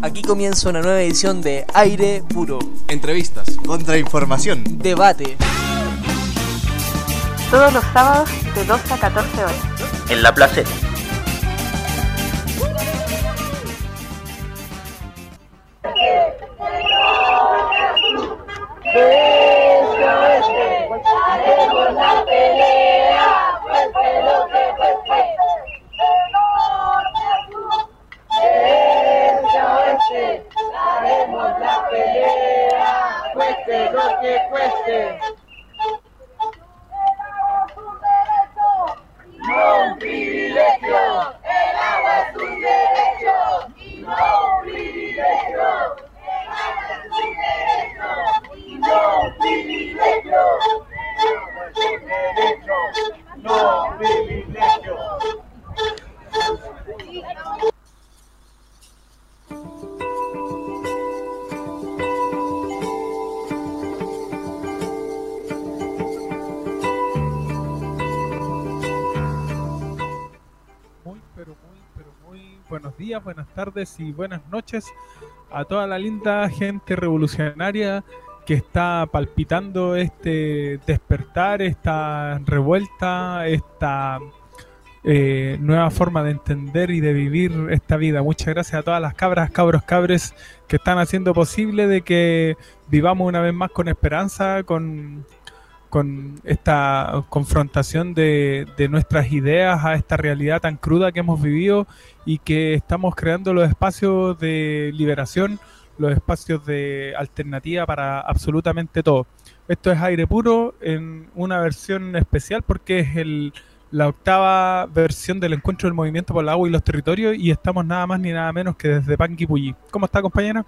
Aquí comienza una nueva edición de Aire Puro. Entrevistas, contrainformación, debate. Todos los sábados de 12 a 14 horas. En La Placeta. Buenos días, buenas tardes y buenas noches a toda la linda gente revolucionaria que está palpitando este despertar, esta revuelta, esta nueva forma de entender y de vivir esta vida. Muchas gracias a todas las cabras, cabres que están haciendo posible de que vivamos una vez más con esperanza, con esta confrontación de nuestras ideas a esta realidad tan cruda que hemos vivido y que estamos creando los espacios de liberación, los espacios de alternativa para absolutamente todo. Esto es Aire Puro en una versión especial porque es la octava versión del Encuentro del Movimiento por el Agua y los Territorios y estamos nada más ni nada menos que desde Panguipulli. ¿Cómo está, compañera?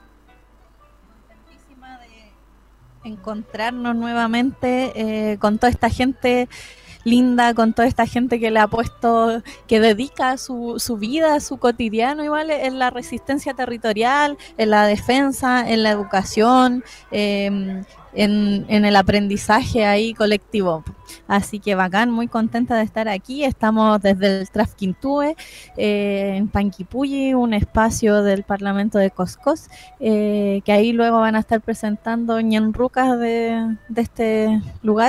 Encontrarnos nuevamente con toda esta gente linda, con toda esta gente que le ha puesto, que dedica su vida, su cotidiano igual en la resistencia territorial, en la defensa, en la educación, en el aprendizaje ahí colectivo. Así que bacán, muy contenta de estar aquí. Estamos desde el Trafquintúe, en Panguipulli, un espacio del Parlamento de Coscós, que ahí luego van a estar presentando ñenrucas de este lugar.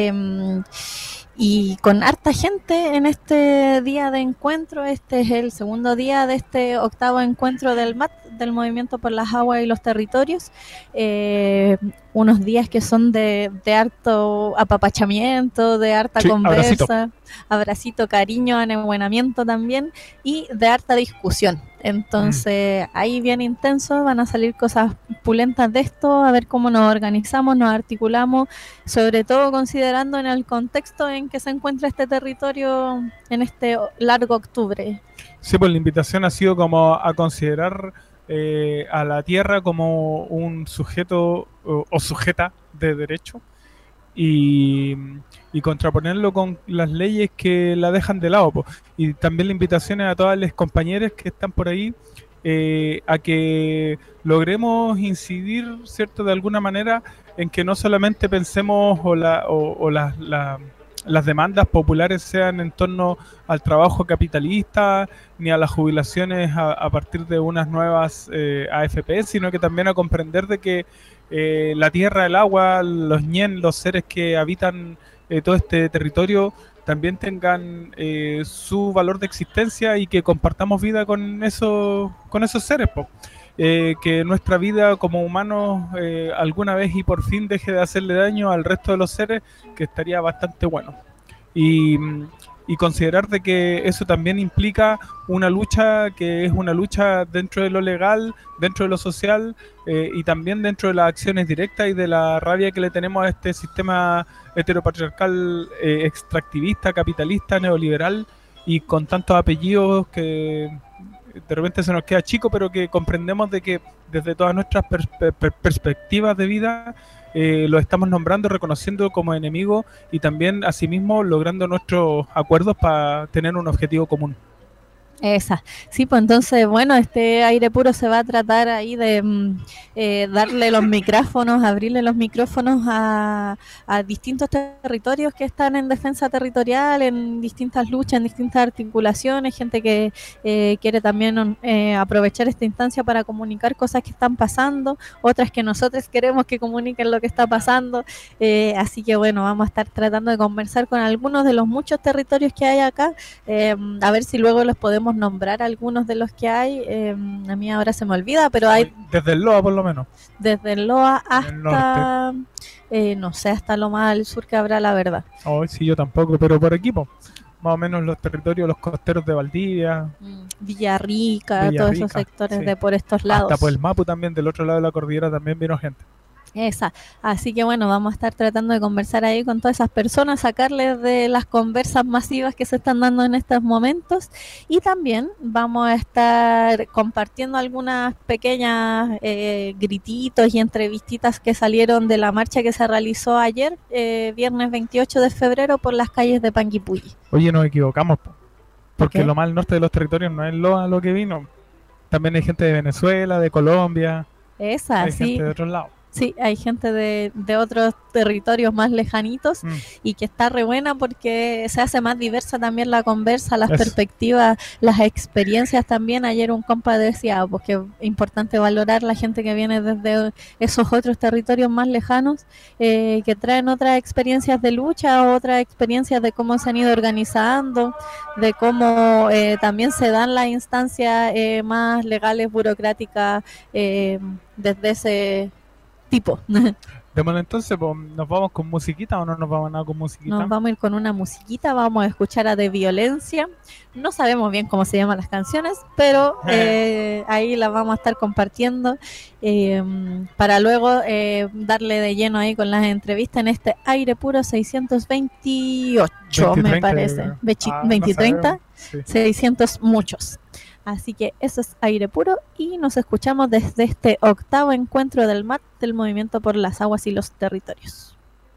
Y con harta gente en este día de encuentro. Este es el segundo día de este octavo encuentro del MAT, del Movimiento por las Aguas y los Territorios. Unos días que son de harto apapachamiento, de harta conversa, abracito, cariño, anebuenamiento también, y de harta discusión. Entonces, ahí bien intenso, van a salir cosas pulentas de esto, a ver cómo nos organizamos, nos articulamos, sobre todo considerando en el contexto en que se encuentra este territorio en este largo octubre. Sí, pues la invitación ha sido como a considerar a la tierra como un sujeto o sujeta de derecho y contraponerlo con las leyes que la dejan de lado, po. Y también la invitación es a todas las compañeras que están por ahí a que logremos incidir, ¿cierto?, de alguna manera en que no solamente pensemos las demandas populares sean en torno al trabajo capitalista ni a las jubilaciones a partir de unas nuevas AFP, sino que también a comprender de que la tierra, el agua, los ñen, los seres que habitan todo este territorio también tengan su valor de existencia y que compartamos vida con esos seres, po. Que nuestra vida como humanos alguna vez y por fin deje de hacerle daño al resto de los seres, que estaría bastante bueno. Y considerar de que eso también implica una lucha que es una lucha dentro de lo legal, dentro de lo social y también dentro de las acciones directas y de la rabia que le tenemos a este sistema heteropatriarcal, extractivista, capitalista, neoliberal y con tantos apellidos que de repente se nos queda chico, pero que comprendemos de que desde todas nuestras perspectivas de vida lo estamos nombrando, reconociendo como enemigo y también asimismo logrando nuestros acuerdos para tener un objetivo común. Esa, sí, pues entonces, bueno, este aire puro se va a tratar ahí de darle los micrófonos, abrirle los micrófonos a distintos territorios que están en defensa territorial, en distintas luchas, en distintas articulaciones, gente que quiere también aprovechar esta instancia para comunicar cosas que están pasando, otras que nosotros queremos que comuniquen lo que está pasando, así que bueno, vamos a estar tratando de conversar con algunos de los muchos territorios que hay acá, a ver si luego los podemos nombrar algunos de los que hay. A mí ahora se me olvida, pero hay desde el Loa por lo menos, desde el Loa hasta no sé, hasta lo más al sur que habrá, la verdad. Sí, yo tampoco, pero por equipo más o menos los territorios, los costeros de Valdivia, Villarrica, todos esos sectores, sí, de por estos lados, hasta por el Mapu también, del otro lado de la cordillera también vino gente. Esa, así que bueno, vamos a estar tratando de conversar ahí con todas esas personas, sacarles de las conversas masivas que se están dando en estos momentos, y también vamos a estar compartiendo algunas pequeñas grititos y entrevistitas que salieron de la marcha que se realizó ayer, viernes 28 de febrero, por las calles de Panguipulli. Oye, nos equivocamos, porque lo más al norte de los territorios no es Loa lo que vino, también hay gente de Venezuela, de Colombia, hay gente de otros lados. Sí, hay gente de otros territorios más lejanitos y que está re buena porque se hace más diversa también la conversa, las perspectivas, las experiencias también. Ayer un compa decía que es importante valorar la gente que viene desde esos otros territorios más lejanos, que traen otras experiencias de lucha, otras experiencias de cómo se han ido organizando, de cómo también se dan las instancias más legales, burocráticas, desde ese tipo. Démosle entonces, pues, ¿nos vamos con musiquita o no nos vamos nada con musiquita? Nos vamos a ir con una musiquita, vamos a escuchar a De Violencia. No sabemos bien cómo se llaman las canciones, pero ahí las vamos a estar compartiendo para luego darle de lleno ahí con las entrevistas en este Aire Puro 628, 2030, me parece. 2030, no sí. 600 muchos. Así que eso es Aire Puro y nos escuchamos desde este 8º encuentro del MAT, del Movimiento por las Aguas y los Territorios.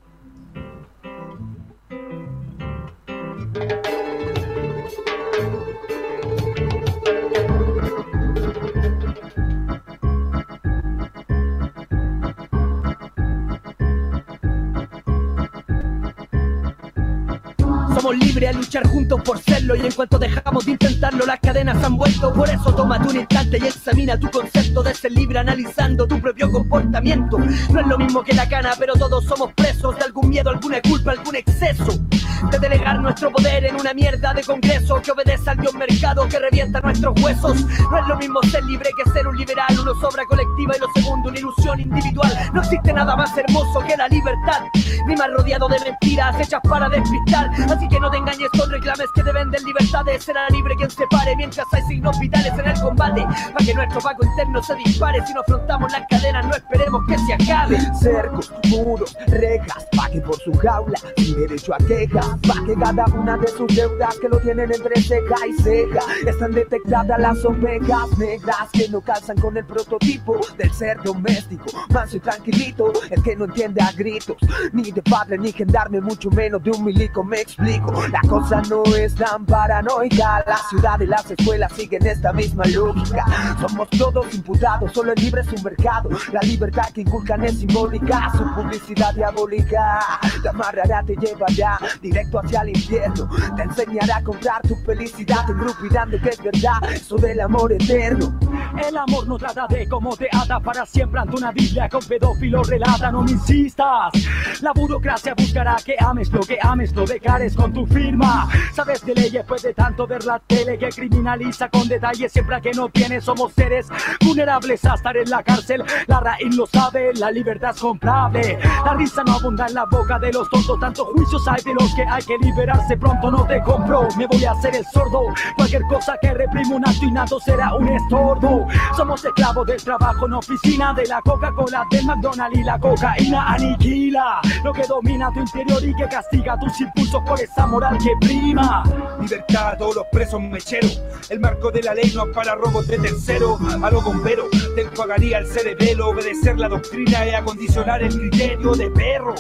Somos libres a luchar juntos por serlo, y en cuanto dejamos de intentarlo las cadenas han vuelto. Por eso tómate un instante y examina tu concepto de ser libre analizando tu propio comportamiento. No es lo mismo que la cana, pero todos somos presos de algún miedo, alguna culpa, algún exceso de delegar nuestro poder en una mierda de congreso que obedece al dios mercado que revienta nuestros huesos. No es lo mismo ser libre que ser un liberal, uno sobra colectiva y lo segundo una ilusión individual. No existe nada más hermoso que la libertad, ni más rodeado de mentiras hechas para despistar. Así que no te engañes con reclames que te venden libertades. Será libre quien se pare mientras hay signos vitales en el combate, para que nuestro vago interno se dispare. Si no afrontamos las cadenas no esperemos que se acabe. Cercos, muros, rejas, pa' que por su jaula sin derecho a quejas, pa' que cada una de sus deudas que lo tienen entre ceja y ceja están detectadas las ovejas negras que no calzan con el prototipo del ser doméstico, manso y tranquilito, el que no entiende a gritos ni de padre ni gendarme, mucho menos de un milico. Me explico, la cosa no es tan paranoica, la ciudad y las escuelas siguen esta misma lógica. Somos todos imputados, solo el libre es un mercado. La libertad que inculcan es simbólica, su publicidad diabólica te amarrará, te llevará directo hacia el infierno, te enseñará a comprar tu felicidad engrupidando que es verdad eso del amor eterno. El amor no trata de cómo te ata para siempre ante una biblia con pedófilo relata. No me insistas, la burocracia buscará que ames lo declares con tu firma. Sabes de leyes pues de tanto ver la tele que criminaliza con detalles siempre a que no tienes. Somos seres vulnerables a estar en la cárcel, la raíz lo sabe, la libertad es comprable. La risa no abunda en la boca de los tontos, tantos juicios hay de los que hay que liberarse pronto. No te compro, me voy a hacer el sordo, cualquier cosa que reprima un acto innato será un estorbo. Somos esclavos del trabajo en oficina, de la Coca-Cola, del McDonald's y la cocaína aniquila lo que domina tu interior y que castiga tus impulsos por esa moral que prima. Libertad a todos los presos mecheros, el marco de la ley no para robos de terceros. A los bomberos te enjuagaría el cerebelo, obedecer la doctrina y acondicionar el criterio de perro.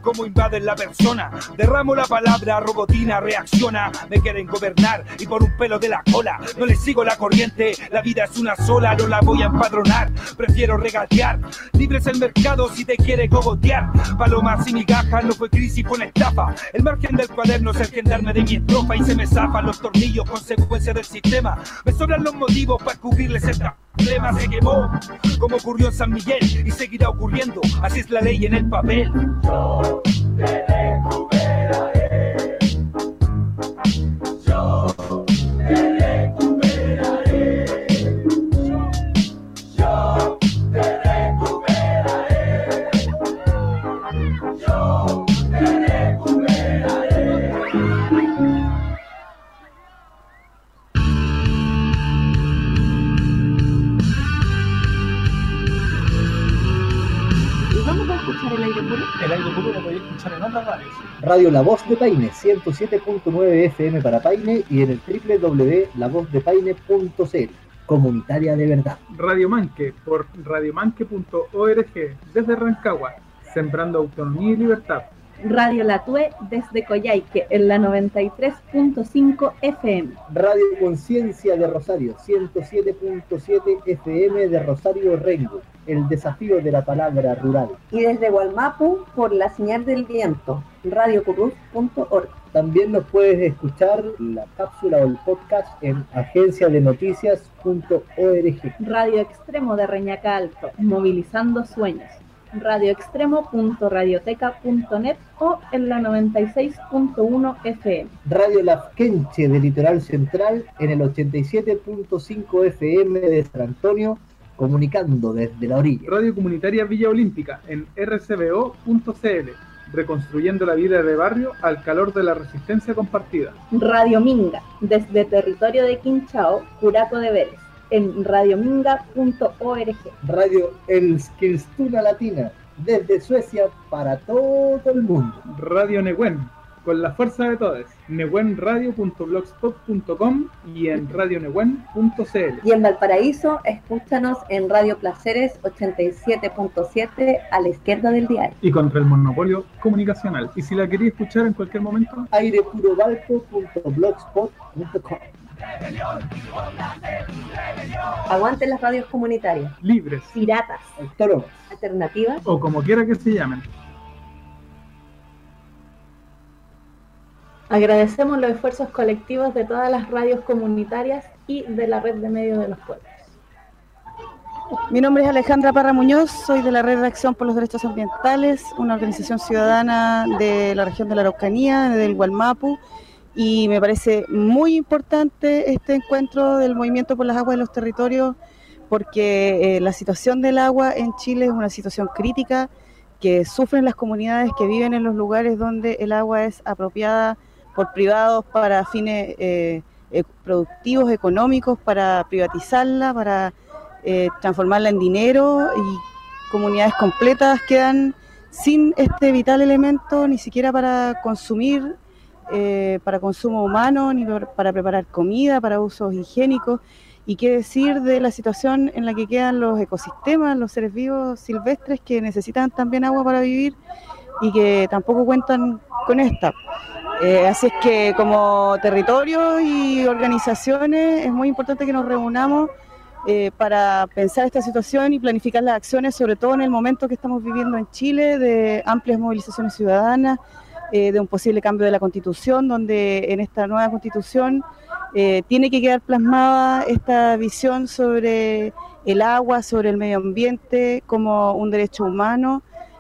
cómo invaden la persona. Derramo la palabra, robotina reacciona. Me quieren gobernar y por un pelo de la cola. No les sigo la corriente, la vida es una sola, no la voy a empadronar. Prefiero regatear, libre es el mercado si te quiere cogotear. Palomas y migajas, no fue crisis, fue una estafa. El margen del cuaderno es el gendarme de mi estrofa y se me zafan los tornillos, consecuencia del sistema. Me sobran los motivos para cubrirles el problema. Se quemó, como ocurrió en San Miguel y seguirá ocurriendo, así es la ley en el papel. Yo te recuperaré. Yo te recuperaré. Yo te recuperaré. Yo te recuperaré. ¿Dónde puedo escuchar el aire puro? El aire puro lo podéis escuchar en otras radios. Radio La Voz de Paine, 107.9 FM para Paine y en el www.lavozdepaine.cl. Comunitaria de verdad. Radio Manque por radiomanque.org desde Rancagua, sembrando autonomía y libertad. Radio La Tue desde Coyhaique en la 93.5 FM. Radio Conciencia de Rosario, 107.7 FM de Rosario Rengo, el desafío de la palabra rural. Y desde Gualmapu por la señal del viento, radiocurruz.org. También nos puedes escuchar la cápsula o el podcast en agenciadenoticias.org. Radio Extremo de Reñaca Alto, movilizando sueños. radioextremo.radioteca.net o en la 96.1 FM. Radio Lafkenche de Litoral Central en el 87.5 FM de San Antonio, comunicando desde la orilla. Radio Comunitaria Villa Olímpica en rcbo.cl, reconstruyendo la vida de barrio al calor de la resistencia compartida. Radio Minga desde territorio de Quinchao, Curaco de Vélez, en radiominga.org. Radio Eskilstuna Latina, desde Suecia para todo el mundo. Radio Nehuen, con la fuerza de todos, nehuenradio.blogspot.com y en radionehuen.cl. Y en Valparaíso, escúchanos en Radio Placeres 87.7 a la izquierda del diario. Y contra el monopolio comunicacional. Y si la quería escuchar en cualquier momento, airepurovalpo.blogspot.com. Aguanten las radios comunitarias, libres, piratas, autónomas, alternativas o como quiera que se llamen. Agradecemos los esfuerzos colectivos de todas las radios comunitarias y de la Red de Medios de los Pueblos. Mi nombre es Alejandra Parra Muñoz, soy de la Red de Acción por los Derechos Ambientales, una organización ciudadana de la región de la Araucanía, del Gualmapu, y me parece muy importante este encuentro del Movimiento por las Aguas de los Territorios, porque la situación del agua en Chile es una situación crítica que sufren las comunidades que viven en los lugares donde el agua es apropiada por privados para fines productivos, económicos, para privatizarla, para transformarla en dinero, y comunidades completas quedan sin este vital elemento, ni siquiera para consumir, para consumo humano, ni para preparar comida, para usos higiénicos. Y qué decir de la situación en la que quedan los ecosistemas, los seres vivos silvestres que necesitan también agua para vivir y que tampoco cuentan con esta. Así es que como territorio y organizaciones es muy importante que nos reunamos para pensar esta situación y planificar las acciones, sobre todo en el momento que estamos viviendo en Chile, de amplias movilizaciones ciudadanas, de un posible cambio de la Constitución, donde en esta nueva Constitución tiene que quedar plasmada esta visión sobre el agua, sobre el medio ambiente como un derecho humano,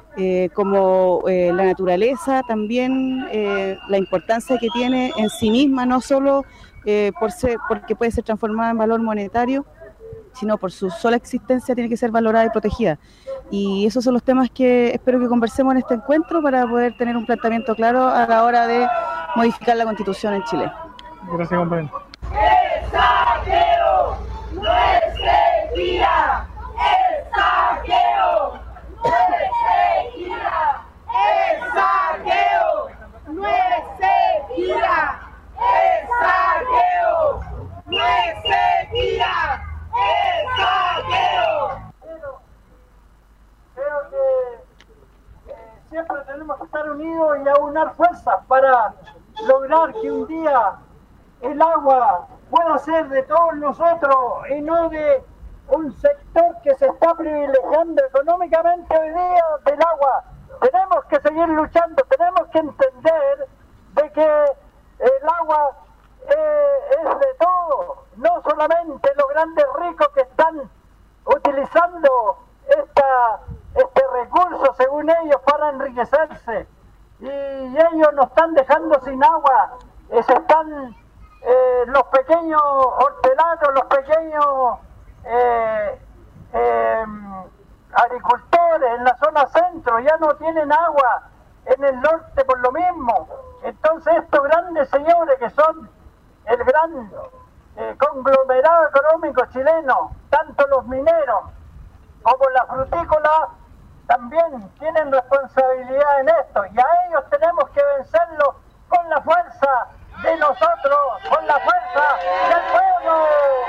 como la naturaleza también, la importancia que tiene en sí misma, no solo porque puede ser transformada en valor monetario, sino por su sola existencia tiene que ser valorada y protegida. Y esos son los temas que espero que conversemos en este encuentro para poder tener un planteamiento claro a la hora de modificar la Constitución en Chile. Gracias, compañero. ¡El saqueo no es seguida! ¡El saqueo no es seguida! ¡El saqueo no es seguida! ¡El saqueo no es seguida! ¡El saqueo! Creo que siempre tenemos que estar unidos. y aunar fuerzas para lograr que un día el agua pueda ser de todos nosotros y no de un sector que se está privilegiando económicamente hoy día del agua. Tenemos que seguir luchando, tenemos que entender de que el agua es de todos, no solamente los grandes ricos que están utilizando este recurso, según ellos, para enriquecerse. Y ellos nos están dejando sin agua. Están los pequeños hortelanos, los pequeños agricultores en la zona centro, ya no tienen agua. En el norte por lo mismo. Entonces estos grandes señores que son el gran conglomerado económico chileno, tanto los mineros como la frutícola, también tienen responsabilidad en esto, y a ellos tenemos que vencerlos con la fuerza de nosotros, con la fuerza del pueblo.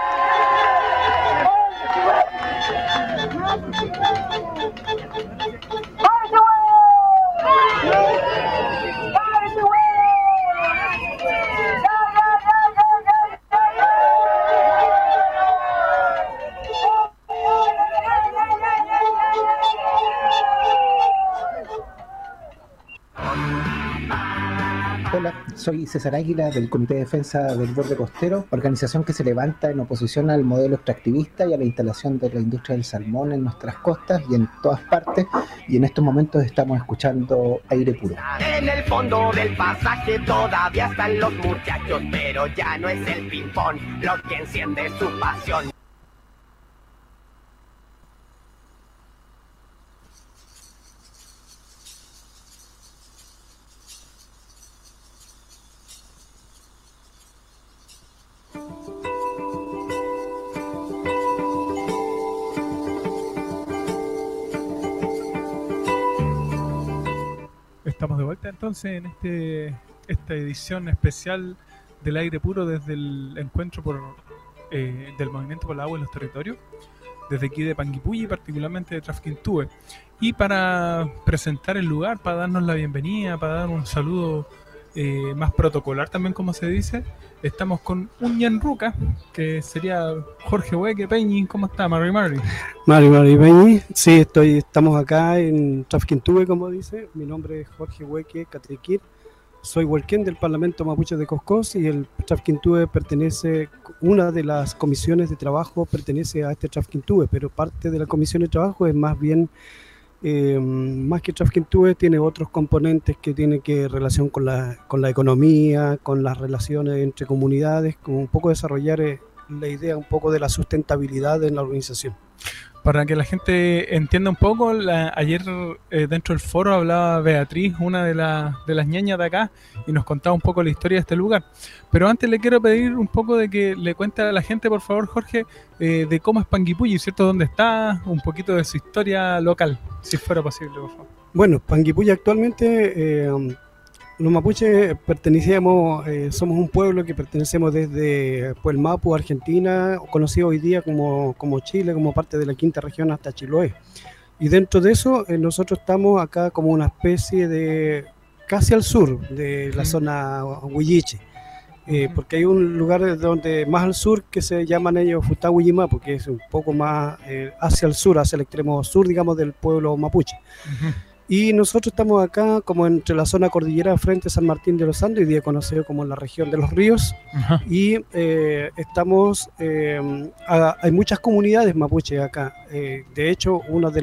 Hola, soy César Águila del Comité de Defensa del Borde Costero, organización que se levanta en oposición al modelo extractivista y a la instalación de la industria del salmón en nuestras costas y en todas partes, y en estos momentos estamos escuchando Aire Puro. En el fondo del pasaje todavía están los muchachos, pero ya no es el ping-pong lo que enciende su pasión. Estamos de vuelta entonces en esta edición especial del Aire Puro desde el encuentro del Movimiento por el Agua y los Territorios, desde aquí de Panguipulli, particularmente de Trafquintúe. Y para presentar el lugar, para darnos la bienvenida, para dar un saludo más protocolar también, como se dice, estamos con un ñanruca, que sería Jorge Hueque Peñi. ¿Cómo está, Mari? Mari Peñi, sí, estamos acá en Trafquintúe, como dice. Mi nombre es Jorge Hueque Catriquir, soy huelquén del Parlamento Mapuche de Coscós, y el Trafquintúe pertenece, una de las comisiones de trabajo pertenece a este Trafquintúe, pero parte de la comisión de trabajo es más bien más que Trafquintúe, tiene otros componentes que tienen que relación con la economía, con las relaciones entre comunidades, como un poco desarrollar la idea un poco de la sustentabilidad en la organización. Para que la gente entienda un poco, ayer dentro del foro hablaba Beatriz, una de las ñañas de acá, y nos contaba un poco la historia de este lugar. Pero antes le quiero pedir un poco de que le cuente a la gente, por favor, Jorge, de cómo es Panguipulli, ¿cierto? ¿Dónde está? Un poquito de su historia local, si fuera posible, por favor. Bueno, Panguipulli actualmente, los mapuches somos un pueblo que pertenecemos desde Puelmapu, Argentina, conocido hoy día como Chile, como parte de la quinta región hasta Chiloé. Y dentro de eso, nosotros estamos acá como una especie de, casi al sur de la zona Huilliche, porque hay un lugar donde más al sur que se llaman ellos Futahuyima, porque es un poco más hacia el sur, hacia el extremo sur, digamos, del pueblo mapuche. Y nosotros estamos acá como entre la zona cordillera frente a San Martín de los Andes, hoy día conocido como la región de los ríos. Ajá. Y hay muchas comunidades mapuche acá. De hecho,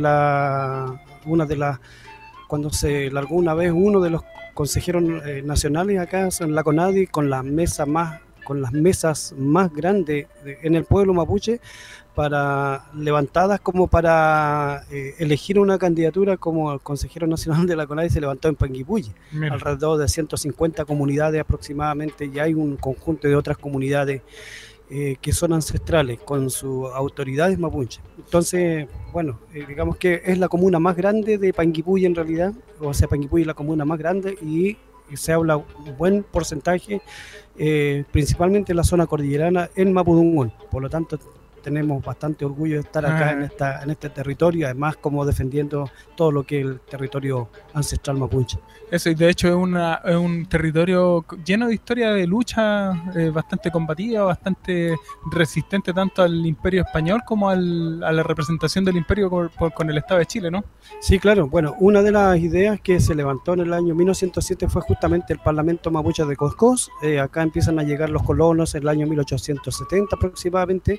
cuando se largó una vez uno de los consejeros nacionales acá en la CONADI con las mesas más grandes en el pueblo mapuche, levantadas como para elegir una candidatura como el consejero nacional de la CONADI, se levantó en Panguipulli. Mira. Alrededor de 150 comunidades aproximadamente, y hay un conjunto de otras comunidades que son ancestrales con sus autoridades mapuche. Entonces, bueno, digamos que es la comuna más grande de Panguipulli en realidad, o sea, Panguipulli es la comuna más grande, y se habla un buen porcentaje, principalmente en la zona cordillerana, en Mapudungún. Por lo tanto, tenemos bastante orgullo de estar acá en este territorio, además como defendiendo todo lo que es el territorio ancestral mapuche. Eso, y de hecho es un territorio lleno de historia de lucha, bastante combativa, bastante resistente tanto al Imperio Español como a la representación del Imperio con el Estado de Chile, ¿no? Sí, claro. Bueno, una de las ideas que se levantó en el año 1907 fue justamente el Parlamento Mapuche de Coscós. Acá empiezan a llegar los colonos en el año 1870 aproximadamente.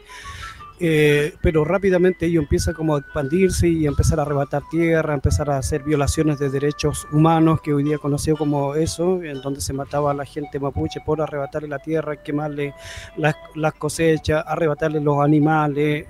Pero rápidamente ello empieza como a expandirse y a empezar a arrebatar tierra, a empezar a hacer violaciones de derechos humanos, que hoy día conocido como eso, en donde se mataba a la gente mapuche por arrebatarle la tierra, quemarle las cosechas, arrebatarle los animales,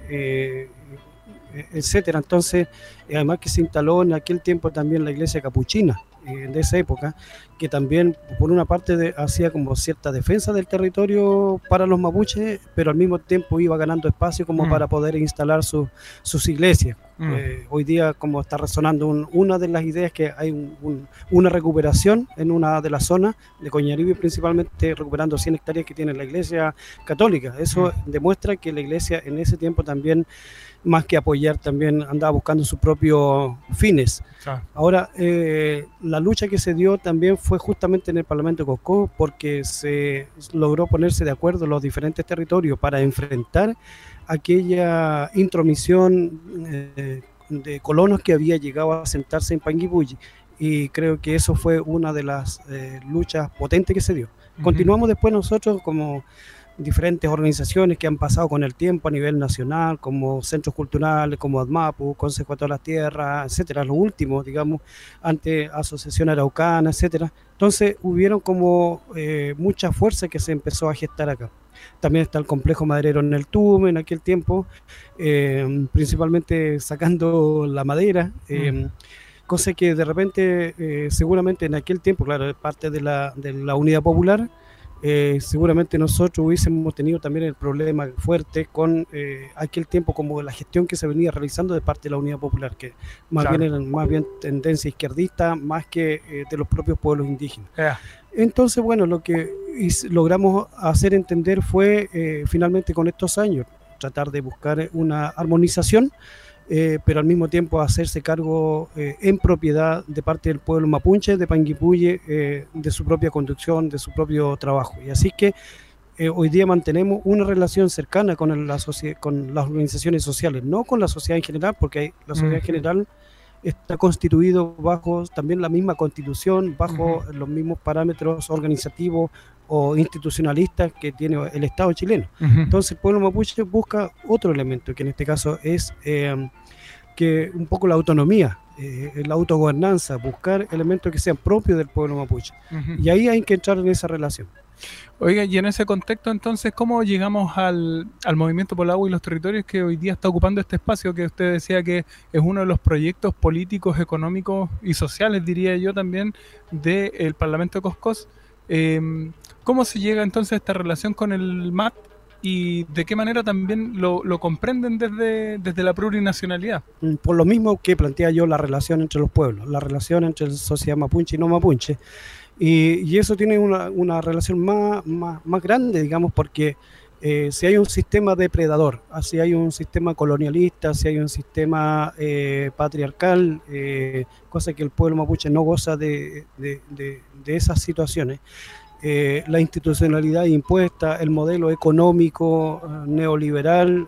etcétera. Entonces, además que se instaló en aquel tiempo también la iglesia capuchina de esa época, que también por una parte hacía como cierta defensa del territorio para los mapuches, pero al mismo tiempo iba ganando espacio como para poder instalar sus iglesias. Hoy día como está resonando una de las ideas que hay una recuperación en una de las zonas de Coñaribe, principalmente recuperando 100 hectáreas que tiene la iglesia católica. Eso demuestra que la iglesia en ese tiempo también, más que apoyar, también andaba buscando sus propios fines. Ahora, la lucha que se dio también fue justamente en el Parlamento de Coscós, porque se logró ponerse de acuerdo los diferentes territorios para enfrentar aquella intromisión de colonos que había llegado a asentarse en Panguipulli, y creo que eso fue una de las luchas potentes que se dio. Continuamos después nosotros como diferentes organizaciones que han pasado con el tiempo a nivel nacional, como centros culturales, como ADMAPU, Consejo de todas las Tierras, etcétera, los últimos, digamos, ante Asociación Araucana, etcétera. Entonces hubieron como mucha fuerza que se empezó a gestar acá. También está el complejo maderero en el Tume en aquel tiempo, principalmente sacando la madera, cosa que de repente, seguramente en aquel tiempo, claro, parte de la Unidad Popular, seguramente nosotros hubiésemos tenido también el problema fuerte con aquel tiempo, como la gestión que se venía realizando de parte de la Unidad Popular, que más bien era más bien tendencia izquierdista, más que de los propios pueblos indígenas. Entonces, bueno, lo que logramos hacer entender fue finalmente con estos años tratar de buscar una armonización, pero al mismo tiempo hacerse cargo en propiedad de parte del pueblo mapuche de Panguipulli de su propia conducción, de su propio trabajo. Y así que hoy día mantenemos una relación cercana con las organizaciones sociales, no con la sociedad en general, porque la sociedad en general está constituido bajo también la misma constitución, bajo los mismos parámetros organizativos o institucionalistas que tiene el Estado chileno. Entonces el pueblo mapuche busca otro elemento, que en este caso es que un poco la autonomía, la autogobernanza, buscar elementos que sean propios del pueblo mapuche. Y ahí hay que entrar en esa relación. Oiga, y en ese contexto entonces, ¿cómo llegamos al Movimiento por el Agua y los Territorios, que hoy día está ocupando este espacio que usted decía que es uno de los proyectos políticos, económicos y sociales, diría yo también, del Parlamento de Coscós? ¿Cómo se llega entonces a esta relación con el MAT y de qué manera también lo comprenden desde la plurinacionalidad? Por lo mismo que plantea yo la relación entre los pueblos, la relación entre sociedad mapuche y no mapuche. Y eso tiene una relación más grande, digamos, porque si hay un sistema depredador, si hay un sistema colonialista, si hay un sistema patriarcal, cosa que el pueblo mapuche no goza de esas situaciones, la institucionalidad impuesta, el modelo económico neoliberal,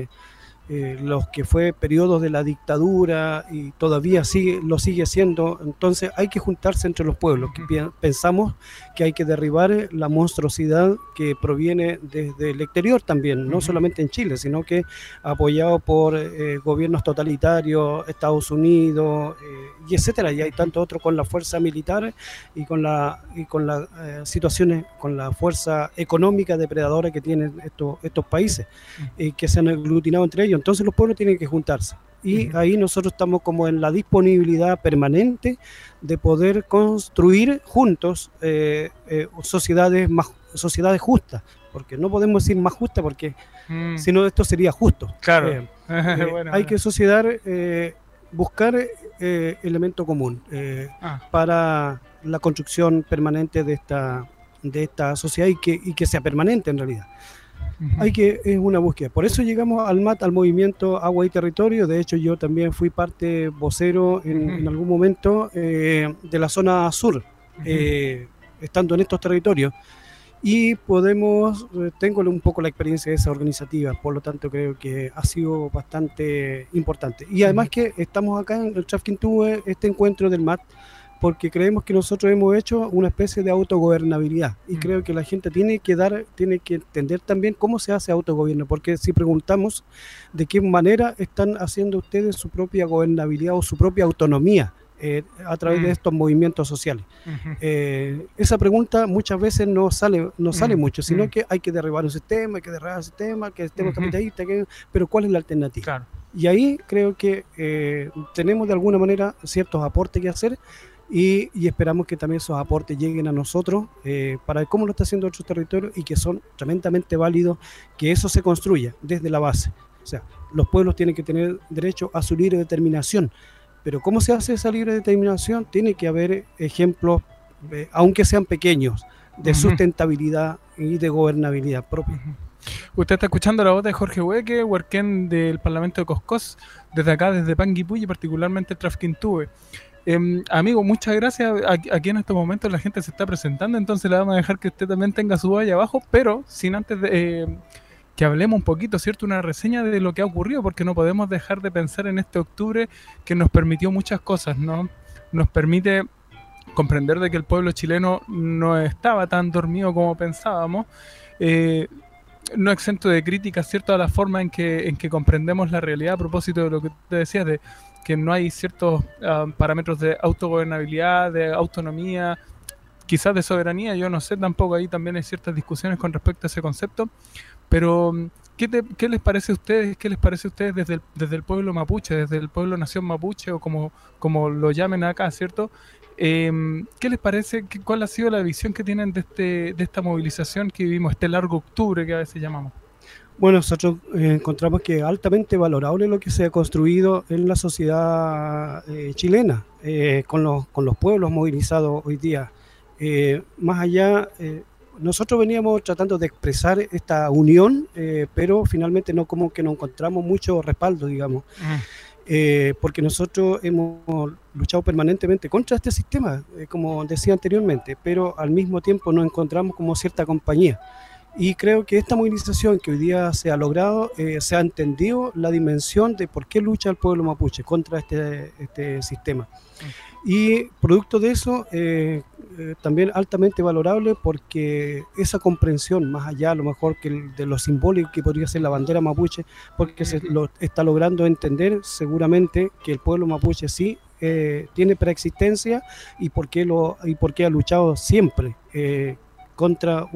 los que fue periodos de la dictadura y todavía lo sigue siendo. Entonces hay que juntarse entre los pueblos, que pensamos que hay que derribar la monstruosidad que proviene desde el exterior también, no solamente en Chile, sino que apoyado por gobiernos totalitarios, Estados Unidos, y etcétera, y hay tanto otros con la fuerza militar y con las situaciones, con la fuerza económica depredadora que tienen estos países, que se han aglutinado entre ellos. Entonces los pueblos tienen que juntarse, y ahí nosotros estamos como en la disponibilidad permanente de poder construir juntos sociedades justas, porque no podemos decir más justas, porque si no esto sería justo. Claro. Hay que buscar elemento común para la construcción permanente de esta sociedad, y que sea permanente en realidad. Es una búsqueda. Por eso llegamos al MAT, al movimiento Agua y Territorio. De hecho, yo también fui parte vocero en algún momento de la zona sur, estando en estos territorios. Y tengo un poco la experiencia de esa organizativa, por lo tanto creo que ha sido bastante importante. Y además que estamos acá en el Trafquintúe, este encuentro del MAT, porque creemos que nosotros hemos hecho una especie de autogobernabilidad y creo que la gente tiene que entender también cómo se hace autogobierno, porque si preguntamos de qué manera están haciendo ustedes su propia gobernabilidad o su propia autonomía a través de estos movimientos sociales. Esa pregunta muchas veces no sale mucho, sino que hay que derribar un sistema, que el sistema capitalista, pero ¿cuál es la alternativa? Claro. Y ahí creo que tenemos de alguna manera ciertos aportes que hacer y esperamos que también esos aportes lleguen a nosotros para ver cómo lo está haciendo otros territorios y que son tremendamente válidos, que eso se construya desde la base. O sea, los pueblos tienen que tener derecho a su libre determinación, pero ¿cómo se hace esa libre determinación? Tiene que haber ejemplos, aunque sean pequeños, de sustentabilidad y de gobernabilidad propia. Usted está escuchando la voz de Jorge Hueque, huarquén del Parlamento de Coscós, desde acá, desde Panguipulli, particularmente el Trafquintúe. Amigo, muchas gracias. Aquí en estos momentos la gente se está presentando, entonces le vamos a dejar que usted también tenga su voz allá abajo, pero sin antes que hablemos un poquito, ¿cierto? Una reseña de lo que ha ocurrido, porque no podemos dejar de pensar en este octubre que nos permitió muchas cosas, ¿no? Nos permite comprender de que el pueblo chileno no estaba tan dormido como pensábamos, no exento de críticas, ¿cierto?, a la forma en que comprendemos la realidad, a propósito de lo que te decías, de que no hay ciertos parámetros de autogobernabilidad, de autonomía, quizás de soberanía, yo no sé, tampoco ahí también hay ciertas discusiones con respecto a ese concepto, pero ¿qué les parece a ustedes? ¿Qué les parece a ustedes desde el pueblo mapuche, desde el pueblo nación mapuche, o como lo llamen acá, ¿cierto? ¿Qué les parece? ¿Cuál ha sido la visión que tienen de esta movilización que vivimos, este largo octubre que a veces llamamos? Bueno, nosotros encontramos que es altamente valorable lo que se ha construido en la sociedad chilena, con los pueblos movilizados hoy día. Más allá, nosotros veníamos tratando de expresar esta unión, pero finalmente no encontramos mucho respaldo, digamos. Porque nosotros hemos luchado permanentemente contra este sistema, como decía anteriormente, pero al mismo tiempo nos encontramos como cierta compañía. Y creo que esta movilización que hoy día se ha logrado, se ha entendido la dimensión de por qué lucha el pueblo mapuche contra este sistema. Y producto de eso, también altamente valorable, porque esa comprensión, más allá a lo mejor de lo simbólico que podría ser la bandera mapuche, porque se lo está logrando entender seguramente que el pueblo mapuche sí tiene preexistencia y por qué ha luchado siempre contra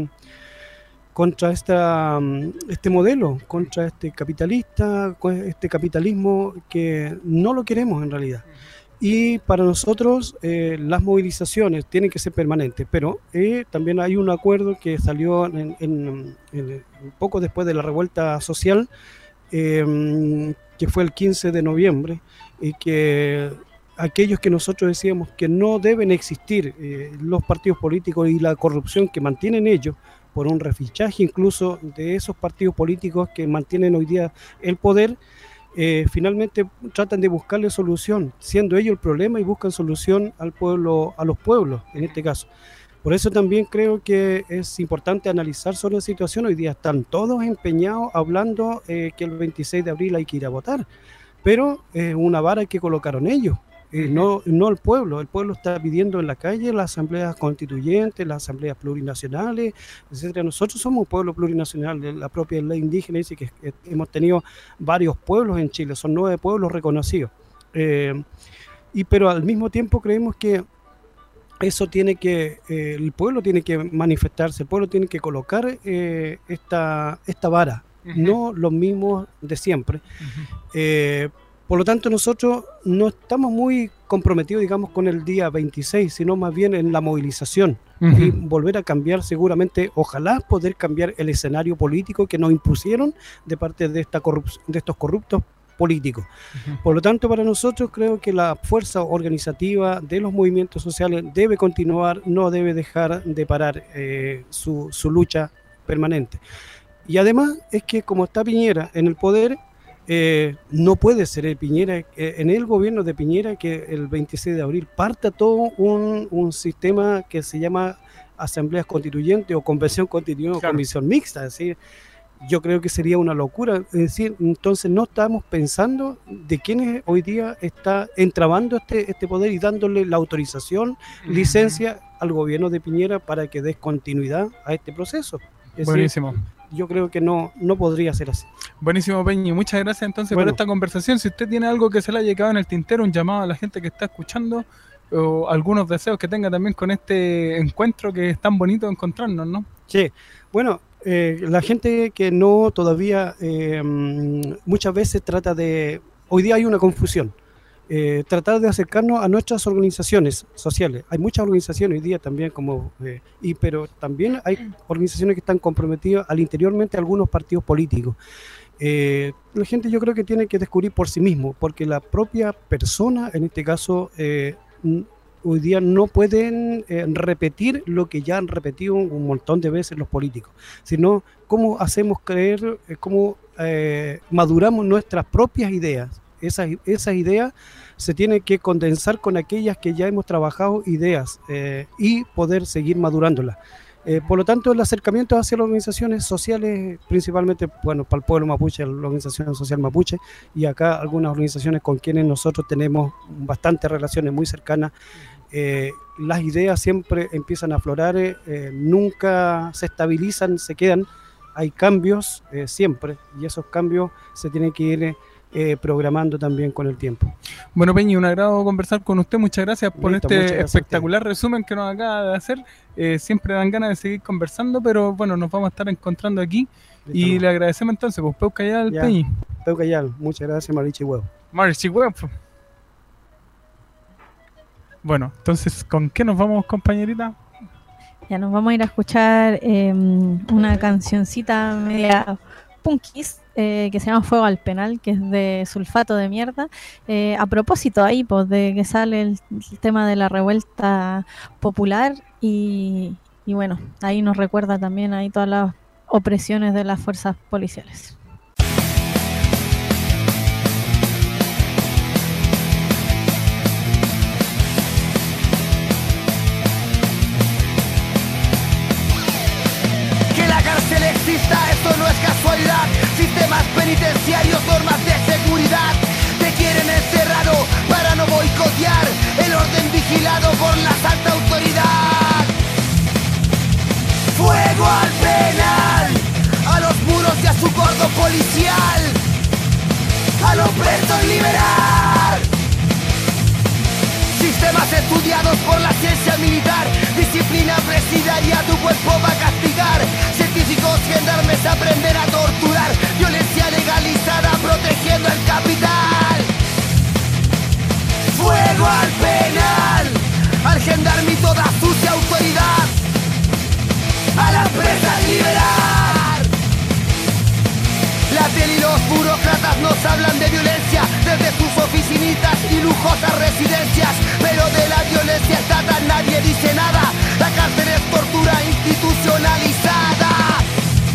este modelo, contra este capitalismo que no lo queremos en realidad. Y para nosotros las movilizaciones tienen que ser permanentes, pero también hay un acuerdo que salió un poco después de la revuelta social, que fue el 15 de noviembre, y que aquellos que nosotros decíamos que no deben existir los partidos políticos y la corrupción que mantienen ellos, por un refichaje incluso de esos partidos políticos que mantienen hoy día el poder, finalmente tratan de buscarle solución, siendo ellos el problema, y buscan solución al pueblo, a los pueblos en este caso. Por eso también creo que es importante analizar sobre la situación. Hoy día están todos empeñados hablando que el 26 de abril hay que ir a votar, pero una vara que colocaron ellos. No el pueblo. El pueblo está pidiendo en la calle las asambleas constituyentes, las asambleas plurinacionales, etcétera. Nosotros somos un pueblo plurinacional. La propia ley indígena dice que hemos tenido varios pueblos en Chile, son 9 pueblos reconocidos. Pero al mismo tiempo creemos que eso el pueblo tiene que manifestarse, el pueblo tiene que colocar esta vara, no los mismos de siempre. Por lo tanto, nosotros no estamos muy comprometidos, digamos, con el día 26, sino más bien en la movilización y volver a cambiar seguramente, ojalá poder cambiar el escenario político que nos impusieron de parte de estos corruptos políticos. Por lo tanto, para nosotros creo que la fuerza organizativa de los movimientos sociales debe continuar, no debe dejar de parar su lucha permanente. Y además es que como está Piñera en el poder, no puede ser Piñera, en el gobierno de Piñera, que el 26 de abril parta todo un sistema que se llama asambleas constituyentes o convención constituyente, claro, o comisión mixta. Es decir, yo creo que sería una locura. Es decir, entonces no estamos pensando de quiénes hoy día está entrabando este poder y dándole la autorización, licencia al gobierno de Piñera para que dé continuidad a este proceso. Es buenísimo. Decir, yo creo que no podría ser así. Buenísimo, Peñi. Muchas gracias entonces por esta conversación. Si usted tiene algo que se le haya quedado en el tintero, un llamado a la gente que está escuchando, o algunos deseos que tenga también con este encuentro que es tan bonito encontrarnos, ¿no? Sí, bueno, la gente que no todavía muchas veces trata de... Hoy día hay una confusión. Tratar de acercarnos a nuestras organizaciones sociales. Hay muchas organizaciones hoy día también, pero también hay organizaciones que están comprometidas al interiormente a algunos partidos políticos. La gente yo creo que tiene que descubrir por sí mismo, porque la propia persona, en este caso, hoy día no pueden repetir lo que ya han repetido un montón de veces los políticos, sino cómo hacemos creer, cómo maduramos nuestras propias ideas. Esas ideas se tienen que condensar con aquellas que ya hemos trabajado ideas y poder seguir madurándolas. Por lo tanto, el acercamiento hacia las organizaciones sociales, principalmente, bueno, para el pueblo mapuche, la organización social mapuche, y acá algunas organizaciones con quienes nosotros tenemos bastantes relaciones muy cercanas, las ideas siempre empiezan a aflorar, nunca se estabilizan, se quedan, hay cambios siempre, y esos cambios se tienen que ir programando también con el tiempo. Bueno, Peñi, un agrado conversar con usted. Muchas gracias por este espectacular resumen que nos acaba de hacer. Siempre dan ganas de seguir conversando, pero bueno, nos vamos a estar encontrando aquí. Y le agradecemos entonces, pues, Peucayal, Peñi. Peucayal, muchas gracias, Marichi Huevo. Marichi Huevo. Bueno, entonces, ¿con qué nos vamos, compañerita? Ya nos vamos a ir a escuchar una cancioncita media punkis, que se llama Fuego al Penal, que es de Sulfato de Mierda, a propósito ahí pues de que sale el tema de la revuelta popular y bueno, ahí nos recuerda también ahí todas las opresiones de las fuerzas policiales. Esto no es casualidad, sistemas penitenciarios, normas de seguridad te quieren encerrado para no boicotear el orden vigilado por la alta autoridad. Fuego al penal, a los muros y a su cordón policial, a los presos liberar. Sistemas estudiados por la ciencia militar, disciplina presidiaria, tu cuerpo va a castigar. Científicos, gendarmes aprender a torturar, violencia legalizada protegiendo el capital. Fuego al penal, al gendarme y toda sucia autoridad, a las presas liberar. La piel y los burócratas nos hablan de violencia desde sus oficinitas y lujosas residencias, pero de la violencia estatal nadie dice nada. La cárcel es tortura institucionalizada.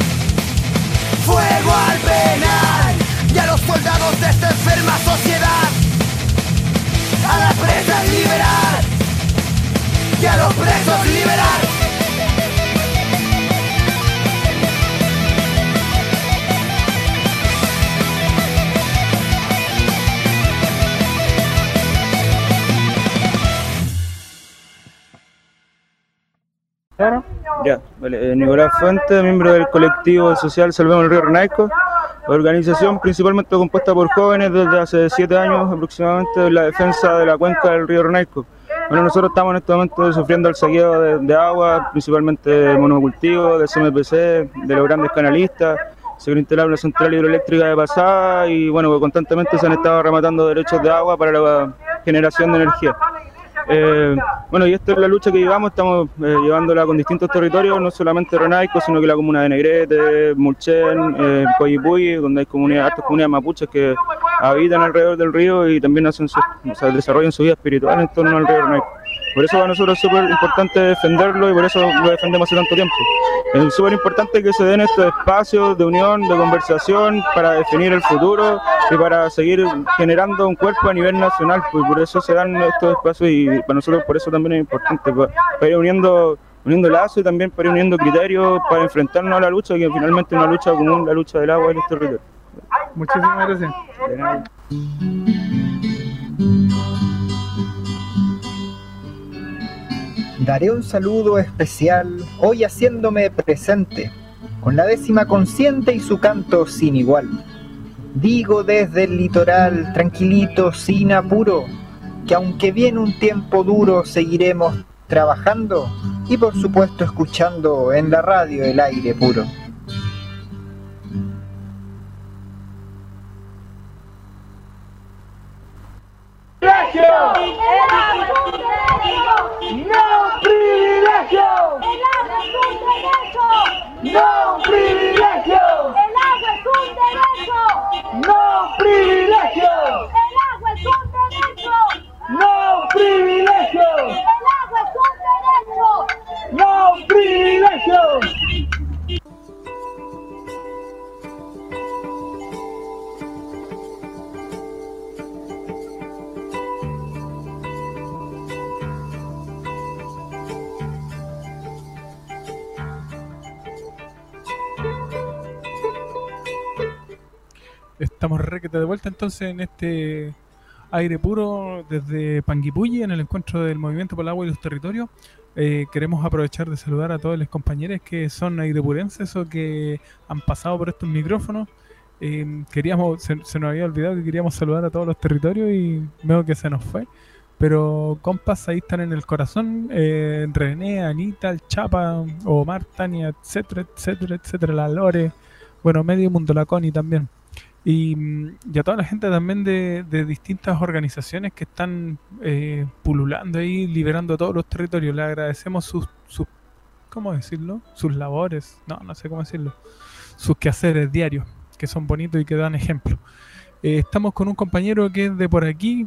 Fuego al penal y a los soldados de esta enferma sociedad, a las presas liberar y a los presos liberar. Ya, vale. Nicolás Fuentes, miembro del colectivo social Salvemos el Río Renaico, organización principalmente compuesta por jóvenes desde hace 7 años aproximadamente en la defensa de la cuenca del río Renaico. Bueno, nosotros estamos en este momento sufriendo el saqueo de agua, principalmente de monocultivo, del CMPC, de los grandes canalistas. Se quiere instalar una central hidroeléctrica de pasada y bueno, constantemente se han estado rematando derechos de agua para la generación de energía. Bueno, y esta es la lucha que llevamos, estamos llevándola con distintos territorios, no solamente Renaico, sino que la comuna de Negrete, Mulchen, Coyipulli, donde hay hartas comunidades mapuches que habitan alrededor del río y también desarrollan su vida espiritual en torno al río Renaico. Por eso para nosotros es súper importante defenderlo y por eso lo defendemos hace tanto tiempo. es súper importante que se den estos espacios de unión, de conversación para definir el futuro y para seguir generando un cuerpo a nivel nacional, pues por eso se dan estos espacios y para nosotros por eso también es importante, para ir uniendo lazos y también para ir uniendo criterios para enfrentarnos a la lucha, que finalmente es una lucha común, la lucha del agua y los territorios. Muchísimas gracias. Daré un saludo especial hoy haciéndome presente, con la 10ª consciente y su canto sin igual. Digo desde el litoral, tranquilito, sin apuro, que aunque viene un tiempo duro, seguiremos trabajando y por supuesto escuchando en la radio el aire puro. ¡No privilegio! ¡El agua es un derecho! ¡No privilegio! ¡El agua es un derecho! ¡No privilegio! ¡El agua es un derecho! ¡No privilegio! ¡El agua es un derecho! ¡No privilegio! Estamos requete de vuelta entonces en este aire puro desde Panguipulli, en el encuentro del Movimiento por el Agua y los Territorios. Queremos aprovechar de saludar a todos los compañeros que son airepurenses o que han pasado por estos micrófonos. Se nos había olvidado que queríamos saludar a todos los territorios y veo que se nos fue. Pero compas, ahí están en el corazón, René, Anita, el Chapa, Omar, Tania, etcétera, etcétera, etcétera, la Lore, bueno, medio mundo, la Connie también. Y a toda la gente también de distintas organizaciones que están pululando ahí, liberando todos los territorios. Le agradecemos sus ¿cómo decirlo? Sus labores, no sé cómo decirlo, sus quehaceres diarios, que son bonitos y que dan ejemplo. Estamos con un compañero que es de por aquí,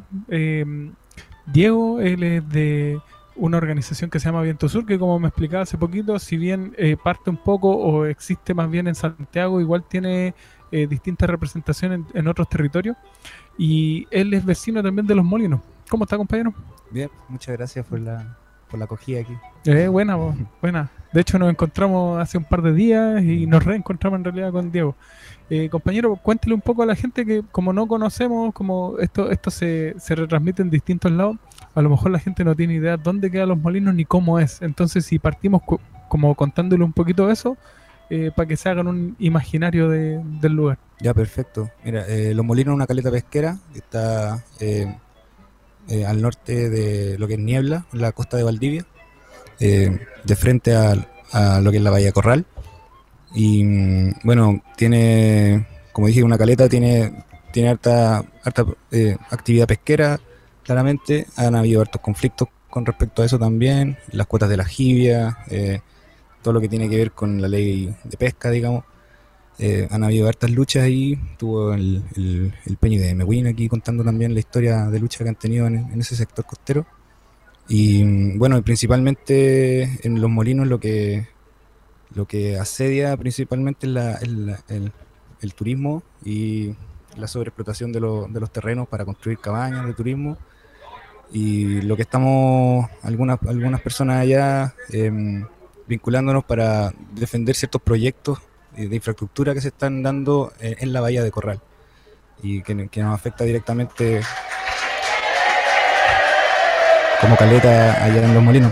Diego. Él es de una organización que se llama Viento Sur, que como me explicaba hace poquito, si bien parte un poco o existe más bien en Santiago, igual tiene distintas representaciones en otros territorios, y él es vecino también de Los Molinos. ¿Cómo está, compañero? Bien, muchas gracias por la acogida aquí. Buena. De hecho nos encontramos hace un par de días y nos reencontramos en realidad con Diego. Compañero, cuéntele un poco a la gente que como no conocemos, como esto se retransmite en distintos lados, a lo mejor la gente no tiene idea dónde quedan Los Molinos ni cómo es. Entonces si partimos como contándole un poquito de eso, para que se hagan un imaginario del lugar. Ya, perfecto. Mira, Los Molinos es una caleta pesquera que está al norte de lo que es Niebla, en la costa de Valdivia, de frente a lo que es la Bahía Corral. Y bueno, tiene, como dije, una caleta, tiene harta actividad pesquera, claramente. Han habido hartos conflictos con respecto a eso también, las cuotas de la jibia, todo lo que tiene que ver con la ley de pesca, digamos. Han habido hartas luchas ahí. Tuvo el Peñi de Mehuín aquí contando también la historia de lucha que han tenido en ese sector costero. Y bueno, principalmente en Los Molinos lo que asedia principalmente es el turismo y la sobreexplotación de los terrenos para construir cabañas de turismo. Y lo que estamos algunas personas allá vinculándonos para defender ciertos proyectos de infraestructura que se están dando en la Bahía de Corral y que nos afecta directamente como caleta allá en Los Molinos.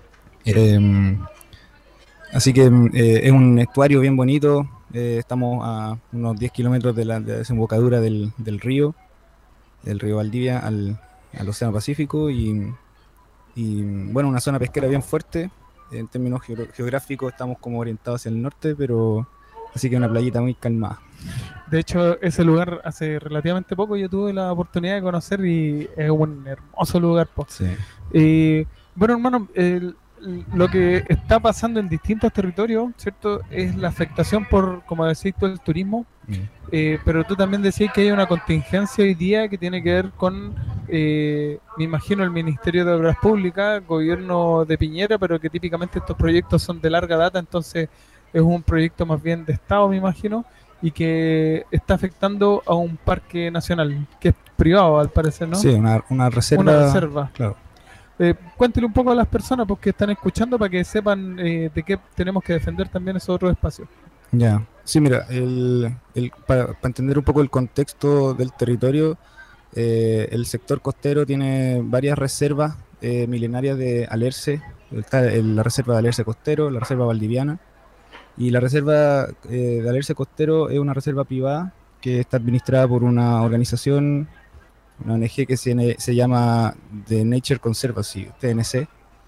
Así que es un estuario bien bonito. Estamos a unos 10 kilómetros de la desembocadura del río Valdivia al Océano Pacífico y bueno, una zona pesquera bien fuerte. En términos geográficos estamos como orientados hacia el norte, pero así que una playita muy calmada. De hecho, ese lugar hace relativamente poco yo tuve la oportunidad de conocer y es un hermoso lugar. Sí. Bueno, hermano, lo que está pasando en distintos territorios, ¿cierto? Es la afectación por, como decís tú, el turismo. Pero tú también decías que hay una contingencia hoy día que tiene que ver con, me imagino, el Ministerio de Obras Públicas, gobierno de Piñera, pero que típicamente estos proyectos son de larga data, entonces es un proyecto más bien de Estado, me imagino, y que está afectando a un parque nacional, que es privado al parecer, ¿no? Sí, una reserva. Una reserva. Claro. Cuéntele un poco a las personas porque están escuchando para que sepan de qué tenemos que defender también esos otros espacios. Ya, sí, mira, para entender un poco el contexto del territorio, el sector costero tiene varias reservas milenarias de alerce. Está la reserva de alerce costero, la reserva valdiviana, y la reserva de alerce costero es una reserva privada que está administrada por una organización, una ONG que se llama The Nature Conservancy, TNC,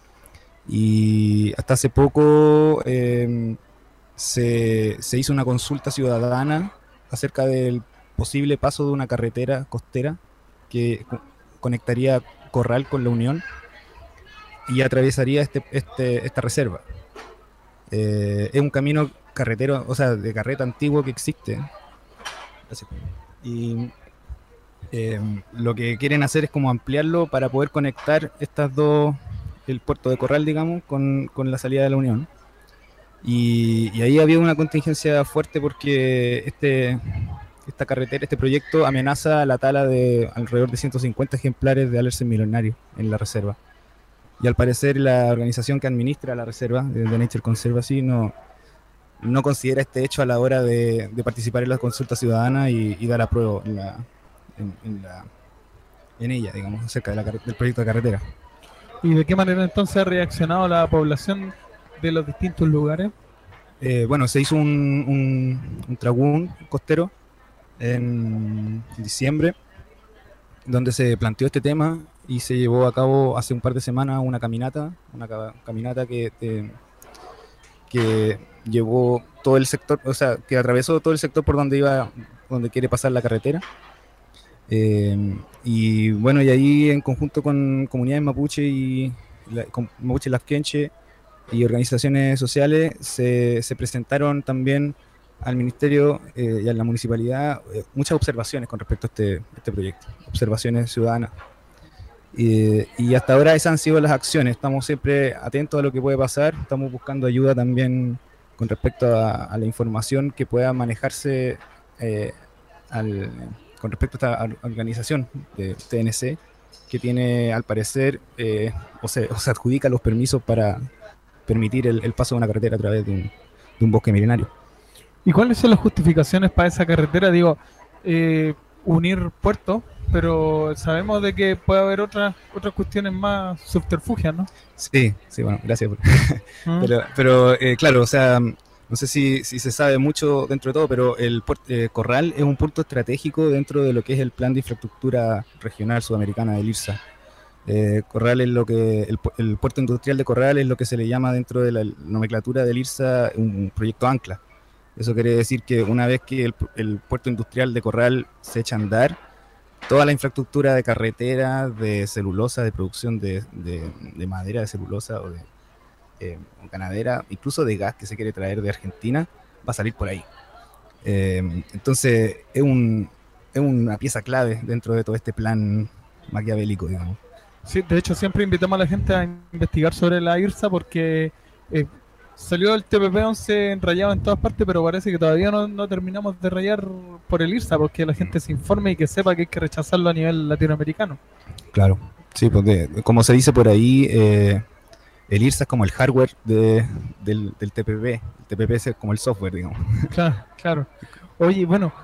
y hasta hace poco se hizo una consulta ciudadana acerca del posible paso de una carretera costera que conectaría Corral con La Unión y atravesaría esta reserva. Es un camino carretero, o sea, de carreta antiguo que existe. Y lo que quieren hacer es como ampliarlo para poder conectar estas dos, el puerto de Corral, digamos, con la salida de La Unión. Y ahí había una contingencia fuerte porque esta carretera, este proyecto amenaza la tala de alrededor de 150 ejemplares de alerce milenario en la reserva. Y al parecer la organización que administra la reserva, The Nature Conservancy, no considera este hecho a la hora de participar en la consulta ciudadana y dar apruebo en ella, digamos, acerca del proyecto de carretera. ¿Y de qué manera entonces ha reaccionado la población de los distintos lugares? Bueno, se hizo un tragún costero en diciembre, donde se planteó este tema y se llevó a cabo hace un par de semanas una caminata que llevó todo el sector, o sea, que atravesó todo el sector por donde quiere pasar la carretera. Y bueno, y ahí en conjunto con comunidades mapuche mapuche lasquenche y organizaciones sociales se presentaron también al ministerio y a la municipalidad muchas observaciones con respecto a este proyecto, observaciones ciudadanas. Y hasta ahora esas han sido las acciones. Estamos siempre atentos a lo que puede pasar, estamos buscando ayuda también con respecto a la información que pueda manejarse con respecto a esta organización de TNC, que tiene al parecer o se adjudica los permisos para permitir el paso de una carretera a través de un bosque milenario. ¿Y cuáles son las justificaciones para esa carretera? Digo, unir puertos, pero sabemos de que puede haber otras cuestiones más subterfugias, ¿no? Sí, bueno, gracias. Pero claro, o sea, no sé si se sabe mucho dentro de todo, pero el Corral es un punto estratégico dentro de lo que es el Plan de Infraestructura Regional Sudamericana del IRSA. Corral es lo que el puerto industrial de Corral es lo que se le llama dentro de la nomenclatura del IRSA un proyecto ancla. Eso quiere decir que una vez que el puerto industrial de Corral se echa a andar, toda la infraestructura de carretera, de celulosa, de producción de madera de celulosa o de ganadera, incluso de gas que se quiere traer de Argentina, va a salir por ahí. Entonces es una pieza clave dentro de todo este plan maquiavélico, digamos. Sí, de hecho siempre invitamos a la gente a investigar sobre la IRSA porque salió el TPP-11 rayado en todas partes, pero parece que todavía no terminamos de rayar por el IRSA, porque la gente se informe y que sepa que hay que rechazarlo a nivel latinoamericano. Claro, sí, porque como se dice por ahí, el IRSA es como el hardware del TPP, el TPP es como el software, digamos. Claro. Oye, bueno,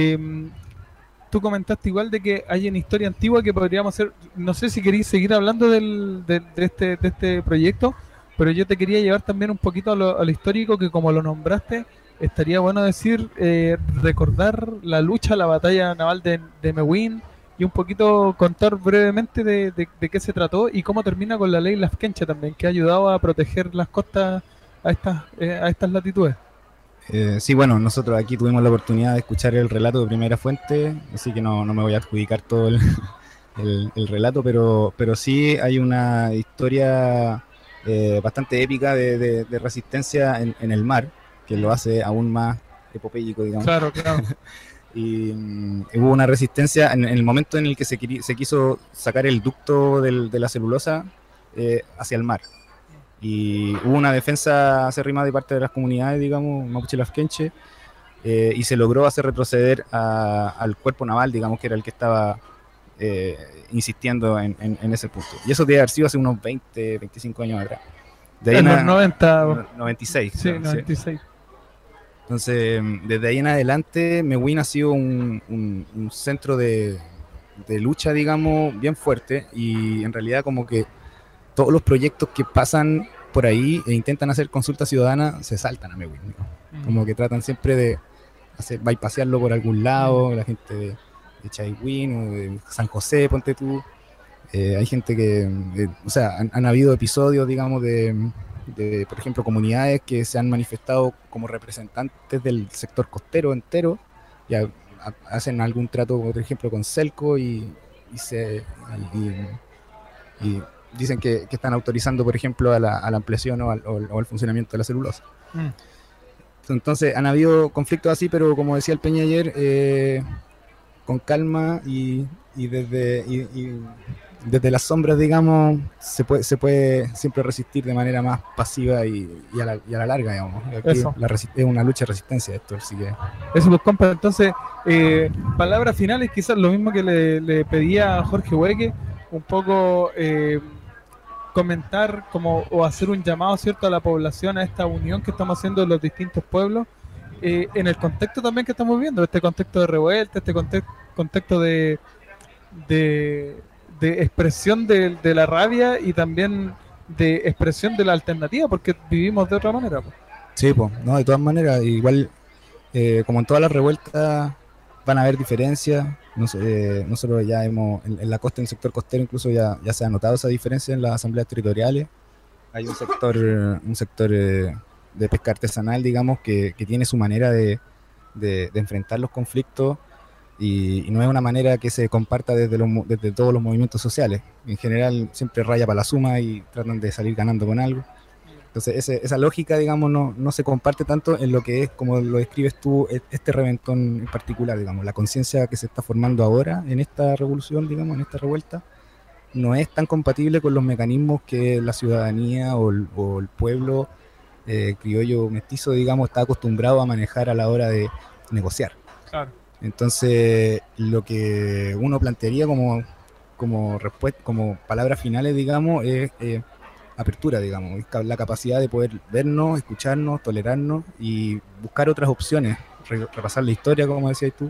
tú comentaste igual de que hay una historia antigua que podríamos hacer, no sé si queréis seguir hablando de este proyecto, pero yo te quería llevar también un poquito a lo histórico, que como lo nombraste, estaría bueno decir, recordar la lucha, la batalla naval de Mewin, y un poquito contar brevemente de qué se trató y cómo termina con la ley Lasquencha también, que ha ayudado a proteger las costas a estas latitudes. Sí, bueno, nosotros aquí tuvimos la oportunidad de escuchar el relato de primera fuente, así que no me voy a adjudicar todo el relato, pero sí hay una historia bastante épica de resistencia en el mar, que lo hace aún más epopéyico, digamos. Claro. Y hubo una resistencia en el momento en el que se quiso sacar el ducto de la celulosa hacia el mar. Y hubo una defensa acérrima de parte de las comunidades, digamos, mapuche lafkenche, y se logró hacer retroceder al cuerpo naval, digamos, que era el que estaba insistiendo en ese punto. Y eso debe haber sido hace unos 20, 25 años atrás. De ahí en los 90. 96. Sí, ¿no? 96. Sí. Entonces, desde ahí en adelante, Mewin ha sido un centro de lucha, digamos, bien fuerte, y en realidad como que todos los proyectos que pasan por ahí e intentan hacer consulta ciudadana se saltan a Mewin, ¿no? Como que tratan siempre de bypasearlo por algún lado, la gente de Chaiwin o de San José, ponte tú. Hay gente que, o sea, han habido episodios, digamos, de, por ejemplo, comunidades que se han manifestado como representantes del sector costero entero, y hacen algún trato, por ejemplo, con Celco y dicen que están autorizando, por ejemplo, a la ampliación o al funcionamiento de la celulosa. Entonces, han habido conflictos así, pero como decía el Peña ayer, con calma y desde las sombras, digamos, se puede siempre resistir de manera más pasiva y a la larga, digamos. Aquí es una lucha de resistencia esto, así que... Eso, pues, compa. Entonces, palabras finales, quizás lo mismo que le pedía a Jorge Hueque, un poco comentar o hacer un llamado, ¿cierto?, a la población, a esta unión que estamos haciendo en los distintos pueblos, en el contexto también que estamos viendo, este contexto de revuelta, este contexto de expresión de la rabia y también de expresión de la alternativa, porque vivimos de otra manera, pues. Sí, pues, no, de todas maneras, igual, como en todas las revueltas, van a haber diferencias. Nosotros ya hemos, en la costa, en el sector costero, incluso ya se ha notado esa diferencia en las asambleas territoriales. Hay un sector de pesca artesanal, digamos, que tiene su manera de enfrentar los conflictos, y no es una manera que se comparta desde todos los movimientos sociales. En general siempre raya para la suma y tratan de salir ganando con algo. Entonces esa lógica, digamos, no se comparte tanto en lo que es, como lo describes tú, este reventón en particular, digamos. La conciencia que se está formando ahora en esta revolución, digamos, en esta revuelta, no es tan compatible con los mecanismos que la ciudadanía o el pueblo criollo mestizo, digamos, está acostumbrado a manejar a la hora de negociar. Claro. Entonces, lo que uno plantearía como respuesta, como palabras finales, digamos, es apertura, digamos, la capacidad de poder vernos, escucharnos, tolerarnos y buscar otras opciones, repasar la historia, como decías tú,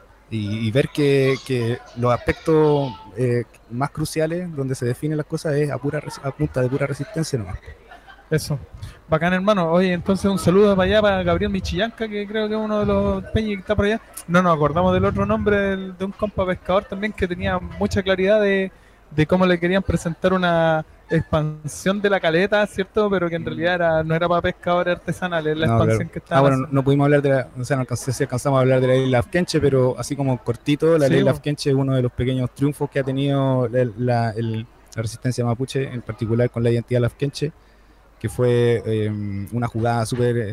y ver que los aspectos más cruciales donde se definen las cosas es a punta de pura resistencia nomás. Eso, bacán, hermano. Oye, entonces un saludo para allá, para Gabriel Michillanca, que creo que es uno de los peñas que está por allá. No nos acordamos del otro nombre de un compa pescador también, que tenía mucha claridad de cómo le querían presentar una expansión de la caleta, ¿cierto? Pero que en realidad no era para pescadores artesanales, la expansión, claro, que estaba. Bueno, no pudimos hablar no sé si alcanzamos a hablar de la ley Lafkenche, pero así como cortito, la ley Lafkenche es uno de los pequeños triunfos que ha tenido la resistencia mapuche, en particular con la identidad Lafkenche, que fue una jugada súper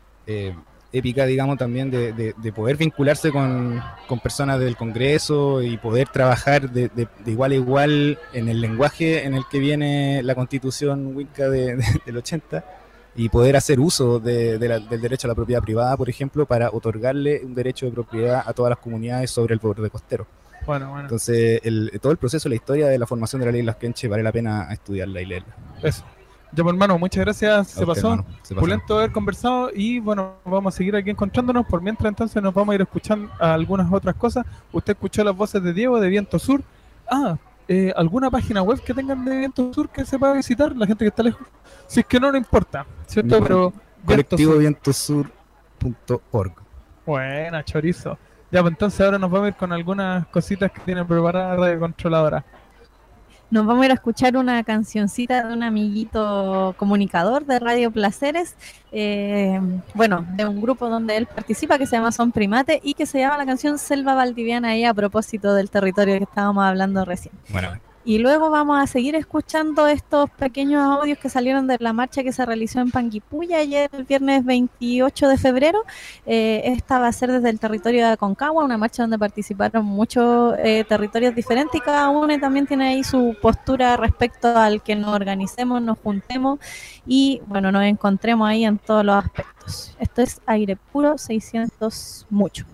épica, digamos, también de poder vincularse con personas del Congreso y poder trabajar de igual a igual en el lenguaje en el que viene la Constitución Winca del 80, y poder hacer uso del derecho a la propiedad privada, por ejemplo, para otorgarle un derecho de propiedad a todas las comunidades sobre el borde costero. Bueno. Entonces, todo el proceso, la historia de la formación de la ley Lafkenche vale la pena estudiarla y leerla. Eso. Ya, pues, hermano, muchas gracias, se pasó. Hermano, Pulento haber conversado, y bueno, vamos a seguir aquí encontrándonos. Por mientras, entonces, nos vamos a ir escuchando algunas otras cosas. Usted escuchó las voces de Diego, de Viento Sur. ¿Alguna página web que tengan de Viento Sur que se pueda visitar, la gente que está lejos? Si es que no importa, ¿cierto? Pero colectivovientosur.org. Buena, chorizo. Ya, pues entonces ahora nos vamos a ir con algunas cositas que tienen preparada Radio Controladora. Nos vamos a ir a escuchar una cancioncita de un amiguito comunicador de Radio Placeres, de un grupo donde él participa, que se llama Son Primate, y que se llama la canción Selva Valdiviana, ahí a propósito del territorio que estábamos hablando recién. Bueno. Y luego vamos a seguir escuchando estos pequeños audios que salieron de la marcha que se realizó en Panguipulli ayer, el viernes 28 de febrero. Esta va a ser desde el territorio de Aconcagua, una marcha donde participaron muchos territorios diferentes y cada uno también tiene ahí su postura respecto al que nos organicemos, nos juntemos y bueno, nos encontremos ahí en todos los aspectos. Esto es Aire Puro 600 mucho.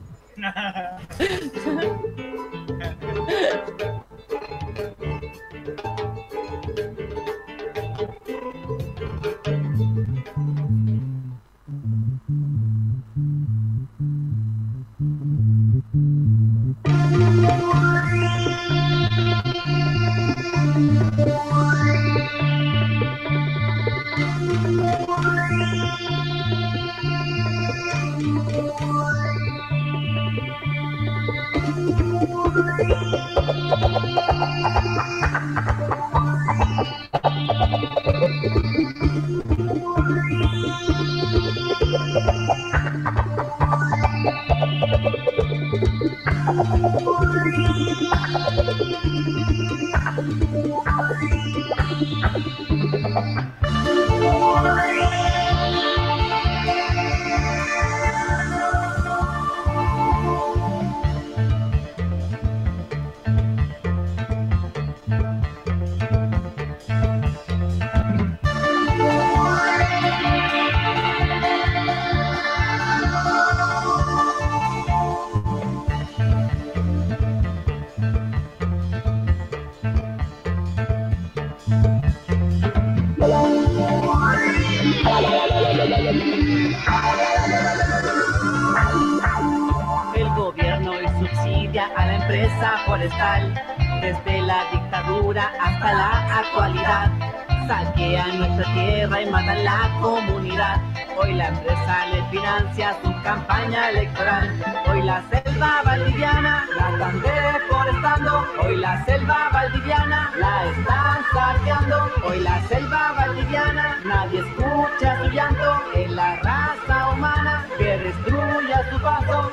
El gobierno hoy subsidia a la empresa forestal, desde la dictadura hasta la actualidad. Saquean nuestra tierra y matan la comunidad. Hoy la empresa le financia su campaña electoral. Hoy la selva valdiviana la están deforestando. Hoy la selva valdiviana la están saqueando. Hoy la selva valdiviana nadie escucha su llanto. Es la raza humana que destruye a su paso.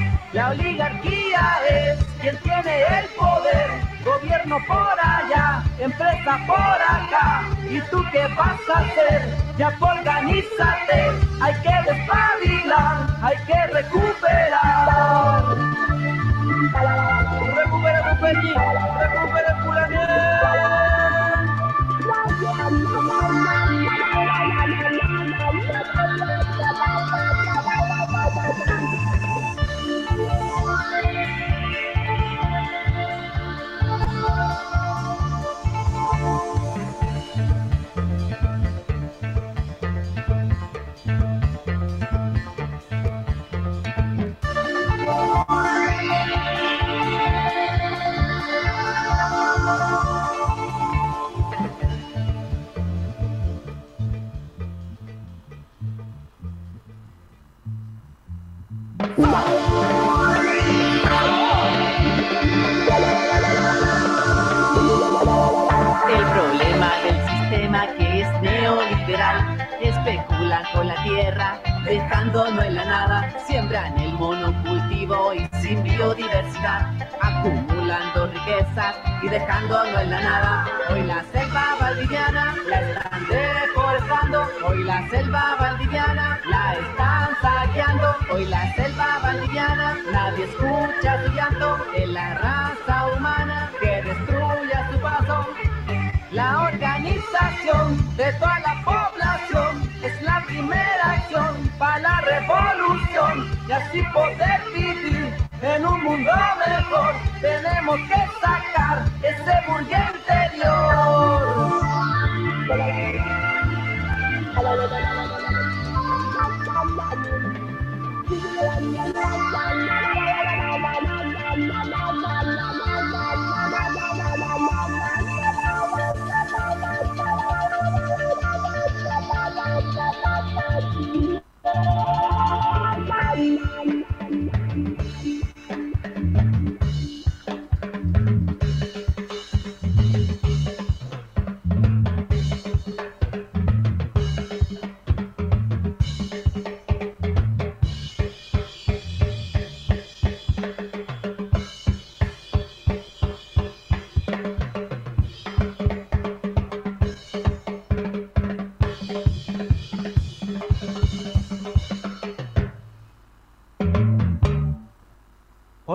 La oligarquía es quien tiene el poder. Gobierno por allá, empresa por acá. ¿Y tú qué vas a hacer? Ya organízate. Hay que despabilar, hay que recuperar. Recupera tu peñi, recupera el Pulané. El problema del sistema que es neoliberal, especulan con la tierra, dejándonos en la nada, siembran el monocultivo y sin biodiversidad, acumulando riquezas y dejándonos en la nada. Hoy la selva valdiviana la están deforestando, hoy la selva valdiviana la están saqueando, hoy la selva valdiviana nadie escucha su llanto, es la raza humana que destruye a su paso. La organización de toda la población es la primera acción para la revolución y así poder vivir en un mundo mejor. Tenemos que sacar ese burgués interior.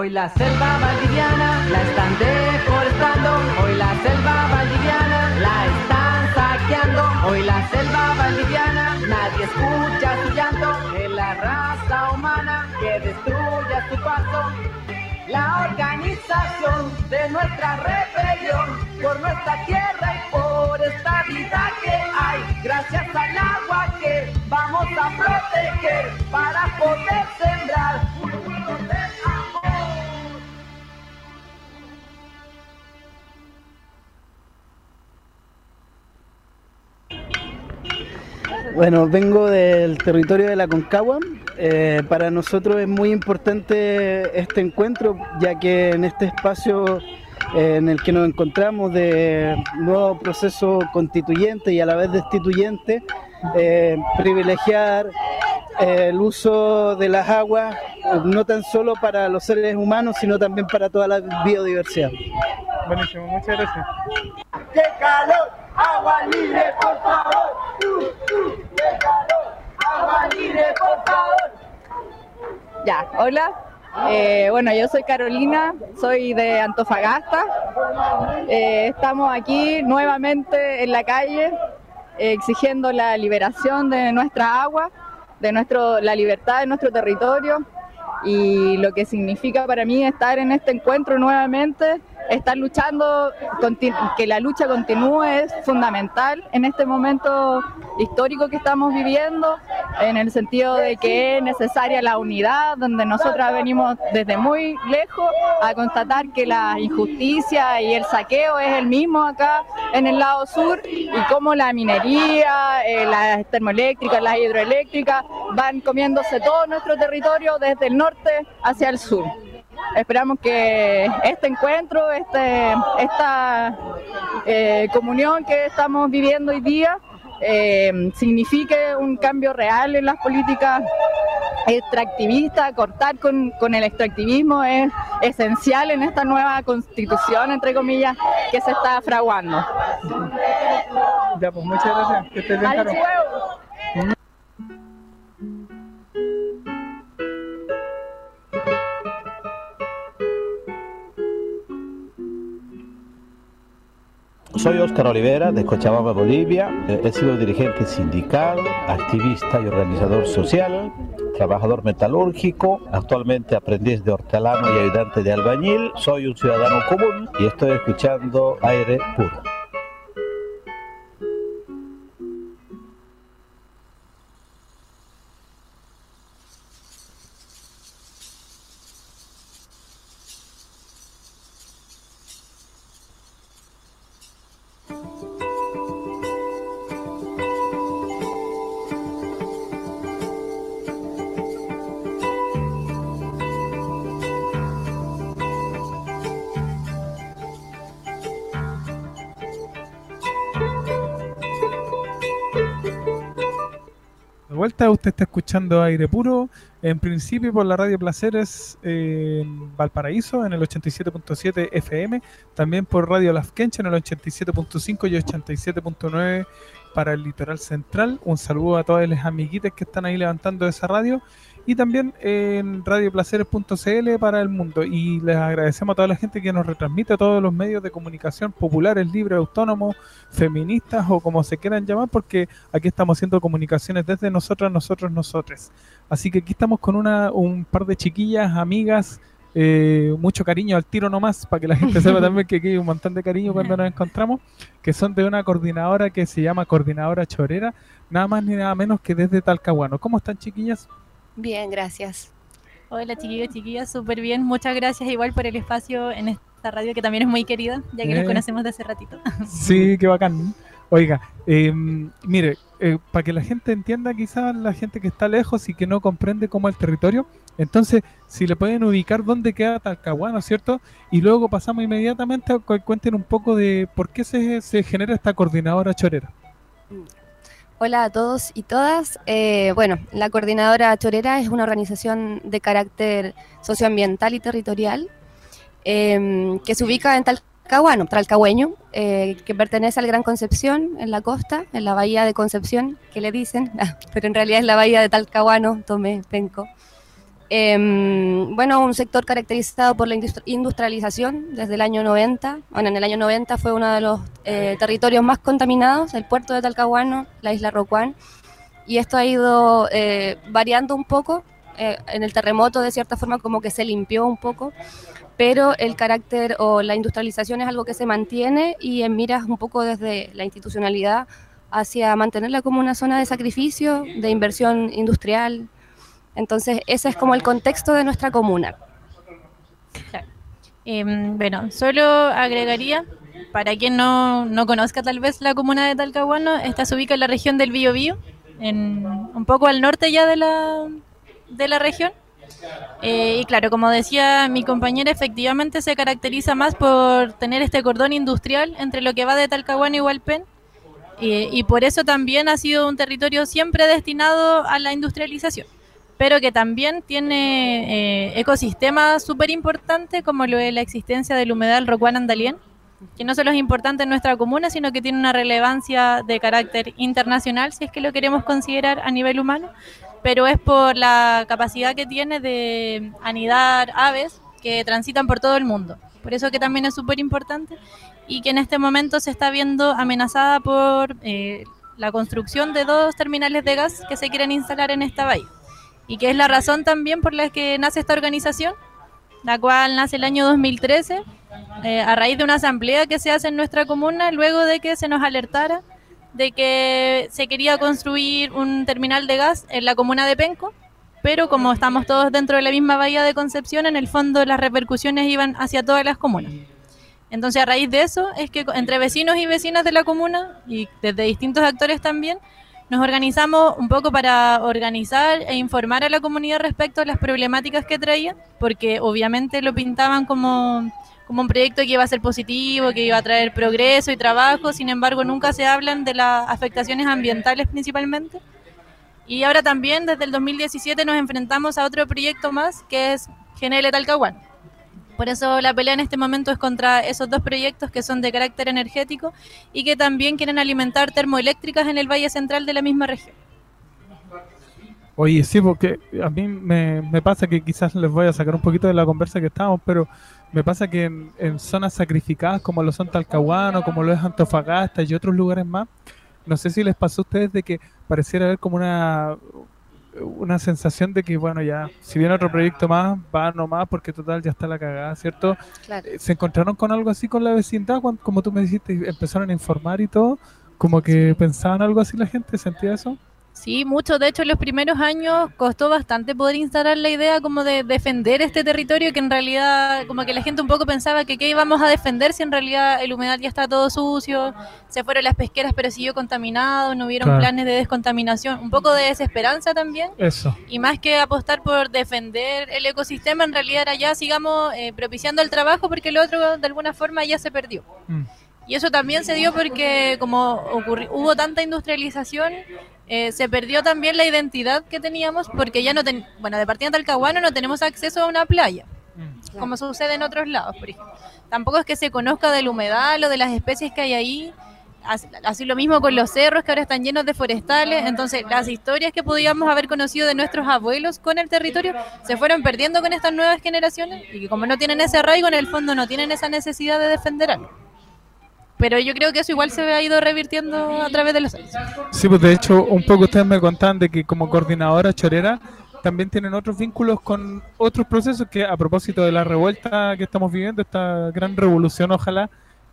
Hoy la selva valdiviana la están deforestando. Hoy la selva valdiviana la están saqueando. Hoy la selva valdiviana nadie escucha su llanto. Es la raza humana que destruye a su paso. La organización de nuestra rebelión por nuestra tierra y por esta vida que hay, gracias al agua que vamos a proteger para poder sembrar un mundo de amor. Bueno, vengo del territorio de la Concagua. Para nosotros es muy importante este encuentro, ya que en este espacio en el que nos encontramos de nuevo proceso constituyente y a la vez destituyente, privilegiar el uso de las aguas, no tan solo para los seres humanos, sino también para toda la biodiversidad. Buenísimo, muchas gracias. ¡Qué calor! ¡Agua libre, por favor! ¡Qué calor! ¡Agua libre, por favor! Ya, hola. Bueno, yo soy Carolina, soy de Antofagasta. Estamos aquí nuevamente en la calle exigiendo la liberación de nuestra agua, de la libertad de nuestro territorio, y lo que significa para mí estar en este encuentro nuevamente, estar luchando, que la lucha continúe, es fundamental en este momento histórico que estamos viviendo, en el sentido de que es necesaria la unidad, donde nosotras venimos desde muy lejos a constatar que la injusticia y el saqueo es el mismo acá en el lado sur, y cómo la minería, las termoeléctricas, las hidroeléctricas van comiéndose todo nuestro territorio desde el norte hacia el sur. Esperamos que este encuentro, esta comunión que estamos viviendo hoy día signifique un cambio real en las políticas extractivistas. Cortar con el extractivismo es esencial en esta nueva constitución, entre comillas, que se está fraguando. Ya, pues muchas gracias. Que estés bien, Caro. Soy Óscar Olivera, de Cochabamba, Bolivia. He sido dirigente sindical, activista y organizador social, trabajador metalúrgico, actualmente aprendiz de hortelano y ayudante de albañil. Soy un ciudadano común y estoy escuchando Aire Puro. De vuelta, usted está escuchando Aire Puro, en principio por la Radio Placeres en Valparaíso en el 87.7 FM, también por Radio Lafkenche en el 87.5 y 87.9 para el litoral central. Un saludo a todos los amiguitos que están ahí levantando esa radio, y también en radioplaceres.cl para el mundo. Y les agradecemos a toda la gente que nos retransmite a todos los medios de comunicación populares, libres, autónomos, feministas o como se quieran llamar, porque aquí estamos haciendo comunicaciones desde nosotras, nosotres. Así que aquí estamos con un par de chiquillas, amigas, mucho cariño al tiro nomás, para que la gente sepa también que aquí hay un montón de cariño cuando nos encontramos, que son de una coordinadora que se llama Coordinadora Chorera, nada más ni nada menos que desde Talcahuano. ¿Cómo están, chiquillas? Bien, gracias. Hola chiquillos, chiquillas, súper bien. Muchas gracias igual por el espacio en esta radio que también es muy querida, ya que nos conocemos de hace ratito. Sí, qué bacán. Oiga, mire, para que la gente entienda, quizás la gente que está lejos y que no comprende cómo es el territorio, entonces si le pueden ubicar dónde queda Talcahuano, ¿cierto? Y luego pasamos inmediatamente a que cuenten un poco de por qué se genera esta coordinadora chorera. Hola a todos y todas. Bueno, la Coordinadora Chorera es una organización de carácter socioambiental y territorial que se ubica en Talcahuano, talcahueño, que pertenece al Gran Concepción, en la costa, en la bahía de Concepción, que le dicen, pero en realidad es la bahía de Talcahuano, Tomé, Penco. Bueno, un sector caracterizado por la industrialización desde el año 90. Bueno, en el año 90 fue uno de los territorios más contaminados, el puerto de Talcahuano, la isla Rocuán, y esto ha ido variando un poco. En el terremoto, de cierta forma, como que se limpió un poco, pero el carácter o la industrialización es algo que se mantiene y en miras un poco desde la institucionalidad hacia mantenerla como una zona de sacrificio, de inversión industrial. Entonces, ese es como el contexto de nuestra comuna. Bueno, solo agregaría, para quien no conozca tal vez la comuna de Talcahuano, esta se ubica en la región del Biobío, un poco al norte ya de la región. Y claro, como decía mi compañera, efectivamente se caracteriza más por tener este cordón industrial entre lo que va de Talcahuano y Hualpén, y por eso también ha sido un territorio siempre destinado a la industrialización, pero que también tiene ecosistemas súper importantes, como lo es la existencia del humedal Rocuán-Andalién, que no solo es importante en nuestra comuna, sino que tiene una relevancia de carácter internacional, si es que lo queremos considerar a nivel humano, pero es por la capacidad que tiene de anidar aves que transitan por todo el mundo. Por eso que también es súper importante y que en este momento se está viendo amenazada por la construcción de 2 terminales de gas que se quieren instalar en esta bahía. Y que es la razón también por la que nace esta organización, la cual nace el año 2013, a raíz de una asamblea que se hace en nuestra comuna, luego de que se nos alertara de que se quería construir un terminal de gas en la comuna de Penco, pero como estamos todos dentro de la misma bahía de Concepción, en el fondo las repercusiones iban hacia todas las comunas. Entonces, a raíz de eso, es que entre vecinos y vecinas de la comuna, y desde distintos actores también, nos organizamos un poco para organizar e informar a la comunidad respecto a las problemáticas que traía, porque obviamente lo pintaban como un proyecto que iba a ser positivo, que iba a traer progreso y trabajo, sin embargo nunca se hablan de las afectaciones ambientales principalmente. Y ahora también desde el 2017 nos enfrentamos a otro proyecto más, que es GNL Talcahuano. Por eso la pelea en este momento es contra esos 2 proyectos que son de carácter energético y que también quieren alimentar termoeléctricas en el Valle Central de la misma región. Oye, sí, porque a mí me pasa que quizás les voy a sacar un poquito de la conversa que estábamos, pero me pasa que en zonas sacrificadas como lo son Talcahuano, como lo es Antofagasta y otros lugares más, no sé si les pasó a ustedes de que pareciera haber como una sensación de que, bueno, ya, si viene otro proyecto más, va nomás porque total ya está la cagada, ¿cierto? Claro. ¿Se encontraron con algo así con la vecindad? Cuando, como tú me dijiste, empezaron a informar y todo, como que pensaban algo así la gente, ¿sentía eso? Sí, mucho. De hecho, en los primeros años costó bastante poder instalar la idea como de defender este territorio, que en realidad como que la gente un poco pensaba que qué íbamos a defender si en realidad el humedal ya está todo sucio, se fueron las pesqueras pero siguió contaminado, no hubieron planes de descontaminación, un poco de desesperanza también. Eso. Y más que apostar por defender el ecosistema, en realidad era ya sigamos propiciando el trabajo porque el otro de alguna forma ya se perdió. Y eso también se dio porque como hubo tanta industrialización, se perdió también la identidad que teníamos porque ya bueno, de partida de Talcahuano no tenemos acceso a una playa, como sucede en otros lados, por ejemplo. Tampoco es que se conozca del humedal o de las especies que hay ahí, así lo mismo con los cerros que ahora están llenos de forestales. Entonces las historias que podíamos haber conocido de nuestros abuelos con el territorio se fueron perdiendo con estas nuevas generaciones y que como no tienen ese arraigo, en el fondo no tienen esa necesidad de defender algo. Pero yo creo que eso igual se ha ido revirtiendo a través de los años. Sí, pues de hecho un poco ustedes me contaban de que como coordinadora chorera también tienen otros vínculos con otros procesos que, a propósito de la revuelta que estamos viviendo, esta gran revolución, ojalá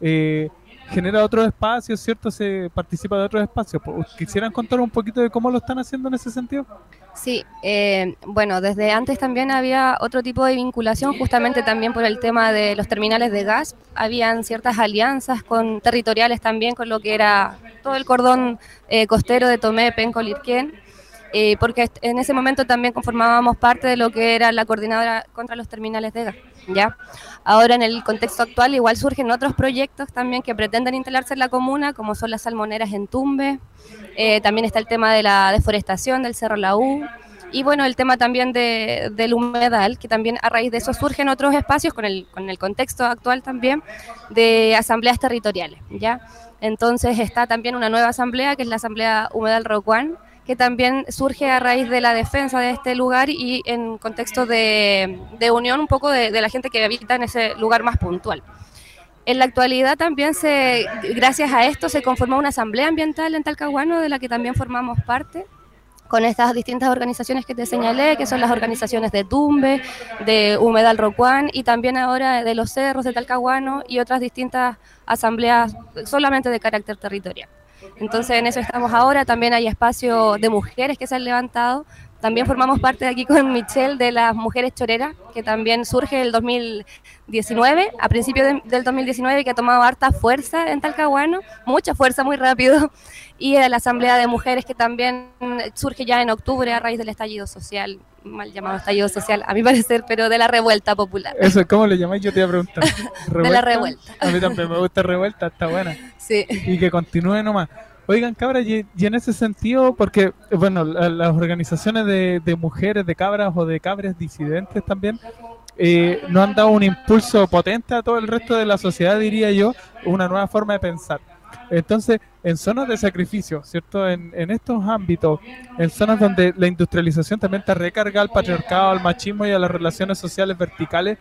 genera otros espacios, ¿cierto? Se participa de otros espacios. ¿Quisieran contar un poquito de cómo lo están haciendo en ese sentido? Sí, bueno, desde antes también había otro tipo de vinculación, justamente también por el tema de los terminales de gas. Habían ciertas alianzas territoriales también con lo que era todo el cordón costero de Tomé, Penco, Lirquén, porque en ese momento también conformábamos parte de lo que era la coordinadora contra los terminales de gas, ¿ya? Ahora en el contexto actual igual surgen otros proyectos también que pretenden instalarse en la comuna, como son las salmoneras en Tumbes, también está el tema de la deforestación del Cerro La U, y bueno, el tema también del humedal, que también a raíz de eso surgen otros espacios con el contexto actual también de asambleas territoriales, ¿ya? Entonces está también una nueva asamblea, que es la Asamblea Humedal Rocuán, que también surge a raíz de la defensa de este lugar y en contexto de unión un poco de la gente que habita en ese lugar más puntual. En la actualidad también gracias a esto se conformó una asamblea ambiental en Talcahuano, de la que también formamos parte, con estas distintas organizaciones que te señalé, que son las organizaciones de Tumbe, de Humedal Rocuán y también ahora de los cerros de Talcahuano y otras distintas asambleas solamente de carácter territorial. Entonces en eso estamos ahora, también hay espacio de mujeres que se han levantado, también formamos parte de aquí con Michelle de las Mujeres Choreras, que también surge el 2019, a principios del 2019, que ha tomado harta fuerza en Talcahuano, mucha fuerza, muy rápido, y la Asamblea de Mujeres, que también surge ya en octubre a raíz del estallido social, mal llamado estallido social, a mi parecer, pero de la revuelta popular. Eso, ¿cómo le llamáis? Yo te iba a preguntar. De la revuelta. A mí también me gusta revuelta, está buena. Sí. Y que continúe nomás. Oigan, cabras, y en ese sentido, porque, bueno, las organizaciones de mujeres, de cabras o de cabres disidentes también, nos han dado un impulso potente a todo el resto de la sociedad, diría yo, una nueva forma de pensar. Entonces, en zonas de sacrificio, ¿cierto? En estos ámbitos, en zonas donde la industrialización también está recargada al patriarcado, al machismo y a las relaciones sociales verticales,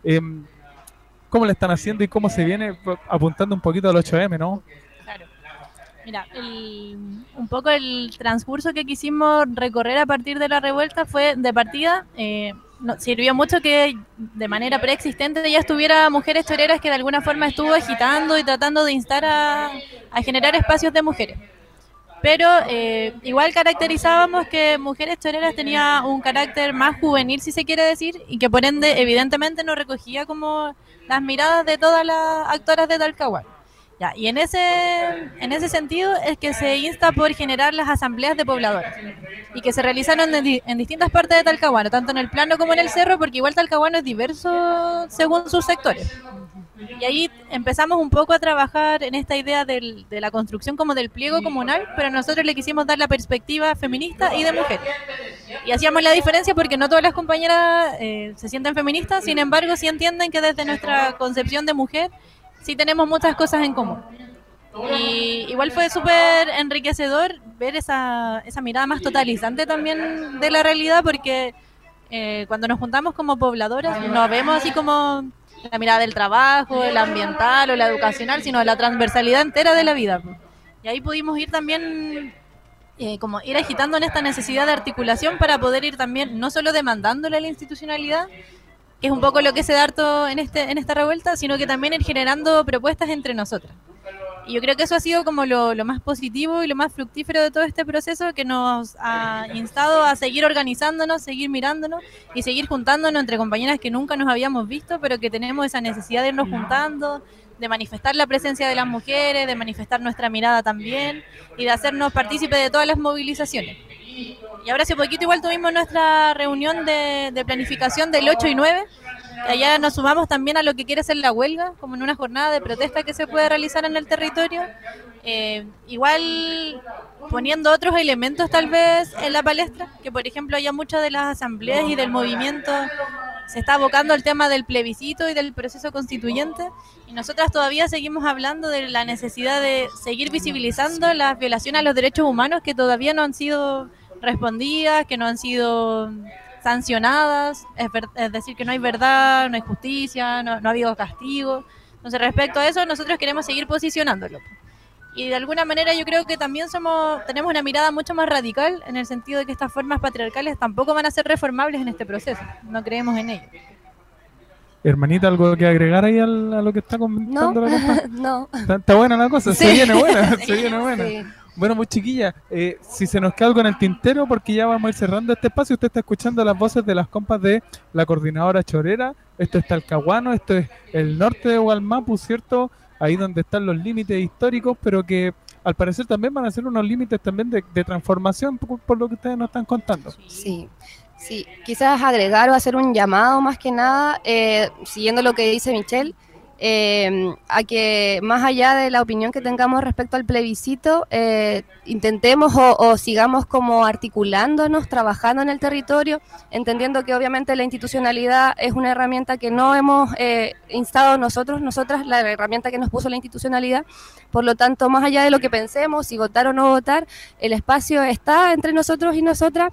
¿cómo le están haciendo y cómo se viene apuntando un poquito al 8M, no? Mira, un poco el transcurso que quisimos recorrer a partir de la revuelta fue, de partida, sirvió mucho que de manera preexistente ya estuviera Mujeres Choreras, que de alguna forma estuvo agitando y tratando de instar a generar espacios de mujeres. Pero igual caracterizábamos que Mujeres Choreras tenía un carácter más juvenil, si se quiere decir, y que por ende evidentemente no recogía como las miradas de todas las actoras de Talcahuano. Ya, y en ese sentido es que se insta por generar las asambleas de pobladores y que se realizaron en distintas partes de Talcahuano, tanto en el plano como en el cerro, porque igual Talcahuano es diverso según sus sectores. Y ahí empezamos un poco a trabajar en esta idea de la construcción como del pliego comunal, pero nosotros le quisimos dar la perspectiva feminista y de mujer. Y hacíamos la diferencia porque no todas las compañeras se sienten feministas, sin embargo sí entienden que desde nuestra concepción de mujer sí tenemos muchas cosas en común. Y igual fue súper enriquecedor ver esa mirada más totalizante también de la realidad, porque cuando nos juntamos como pobladoras no vemos así como la mirada del trabajo, el ambiental o la educacional, sino la transversalidad entera de la vida. Y ahí pudimos ir también como ir agitando en esta necesidad de articulación para poder ir también no solo demandándole a la institucionalidad, que es un poco lo que se da harto en esta revuelta, sino que también ir generando propuestas entre nosotras. Y yo creo que eso ha sido como lo más positivo y lo más fructífero de todo este proceso, que nos ha instado a seguir organizándonos, seguir mirándonos y seguir juntándonos entre compañeras que nunca nos habíamos visto, pero que tenemos esa necesidad de irnos juntando, de manifestar la presencia de las mujeres, de manifestar nuestra mirada también y de hacernos partícipes de todas las movilizaciones. Y ahora hace poquito igual tuvimos nuestra reunión de planificación del 8 y 9, que allá nos sumamos también a lo que quiere ser la huelga, como en una jornada de protesta que se puede realizar en el territorio, igual poniendo otros elementos tal vez en la palestra, que por ejemplo ya muchas de las asambleas y del movimiento se está abocando al tema del plebiscito y del proceso constituyente, y nosotras todavía seguimos hablando de la necesidad de seguir visibilizando las violaciones a los derechos humanos que todavía no han sido respondidas, que no han sido sancionadas, es decir, que no hay verdad, no hay justicia, no ha habido castigo. Entonces, respecto a eso, nosotros queremos seguir posicionándolo. Y de alguna manera yo creo que también tenemos una mirada mucho más radical, en el sentido de que estas formas patriarcales tampoco van a ser reformables en este proceso, no creemos en ello. Hermanita, ¿algo que agregar ahí a lo que está comentando? No. Está buena la cosa, sí. Se viene buena, se Sí, viene buena. sí. Bueno, pues chiquilla, si se nos queda algo en el tintero, porque ya vamos a ir cerrando este espacio, usted está escuchando las voces de las compas de la Coordinadora Chorera, esto es Talcahuano, esto es el norte de Hualmapu, ¿cierto? Ahí donde están los límites históricos, pero que al parecer también van a ser unos límites también de transformación, por lo que ustedes nos están contando. Sí, quizás agregar o hacer un llamado más que nada, siguiendo lo que dice Michelle. a que más allá de la opinión que tengamos respecto al plebiscito, intentemos o sigamos como articulándonos, trabajando en el territorio, entendiendo que obviamente la institucionalidad es una herramienta que no hemos instado nosotras, la herramienta que nos puso la institucionalidad. Por lo tanto, más allá de lo que pensemos, si votar o no votar, el espacio está entre nosotros y nosotras.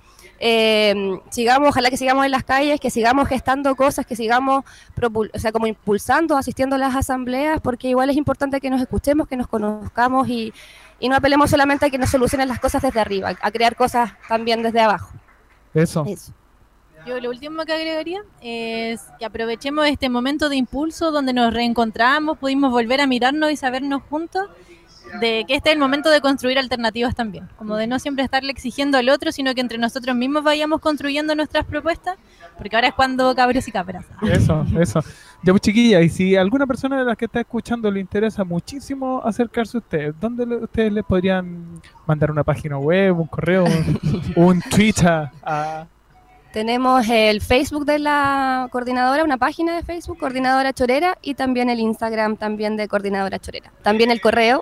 Ojalá que sigamos en las calles, que sigamos gestando cosas, que sigamos como impulsando, asistiendo a las asambleas, porque igual es importante que nos escuchemos, que nos conozcamos y no apelemos solamente a que nos solucionen las cosas desde arriba, a crear cosas también desde abajo. Eso. Yo lo último que agregaría es que aprovechemos este momento de impulso donde nos reencontramos, pudimos volver a mirarnos y sabernos juntos, de que este es el momento de construir alternativas también, como de no siempre estarle exigiendo al otro, sino que entre nosotros mismos vayamos construyendo nuestras propuestas, porque ahora es cuando cabros y cabras. Eso. Ya, pues, chiquilla, y si alguna persona de las que está escuchando le interesa muchísimo acercarse a ustedes, ¿dónde ustedes les podrían mandar una página web, un correo, un Twitter? Tenemos el Facebook de la coordinadora, una página de Facebook, Coordinadora Chorera, y también el Instagram también de Coordinadora Chorera. También el correo,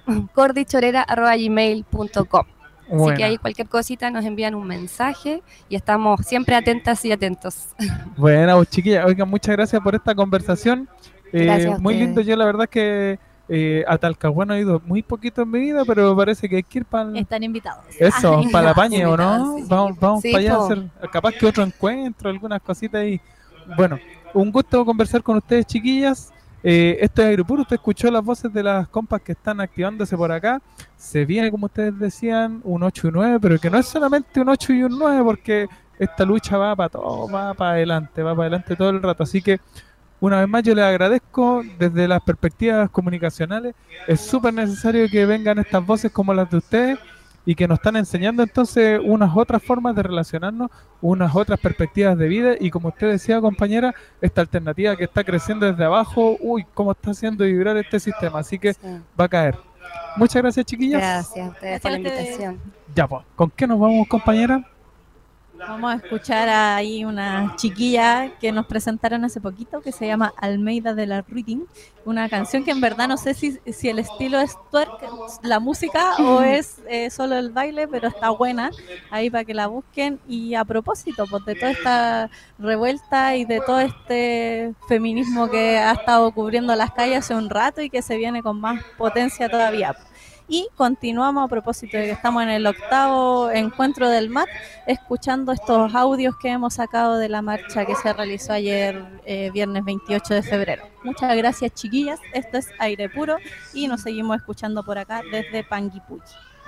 cordichorera@gmail.com. Así que ahí cualquier cosita nos envían un mensaje y estamos siempre atentas y atentos. Bueno, chiquillas, oigan, muchas gracias por esta conversación. Gracias a muy ustedes. lindo. Yo la verdad es que a Talcahuano he ido muy poquito en mi vida, pero parece que hay que ir para Están invitados. eso, para la paña, ¿o no? Sí. Vamos Sí, para allá a po. hacer capaz que otro encuentro, algunas cositas ahí. Bueno, un gusto conversar con ustedes, chiquillas. Esto es Aire Puro. Usted escuchó las voces de las compas que están activándose por acá. Se viene, como ustedes decían, un 8 y 9, pero que no es solamente un 8 y un 9, porque esta lucha va para todo, va para adelante todo el rato. Así que una vez más yo les agradezco desde las perspectivas comunicacionales. Es súper necesario que vengan estas voces como las de ustedes y que nos están enseñando entonces unas otras formas de relacionarnos, unas otras perspectivas de vida, y como usted decía, compañera, esta alternativa que está creciendo desde abajo, cómo está haciendo vibrar este sistema, así que va a caer. Muchas gracias, chiquillas. Gracias a ustedes por la invitación. Ya, pues, ¿con qué nos vamos, compañera? Vamos a escuchar ahí una chiquilla que nos presentaron hace poquito, que se llama Almeida de la Reading, una canción que en verdad no sé si el estilo es twerk, la música, o es solo el baile, pero está buena, ahí para que la busquen. Y a propósito, pues, de toda esta revuelta y de todo este feminismo que ha estado cubriendo las calles hace un rato y que se viene con más potencia todavía. Y continuamos a propósito de que estamos en el 8º encuentro del MAT, escuchando estos audios que hemos sacado de la marcha que se realizó ayer, viernes 28 de febrero. Muchas gracias, chiquillas. Esto es Aire Puro y nos seguimos escuchando por acá desde Panguipulli.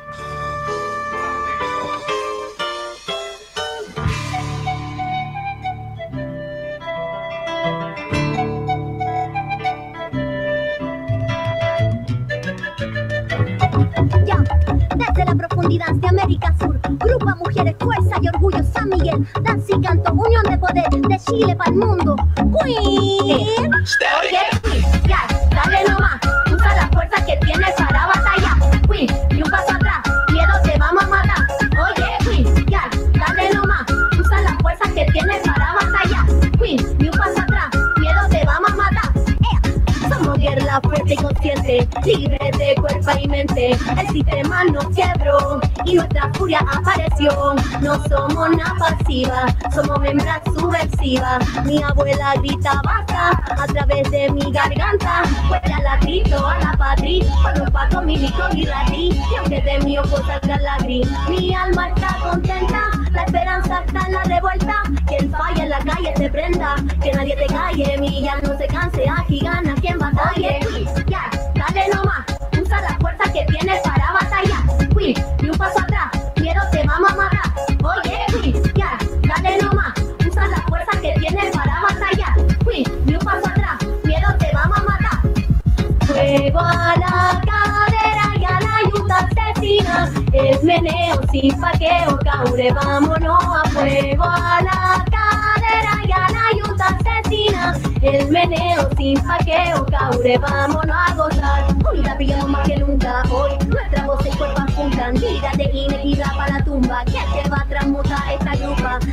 Ya, desde la profundidad de América Sur, grupo mujeres, fuerza y orgullo, San Miguel, danza y canto, unión de poder, de Chile para el mundo. Queen, oye, ya, dale nomás, usa la fuerza que tienes para batallar. Queen, y un paso atrás, miedo te vamos a matar. Oye, Queen, ya, dale nomás, usa la fuerza que tienes para batallar. Queen, y un paso atrás, miedo te vamos a matar. Somos guerra fuerte y consciente, libre de cuerpo y mente. El sistema nos quebró y nuestra furia apareció. No somos nada pasiva, somos hembras subversivas. Mi abuela grita basta a través de mi garganta. Fuera la grito a la patria, con un pato milico y ratí. Y aunque de mi ojo salga lágrima, mi alma está contenta. La esperanza está en la revuelta. Que el falla en la calle se prenda, que nadie te calle. Mi ya no se canse, aquí gana quien batalle. Ya, dale nomás, usa la fuerza que tienes para batallar. Queen, y un paso atrás, miedo te vamos a matar. Oye, Queen, ya, dale nomás, usa la fuerza que tienes para batallar. Queen, y un paso atrás, miedo te vamos a matar. Fuego a la cadera y a la yuta asesina. El meneo sin paqueo, caure, vámonos a fuego a la cadera y a la yuta asesina. El meneo sin paqueo, caure, vámonos a gozar. Hoy la pillamos más que nunca, hoy nuestra voz y cuerpo juntan. Tírate y me tira para la tumba, que te va a transmutar esta grupa. Descontra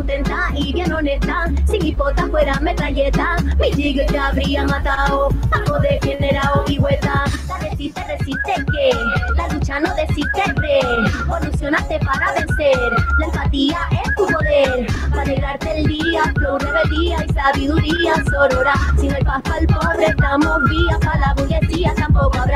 contenta y bien honesta. Si mi pota fuera metralleta, mi tigre te habría matado. Algo degenerado y vuelta. Resiste que la lucha no desiste, evolucionaste para vencer. La empatía es tu poder, para alegrarte el día. Flow, rebeldía y sabiduría sorora. Si no hay paz para el pobre, estamos vías. Para la burguesía tampoco habrá.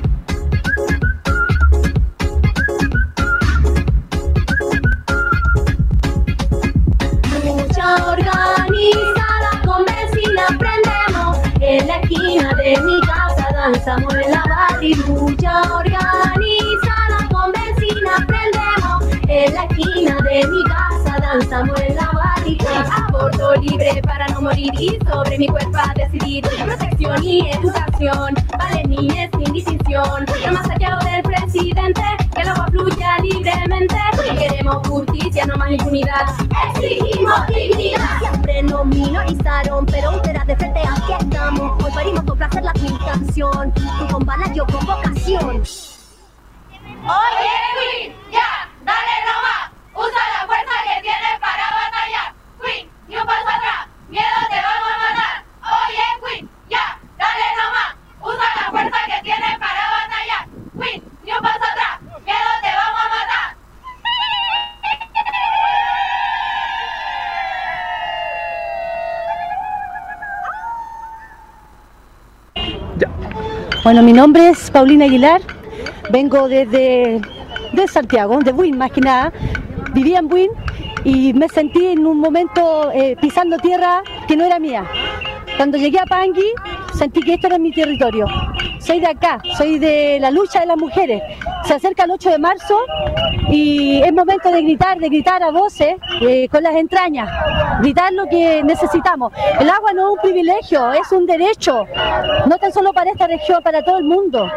Lucha organizada, con vecina aprendemos. En la esquina de mi casa danzamos en la barri. Lucha organizada, con vecina aprendemos. En la esquina de mi casa danzamos en la barri. Aborto libre para no morir y sobre mi cuerpo a decidir. Protección y educación, vale niñez sin distinción. No más saqueo del presidente, que el agua fluya libremente. Queremos justicia, no más impunidad. Exigimos dignidad. Siempre nos minorizaron, pero ustedes de frente aquí estamos. Hoy parimos con placer la canción. Tú con balas, yo con vocación. Oye, Queen, ya, dale nomás. Usa la fuerza que tienes para batallar. Queen, ni un paso atrás, miedo te vamos a matar. Oye, Queen, ya, dale nomás. Usa la fuerza que tienes para batallar. Queen, ni un paso atrás, miedo te vamos a matar. Bueno, mi nombre es Paulina Aguilar, vengo de Santiago, de Buin más que nada. Vivía en Buin y me sentí en un momento pisando tierra que no era mía. Cuando llegué a Pangui sentí que esto era mi territorio. Soy de acá, soy de la lucha de las mujeres. Se acerca el 8 de marzo y es momento de gritar a voces con las entrañas, gritar lo que necesitamos. El agua no es un privilegio, es un derecho, no tan solo para esta región, para todo el mundo.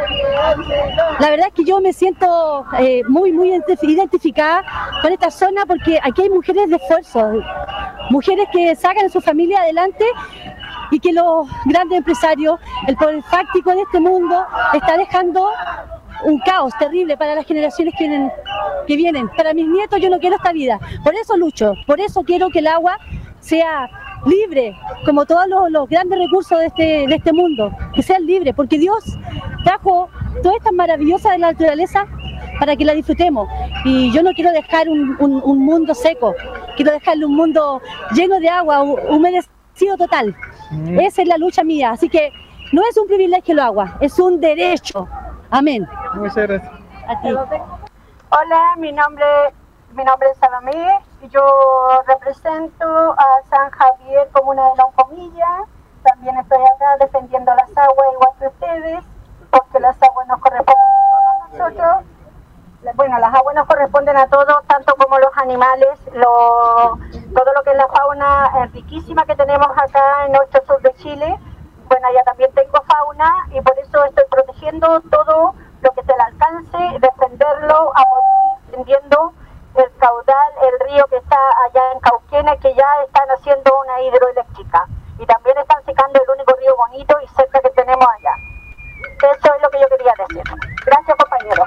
La verdad es que yo me siento muy identificada con esta zona porque aquí hay mujeres de esfuerzo, mujeres que sacan a su familia adelante y que los grandes empresarios, el poder fáctico de este mundo está dejando un caos terrible para las generaciones que vienen. Para mis nietos yo no quiero esta vida, por eso lucho, por eso quiero que el agua sea libre, como todos los grandes recursos de este mundo, que sean libres, porque Dios trajo todas estas maravillosas de la naturaleza para que la disfrutemos, y yo no quiero dejar un mundo seco, quiero dejarle un mundo lleno de agua, humedecido total. Esa es la lucha mía, así que no es un privilegio el agua, es un derecho. Amén. Muchas gracias. A ti. Hola, mi nombre es Salomé y yo represento a San Javier, comuna de Loncomilla. También estoy acá defendiendo las aguas igual que ustedes, porque las aguas nos corresponden a nosotros. Bueno, las aguas nos corresponden a todos, tanto como los animales, todo lo que es la fauna riquísima que tenemos acá en nuestro sur de Chile. Bueno, ya también tengo fauna y por eso estoy protegiendo todo lo que se le alcance, defenderlo, defendiendo el caudal, el río que está allá en Cauquenes, que ya están haciendo una hidroeléctrica. Y también están secando el único río bonito y cerca que tenemos allá. Eso es lo que yo quería decir. Gracias, compañeros.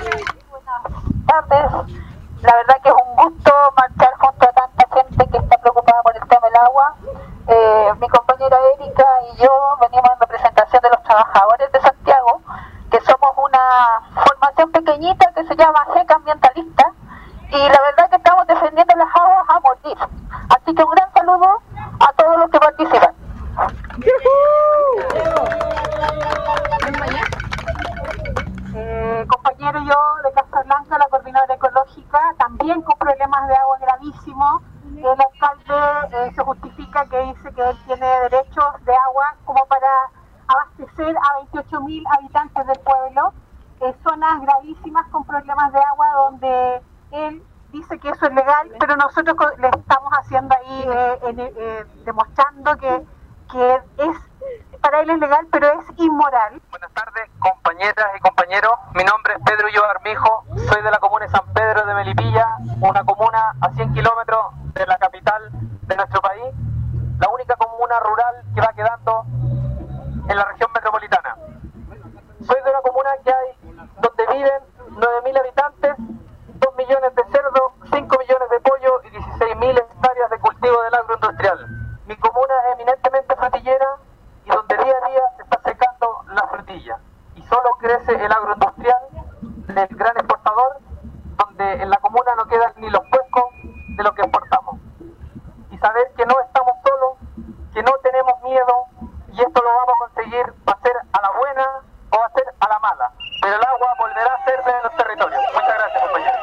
Buenas tardes. La verdad que es un gusto marchar junto a tanta gente que está preocupada por el tema del agua. Mi compañera Erika y yo venimos en representación de los trabajadores de Santiago, que somos una formación pequeñita que se llama GECA Ambientalista, y la verdad que estamos defendiendo las aguas a morir. Así que un gran saludo a todos los que participan. Compañero, yo de Casablanca, la coordinadora ecológica, también con problemas de agua gravísimos. El alcalde se justifica que dice que él tiene derechos de agua como para abastecer a 28.000 habitantes del pueblo. Zonas gravísimas con problemas de agua donde él dice que eso es legal, pero nosotros le estamos haciendo ahí, demostrando que es, para él es legal, pero es inmoral. Buenas tardes, compañeras y compañeros. Mi nombre es Pedro Ulloa Armijo, soy de la comuna de San Pedro de Melipilla, una comuna a 100 kilómetros de la capital de nuestro país, la única comuna rural que va quedando en la región metropolitana. Soy de una comuna donde viven 9.000 habitantes, 2 millones de cerdos, 5 millones de pollos y 16.000 hectáreas de y solo crece el agroindustrial del gran exportador, donde en la comuna no quedan ni los huecos de lo que exportamos. Y saber que no estamos solos, que no tenemos miedo, y esto lo vamos a conseguir, va a ser a la buena o va a ser a la mala, pero el agua volverá a ser de los territorios. Muchas gracias, compañeros.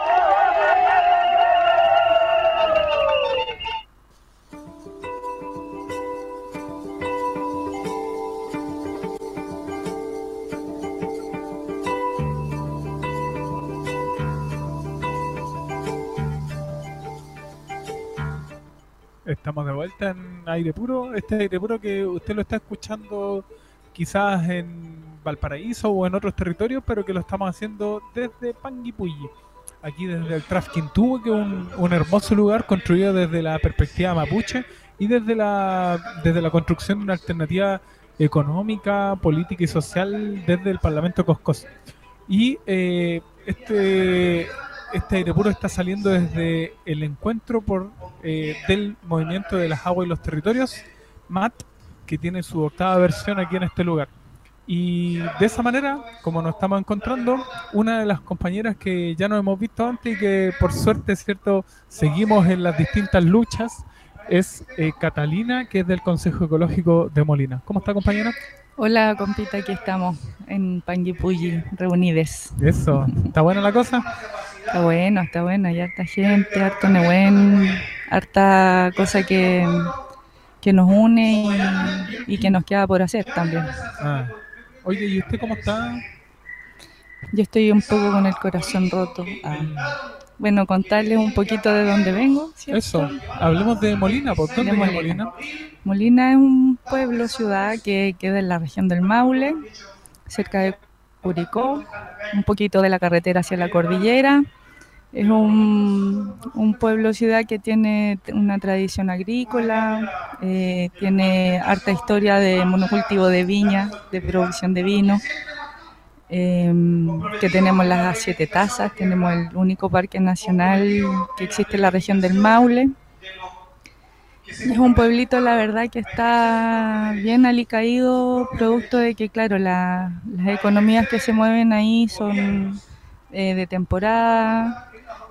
Estamos de vuelta en Aire Puro. Este Aire Puro que usted lo está escuchando quizás en Valparaíso o en otros territorios, pero que lo estamos haciendo desde Panguipulli, aquí desde el Trafquintú, que es un hermoso lugar construido desde la perspectiva mapuche y desde la construcción de una alternativa económica, política y social desde el Parlamento Coscos. Y este Aire Puro está saliendo desde el encuentro del Movimiento de las Aguas y los Territorios, MAT, que tiene su 8ª versión aquí en este lugar. Y de esa manera, como nos estamos encontrando, una de las compañeras que ya nos hemos visto antes y que por suerte, cierto, seguimos en las distintas luchas, es Catalina, que es del Consejo Ecológico de Molina. ¿Cómo está, compañera? Hola, compita, aquí estamos en Panguipulli, reunides. Eso, ¿está buena la cosa? Está bueno, hay harta gente, harto Nehuen, harta cosa que nos une y que nos queda por hacer también. Oye, ¿y usted cómo está? Yo estoy un poco con el corazón roto. Bueno, contarles un poquito de dónde vengo, ¿cierto? Eso, hablemos de Molina, ¿por dónde es Molina? Molina es un pueblo, ciudad que queda en la región del Maule, cerca de Curicó, un poquito de la carretera hacia la cordillera. Es un pueblo, ciudad que tiene una tradición agrícola, tiene harta historia de monocultivo de viña, de producción de vino. Que tenemos las 7 tazas, tenemos el único parque nacional que existe en la región del Maule. Es un pueblito, la verdad, que está bien alicaído, producto de que, claro, las economías que se mueven ahí son de temporada,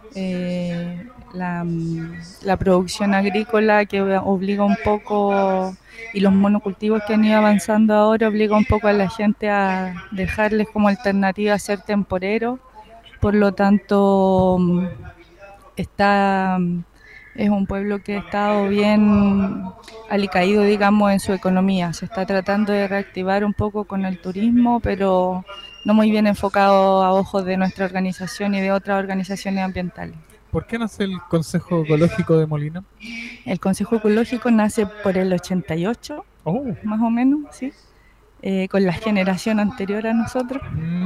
la producción agrícola que obliga un poco, y los monocultivos que han ido avanzando ahora obliga un poco a la gente a dejarles como alternativa ser temporero. Por lo tanto, es un pueblo que ha estado bien alicaído, digamos, en su economía. Se está tratando de reactivar un poco con el turismo, pero no muy bien enfocado a ojos de nuestra organización y de otras organizaciones ambientales. ¿Por qué nace el Consejo Ecológico de Molina? El Consejo Ecológico nace por el 88, más o menos, sí, con la generación anterior a nosotros.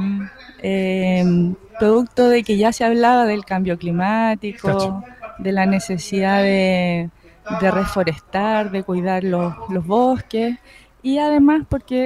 Producto de que ya se hablaba del cambio climático, de la necesidad de reforestar, de cuidar los bosques, y además porque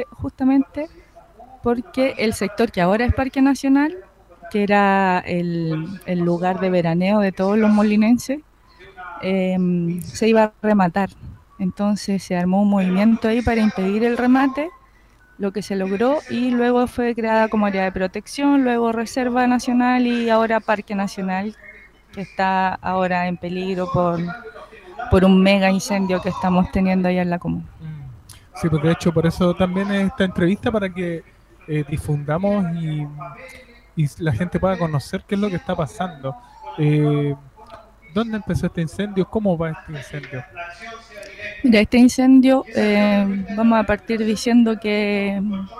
el sector que ahora es Parque Nacional, que era el lugar de veraneo de todos los molinenses, se iba a rematar. Entonces se armó un movimiento ahí para impedir el remate, lo que se logró, y luego fue creada como área de protección, luego Reserva Nacional y ahora Parque Nacional, que está ahora en peligro por un mega incendio que estamos teniendo allá en la comuna. Sí, pues de hecho por eso también esta entrevista, para que difundamos y la gente pueda conocer qué es lo que está pasando. ¿Dónde empezó este incendio? ¿Cómo va este incendio? Mira, este incendio, vamos a partir diciendo que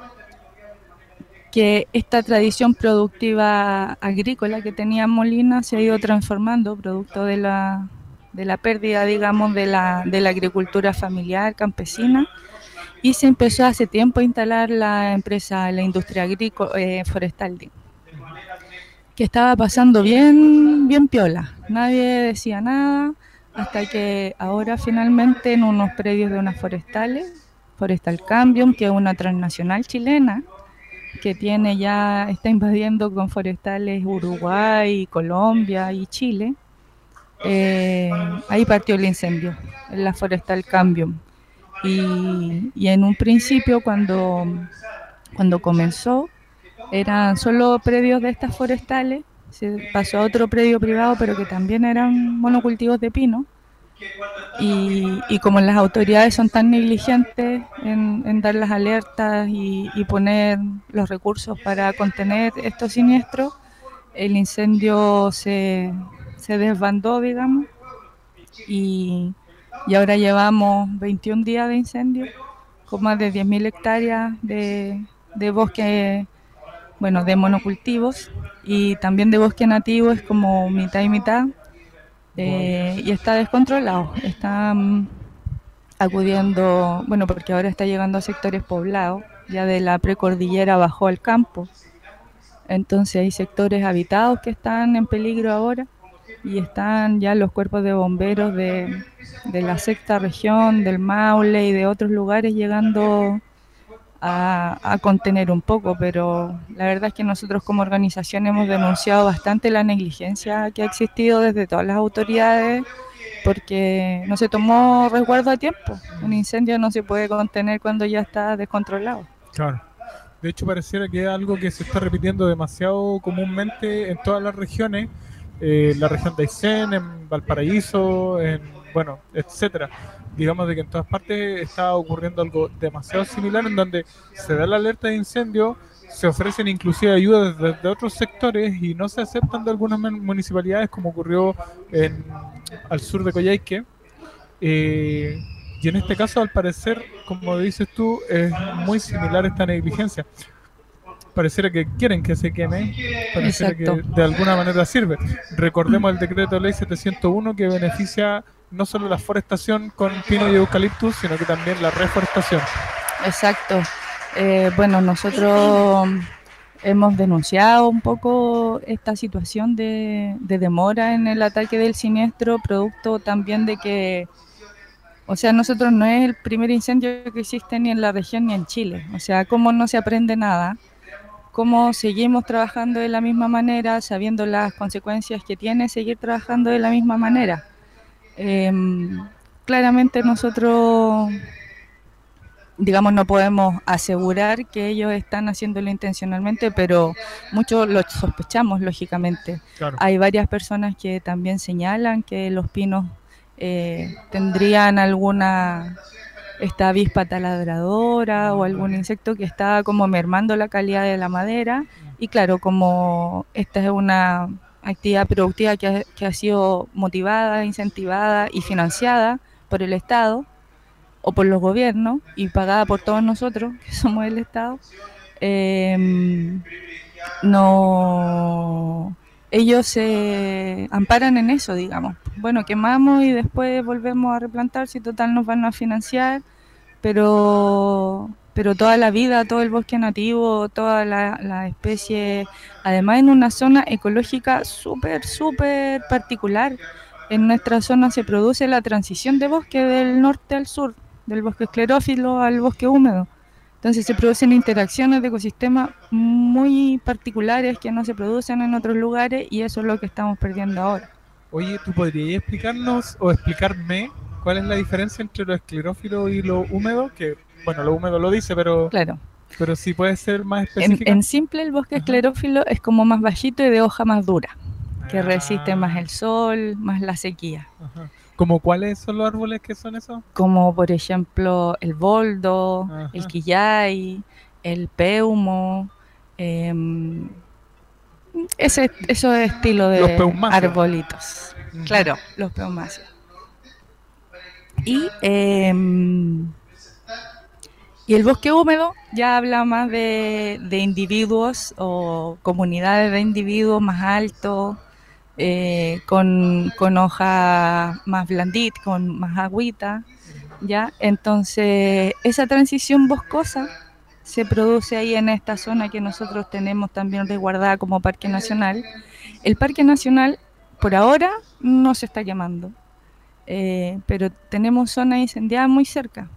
esta tradición productiva agrícola que tenía Molina se ha ido transformando producto de la pérdida, digamos, de la agricultura familiar, campesina, y se empezó hace tiempo a instalar la industria agrícola forestal, que estaba pasando bien piola, nadie decía nada, hasta que ahora finalmente en unos predios de unas forestales, Forestal Cambium, que es una transnacional chilena, que está invadiendo con forestales Uruguay, Colombia y Chile, ahí partió el incendio, en la Forestal Cambium. Y en un principio, cuando comenzó, eran solo predios de estas forestales, se pasó a otro predio privado, pero que también eran monocultivos de pino. Y como las autoridades son tan negligentes en dar las alertas y poner los recursos para contener estos siniestros, el incendio se desbandó, digamos, y ahora llevamos 21 días de incendio con más de 10.000 hectáreas de bosque, bueno, de monocultivos, y también de bosque nativo, es como mitad y mitad. Y está descontrolado, están acudiendo, bueno, porque ahora está llegando a sectores poblados, ya de la precordillera bajó al campo, entonces hay sectores habitados que están en peligro ahora, y están ya los cuerpos de bomberos de la sexta región, del Maule y de otros lugares llegando a contener un poco, pero la verdad es que nosotros como organización hemos denunciado bastante la negligencia que ha existido desde todas las autoridades, porque no se tomó resguardo a tiempo. Un incendio no se puede contener cuando ya está descontrolado. Claro. De hecho, pareciera que es algo que se está repitiendo demasiado comúnmente en todas las regiones, la región de Aysén, en Valparaíso, bueno, etcétera. Digamos de que en todas partes está ocurriendo algo demasiado similar, en donde se da la alerta de incendio, se ofrecen inclusive ayudas desde otros sectores y no se aceptan de algunas municipalidades, como ocurrió al sur de Coyhaique. Y en este caso, al parecer, como dices tú, es muy similar esta negligencia. Pareciera que quieren que se queme, pareciera Exacto. que de alguna manera sirve. Recordemos el decreto de ley 701 que beneficia no solo la forestación con pino y eucaliptus, sino que también la reforestación. Exacto. Bueno, nosotros hemos denunciado un poco esta situación de demora en el ataque del siniestro, producto también de que, o sea, nosotros no es el primer incendio que existe ni en la región ni en Chile. O sea, cómo no se aprende nada, cómo seguimos trabajando de la misma manera, sabiendo las consecuencias que tiene seguir trabajando de la misma manera. Claramente nosotros, digamos, no podemos asegurar que ellos están haciéndolo intencionalmente, pero mucho lo sospechamos, lógicamente. Claro. Hay varias personas que también señalan que los pinos tendrían alguna, esta avispa taladradora o algún insecto que está como mermando la calidad de la madera, y claro, como esta es una actividad productiva que ha sido motivada, incentivada y financiada por el Estado o por los gobiernos y pagada por todos nosotros, que somos el Estado, no, ellos se amparan en eso, digamos. Bueno, quemamos y después volvemos a replantar, si total nos van a financiar, pero toda la vida, todo el bosque nativo, toda la especie, además en una zona ecológica súper particular. En nuestra zona se produce la transición de bosque del norte al sur, del bosque esclerófilo al bosque húmedo. Entonces se producen interacciones de ecosistemas muy particulares que no se producen en otros lugares, y eso es lo que estamos perdiendo ahora. Oye, ¿tú podrías explicarnos o explicarme cuál es la diferencia entre lo esclerófilo y lo húmedo? Que, bueno, lo húmedo lo dice, pero claro, pero si puede ser más específica. En simple, el bosque esclerófilo es como más bajito y de hoja más dura, que resiste más el sol, más la sequía. Ajá. ¿Como cuáles son los árboles que son esos? Como por ejemplo el boldo, ajá, el quillay, el peumo, esos estilos de arbolitos. Claro, los peumáceos. Y el bosque húmedo ya habla más de individuos o comunidades de individuos más altos, con hoja más blandita, con más agüita, ¿ya? Entonces, esa transición boscosa se produce ahí en esta zona que nosotros tenemos también resguardada como Parque Nacional. El Parque Nacional, por ahora, no se está quemando, pero tenemos zonas incendiadas muy cerca.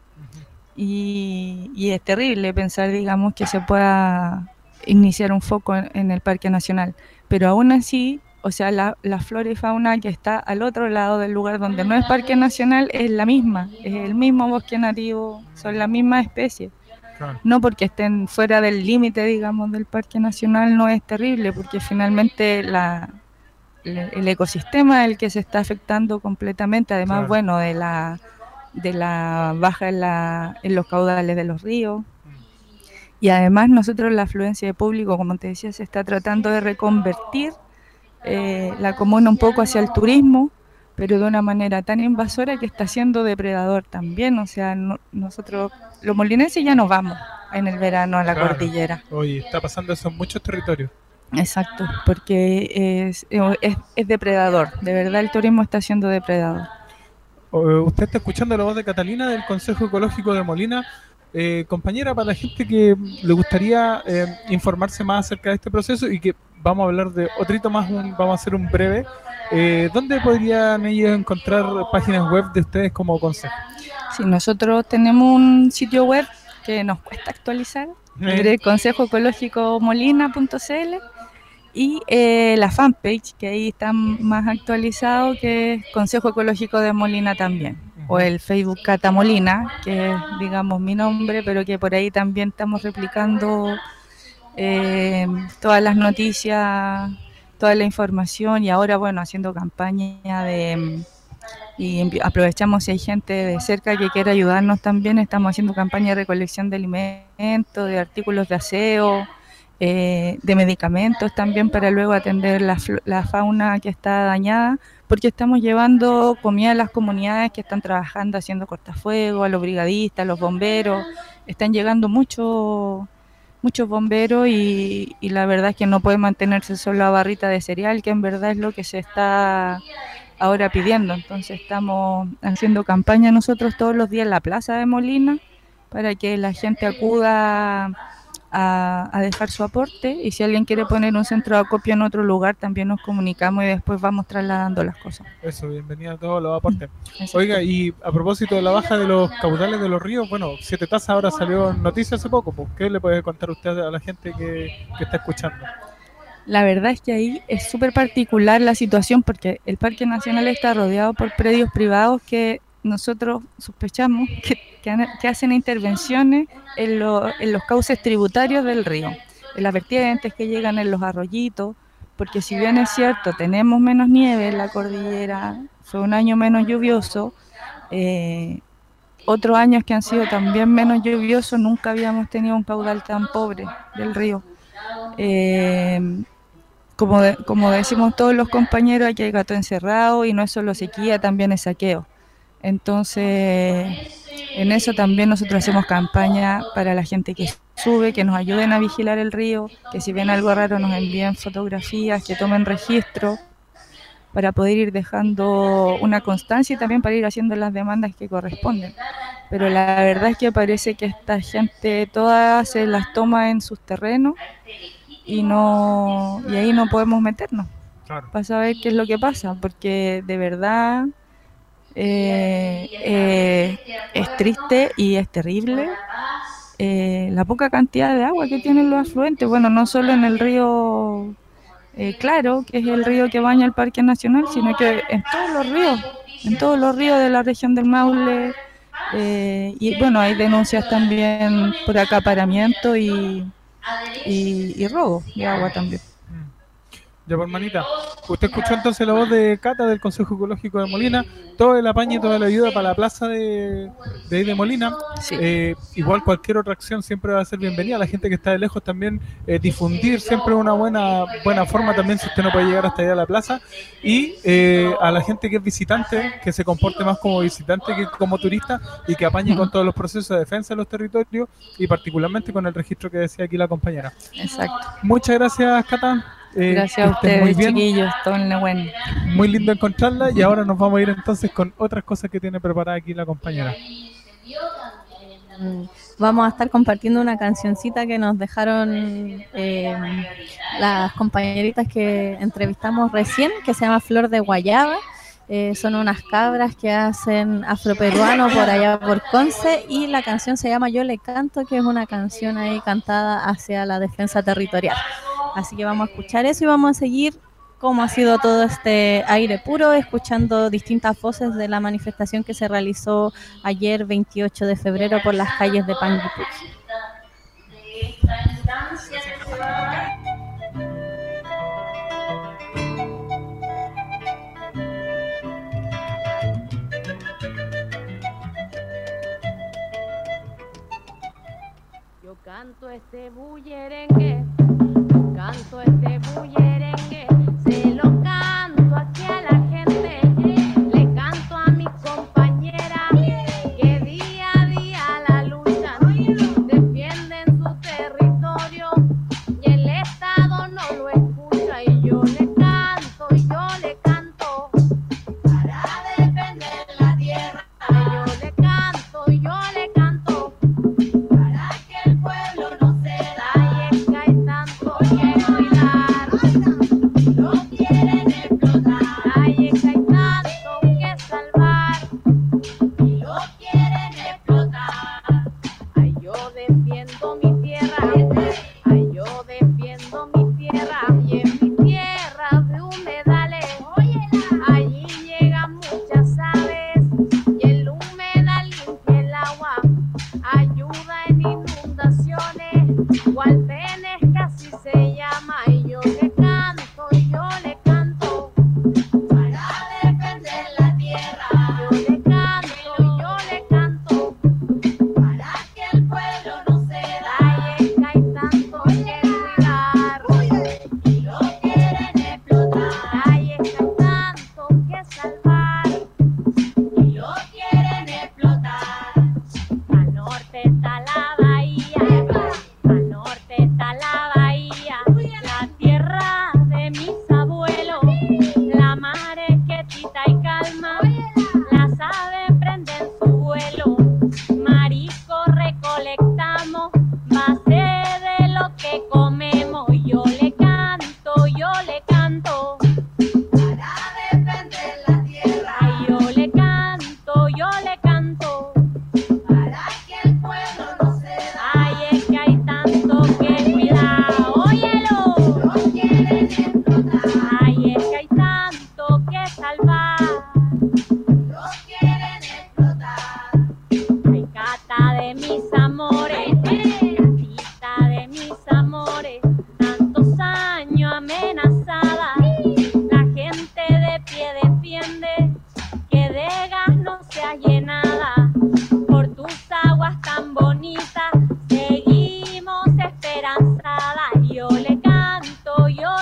Y es terrible pensar, digamos, que se pueda iniciar un foco en el Parque Nacional, pero aún así, o sea, la flora y fauna que está al otro lado del lugar donde no es Parque Nacional es la misma, es el mismo bosque nativo, son la misma especie. Claro. No porque estén fuera del límite, digamos, del Parque Nacional no es terrible, porque finalmente el ecosistema es el que se está afectando completamente, además, Claro. bueno, de la baja en los caudales de los ríos. Y además nosotros la afluencia de público, como te decía, se está tratando de reconvertir la comuna un poco hacia el turismo, pero de una manera tan invasora que está siendo depredador también. O sea, nosotros, los molinenses, ya nos vamos en el verano a la Claro. cordillera. Oye, está pasando eso en muchos territorios. Exacto, porque es depredador, de verdad el turismo está siendo depredador. Usted está escuchando la voz de Catalina del Consejo Ecológico de Molina. Compañera, para la gente que le gustaría informarse más acerca de este proceso y que vamos a hablar de otrito más, vamos a hacer un breve, ¿dónde podrían ellos encontrar páginas web de ustedes como consejo? Sí, nosotros tenemos un sitio web que nos cuesta actualizar, consejoecologicomolina.cl, y la fanpage, que ahí está más actualizado, que es Consejo Ecológico de Molina también, o el Facebook Cata Molina, que es, digamos, mi nombre, pero que por ahí también estamos replicando todas las noticias, toda la información, y ahora, bueno, haciendo campaña y aprovechamos si hay gente de cerca que quiera ayudarnos también. Estamos haciendo campaña de recolección de alimentos, de artículos de aseo, de medicamentos también, para luego atender la fauna que está dañada, porque estamos llevando comida a las comunidades que están trabajando haciendo cortafuegos, a los brigadistas, a los bomberos. Están llegando muchos bomberos y la verdad es que no puede mantenerse solo a barrita de cereal, que en verdad es lo que se está ahora pidiendo. Entonces estamos haciendo campaña nosotros todos los días en la plaza de Molina para que la gente acuda a dejar su aporte, y si alguien quiere poner un centro de acopio en otro lugar también nos comunicamos y después vamos trasladando las cosas. Eso, bienvenido a todos los aportes. Oiga, y a propósito de la baja de los caudales de los ríos, bueno, Siete Tazas ahora salió en noticias hace poco, pues, ¿qué le puede contar usted a la gente que está escuchando? La verdad es que ahí es súper particular la situación, porque el Parque Nacional está rodeado por predios privados que nosotros sospechamos que hacen intervenciones en los cauces tributarios del río, en las vertientes que llegan en los arroyitos, porque si bien es cierto, tenemos menos nieve en la cordillera, fue un año menos lluvioso, otros años que han sido también menos lluviosos, nunca habíamos tenido un caudal tan pobre del río. Como decimos todos los compañeros, aquí hay gato encerrado, y no es solo sequía, también es saqueo. Entonces, en eso también nosotros hacemos campaña para la gente que sube, que nos ayuden a vigilar el río, que si ven algo raro nos envíen fotografías, que tomen registro, para poder ir dejando una constancia y también para ir haciendo las demandas que corresponden. Pero la verdad es que parece que esta gente todas se las toma en sus terrenos y ahí no podemos meternos, claro, para saber qué es lo que pasa, porque de verdad es triste y es terrible la poca cantidad de agua que tienen los afluentes. Bueno, no solo en el río Claro, que es el río que baña el Parque Nacional, sino que en todos los ríos de la región del Maule, y bueno, hay denuncias también por acaparamiento y robo de agua también. Ya, por manita, usted escuchó entonces la voz de Cata del Consejo Ecológico de Molina, todo el apaño y toda la ayuda para la plaza de ahí de Molina. Sí. Igual cualquier otra acción siempre va a ser bienvenida. La gente que está de lejos también, difundir siempre una buena forma también, si usted no puede llegar hasta allá a la plaza. Y a la gente que es visitante, que se comporte más como visitante que como turista, y que apañe con todos los procesos de defensa de los territorios, y particularmente con el registro que decía aquí la compañera. Exacto. Muchas gracias, Cata. Gracias a ustedes, muy bien, chiquillos, todo en la buena. muy lindo encontrarla, y ahora nos vamos a ir entonces con otras cosas que tiene preparada aquí la compañera. Vamos a estar compartiendo una cancioncita que nos dejaron las compañeritas que entrevistamos recién, que se llama Flor de Guayaba. Son unas cabras que hacen afroperuano por allá por Conce, y la canción se llama Yo le canto, que es una canción ahí cantada hacia la defensa territorial. Así que vamos a escuchar eso y vamos a seguir cómo ha sido todo este aire puro, escuchando distintas voces de la manifestación que se realizó ayer 28 de febrero por las calles de Panguipulli. este bullerengue, canto este bullerengue, se lo canto aquí a la gente, le canto a mis compañeras que día a día la luchan, defienden su territorio y el Estado no lo escucha, y yo le canto para defender la tierra, yo le canto para que el pueblo no ceda, y es que hay tanto que cuidar, lo quieren explotar, y es que hay tanto que salvar y lo quieren explotar. Ay, yo defiendo mi tierra, ay, yo defiendo mi tierra, y en mi tierra de humedales, allí llegan muchas aves y el humedal limpia el agua, ayuda en inundaciones, Gualpenes casi se llama, y yo le canto para defender la tierra, yo le canto para que el pueblo no ceda, y es que hay tanto que cuidar y lo quieren explotar, y es que hay tanto que salvar y lo quieren explotar. Al norte está la bahía, al norte está la bahía, la tierra de mis abuelos, la mar es quietita y calma, las aves prenden su vuelo, marisco recolectamos, base de lo que comemos, yo le canto para defender la tierra, yo le canto para que el pueblo no ceda, ay, es que hay tanto que cuidar, óyelo, lo quieren explotar, ay, es que hay tanto que salvar, lo quieren explotar. Ay, Cata de mis amores, Catita de mis amores, tantos años amenazada, la gente de pie defiende que de gas no sea llenada, por tus aguas tan bonitas seguimos esperanzadas, yo le canto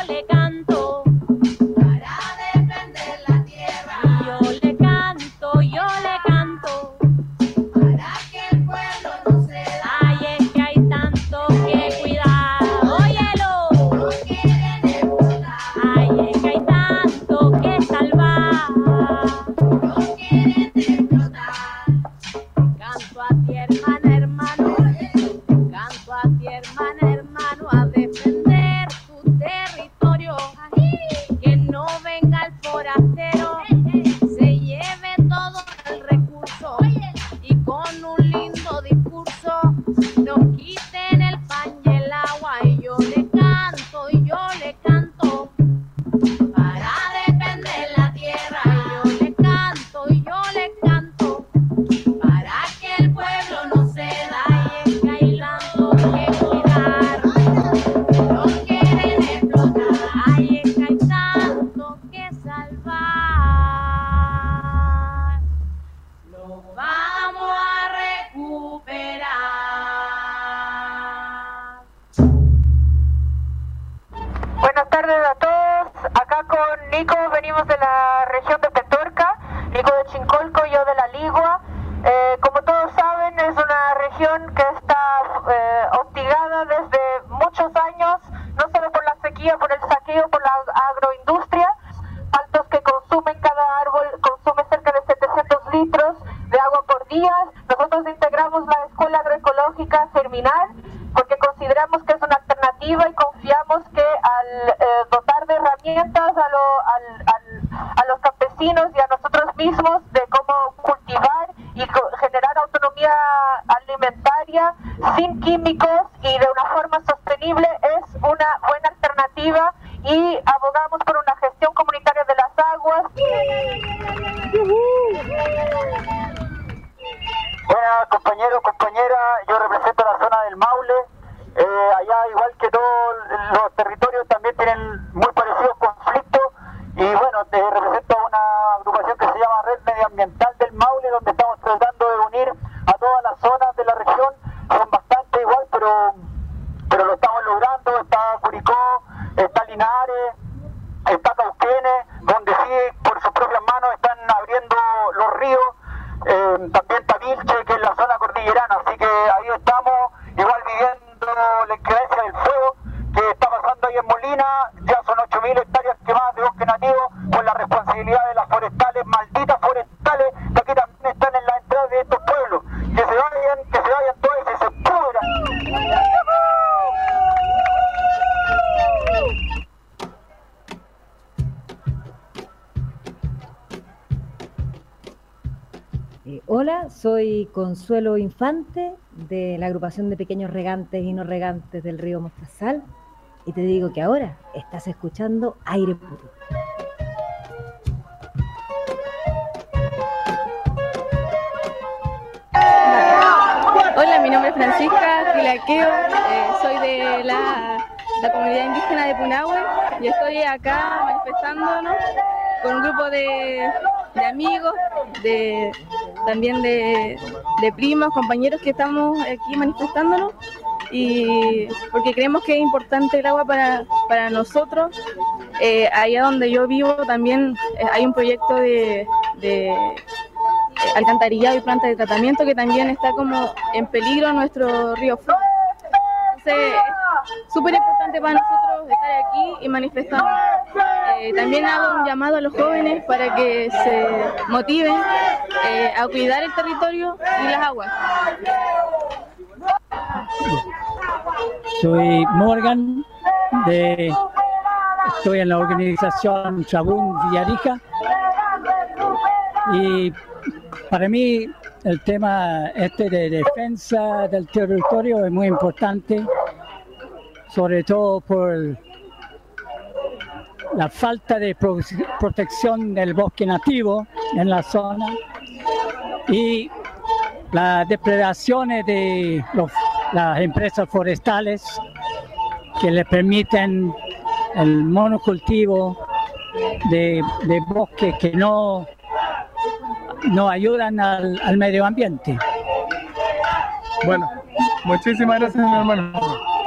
para defender la tierra, yo le canto para que el pueblo no ceda, ay, es que hay tanto que cuidar, óyelo, lo quieren explotar, ay, es que hay tanto que salvar, lo quieren explotar. Canto a ti hermano, canto a ti hermano, a defender tu territorio, que no venga el forastero, se lleve todo el recurso, y con un lindo discurso nos quiten el pan y el agua, y yo le canto para defender la tierra, y yo le canto para que el pueblo no ceda, y es que hay tanto que cuidar, lo quieren explotar, ay, es que hay tanto que salvar, lo vamos a recuperar. Buenas tardes a todos, acá con Nico, venimos de la región de Petorca, Nico de Chincolco, yo de la Ligua. Como todos saben, es una región que está hostigada desde muchos años, no solo por la sequía, por el saqueo, por la agroindustria, altos que consumen, cada árbol consume cerca de 700 litros de agua por día. Nosotros integramos la Escuela Agroecológica Germinal porque consideramos que es una alternativa y confiamos que al dotar de herramientas a los campesinos y a nosotros mismos de cómo cultivar y generar autonomía alimentaria sin químicos y de una forma sostenible es una buena alternativa, y abogamos por una gestión comunitaria de las aguas. Buenas compañeros, compañeras, yo represento la zona del Maule, allá igual que todos los territorios también tienen muy parecidos conflictos, y bueno, represento a una agrupación que se llama Red Medioambiental del Maule, donde estamos tratando de unir a todas las zonas de la región, son bastante igual, pero Linares, está Cauquenes, donde sí, por sus propias manos están abriendo los ríos, también está Vilche, que es la zona cordillerana, así que ahí estamos, igual viviendo la inclemencia del fuego que está pasando ahí en Molina. Ya son 8.000 hectáreas quemadas de bosque nativo por la responsabilidad de las forestales, malditas forestales, que aquí también están en la entrada de estos pueblos. Que se vayan todos y que se pudran. Hola, soy Consuelo Infante de la agrupación de pequeños regantes y no regantes del río Mostazal y te digo que ahora estás escuchando Aire Puro. Hola, mi nombre es Francisca Tilaqueo, soy de la comunidad indígena de Punahue y estoy acá manifestándonos con un grupo de amigos, también de primos, compañeros que estamos aquí manifestándonos y porque creemos que es importante el agua para nosotros. Allá donde yo vivo también hay un proyecto de alcantarillado y planta de tratamiento que también está como en peligro nuestro río Flo. Entonces es súper importante para nosotros estar aquí y manifestarnos. También hago un llamado a los jóvenes para que se motiven a cuidar el territorio y las aguas. Soy Morgan, estoy en la organización Chabún Villarija y para mí el tema de defensa del territorio es muy importante, sobre todo por la falta de protección del bosque nativo en la zona y las depredaciones de las empresas forestales que le permiten el monocultivo de bosques que no ayudan al medio ambiente. Bueno, muchísimas gracias, mi hermano.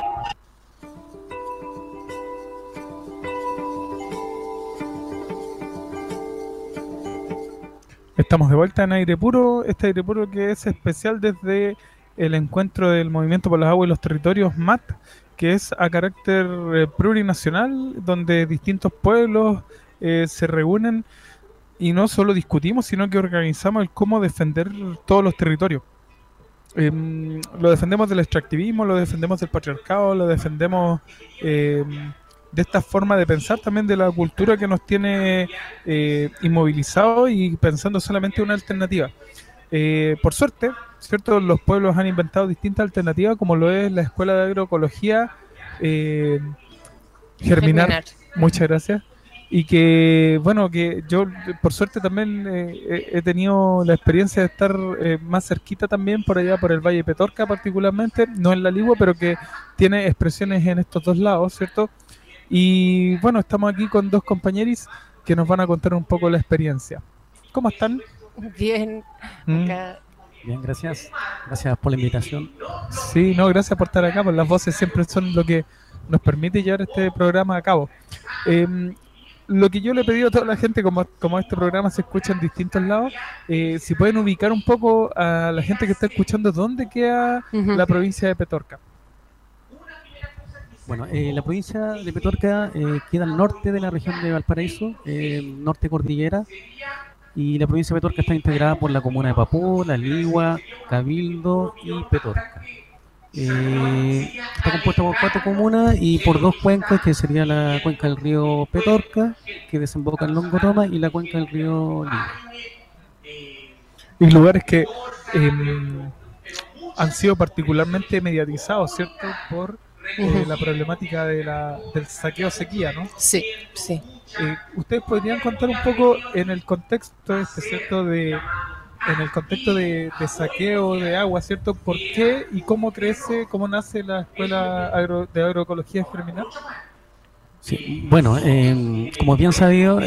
Estamos de vuelta en Aire Puro, este Aire Puro que es especial desde el encuentro del Movimiento por las Aguas y los Territorios MAT, que es a carácter plurinacional, donde distintos pueblos se reúnen y no solo discutimos, sino que organizamos el cómo defender todos los territorios. Lo defendemos del extractivismo, lo defendemos del patriarcado, lo defendemos de esta forma de pensar también de la cultura que nos tiene inmovilizados y pensando solamente una alternativa. Por suerte, ¿cierto? Los pueblos han inventado distintas alternativas, como lo es la Escuela de Agroecología Germinar. Muchas gracias. Y que, bueno, que yo por suerte también he tenido la experiencia de estar más cerquita también por allá, por el Valle de Petorca particularmente, no en la Ligua, pero que tiene expresiones en estos dos lados, ¿cierto? Y bueno, estamos aquí con dos compañeros que nos van a contar un poco la experiencia. ¿Cómo están? Bien, acá. Bien, gracias. Gracias por la invitación. Sí, no, gracias por estar acá, pues las voces siempre son lo que nos permite llevar este programa a cabo. Lo que yo le he pedido a toda la gente, como este programa se escucha en distintos lados, si pueden ubicar un poco a la gente que está escuchando dónde queda la provincia de Petorca. Bueno, la provincia de Petorca queda al norte de la región de Valparaíso, norte cordillera, y la provincia de Petorca está integrada por la comuna de Papó, La Ligua, Cabildo y Petorca. Está compuesta por 4 comunas y por 2 cuencas, que sería la cuenca del río Petorca, que desemboca en Longotoma, y la cuenca del río Ligua. Y lugares que han sido particularmente mediatizados, ¿cierto?, por la problemática del saqueo sequía, ¿no? Sí, sí. ¿Ustedes podrían contar un poco en el contexto ¿cierto?, en el contexto de saqueo de agua, ¿cierto? ¿Por qué y cómo nace la Escuela de Agroecología Germinar? Sí, bueno, como bien sabido,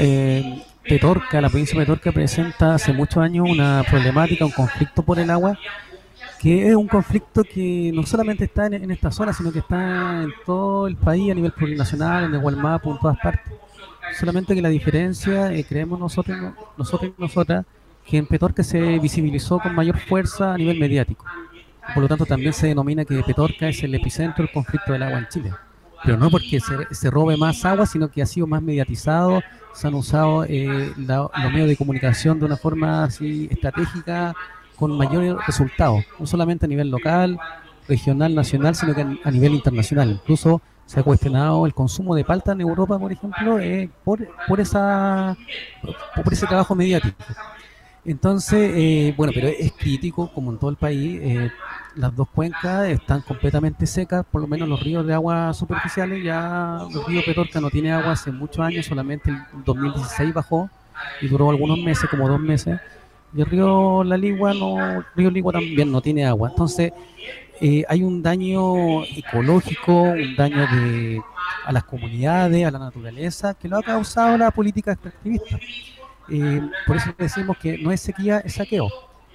Petorca, la provincia de Petorca presenta hace muchos años una problemática, un conflicto por el agua que es un conflicto que no solamente está en esta zona, sino que está en todo el país a nivel plurinacional, en el Gualmapu, en todas partes. Solamente que la diferencia, creemos nosotros y nosotras, que en Petorca se visibilizó con mayor fuerza a nivel mediático. Por lo tanto, también se denomina que Petorca es el epicentro del conflicto del agua en Chile. Pero no porque se robe más agua, sino que ha sido más mediatizado, se han usado los medios de comunicación de una forma así estratégica, con mayores resultados, no solamente a nivel local, regional, nacional, sino que a nivel internacional. Incluso se ha cuestionado el consumo de palta en Europa, por ejemplo, por ese trabajo mediático. Entonces, bueno, pero es crítico, como en todo el país, las dos cuencas están completamente secas, por lo menos los ríos de agua superficiales, ya el río Petorca no tiene agua hace muchos años, solamente el 2016 bajó y duró algunos meses, como 2 meses, y el río Ligua también no tiene agua. Entonces, hay un daño ecológico, un daño a las comunidades, a la naturaleza, que lo ha causado la política extractivista. Por eso decimos que no es sequía, es saqueo.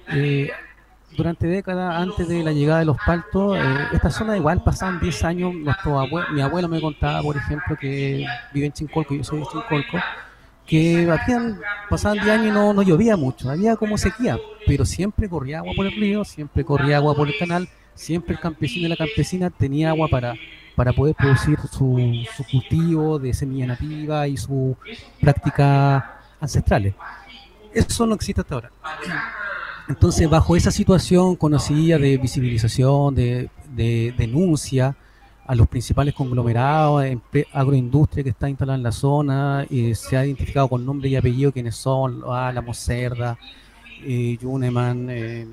Durante décadas, antes de la llegada de los paltos, esta zona igual pasaban 10 años. Mi abuelo me contaba, por ejemplo, que vive en Chincolco, yo soy de Chincolco, que pasaban 10 años y no llovía mucho, había como sequía, pero siempre corría agua por el río, siempre corría agua por el canal, siempre el campesino y la campesina tenía agua para poder producir su cultivo de semilla nativa y sus prácticas ancestrales. Eso no existe hasta ahora. Entonces, bajo esa situación conocida de visibilización, de denuncia a los principales conglomerados, agroindustria que está instalada en la zona, se ha identificado con nombre y apellido quiénes son, Álamos, Cerda, Yuneman,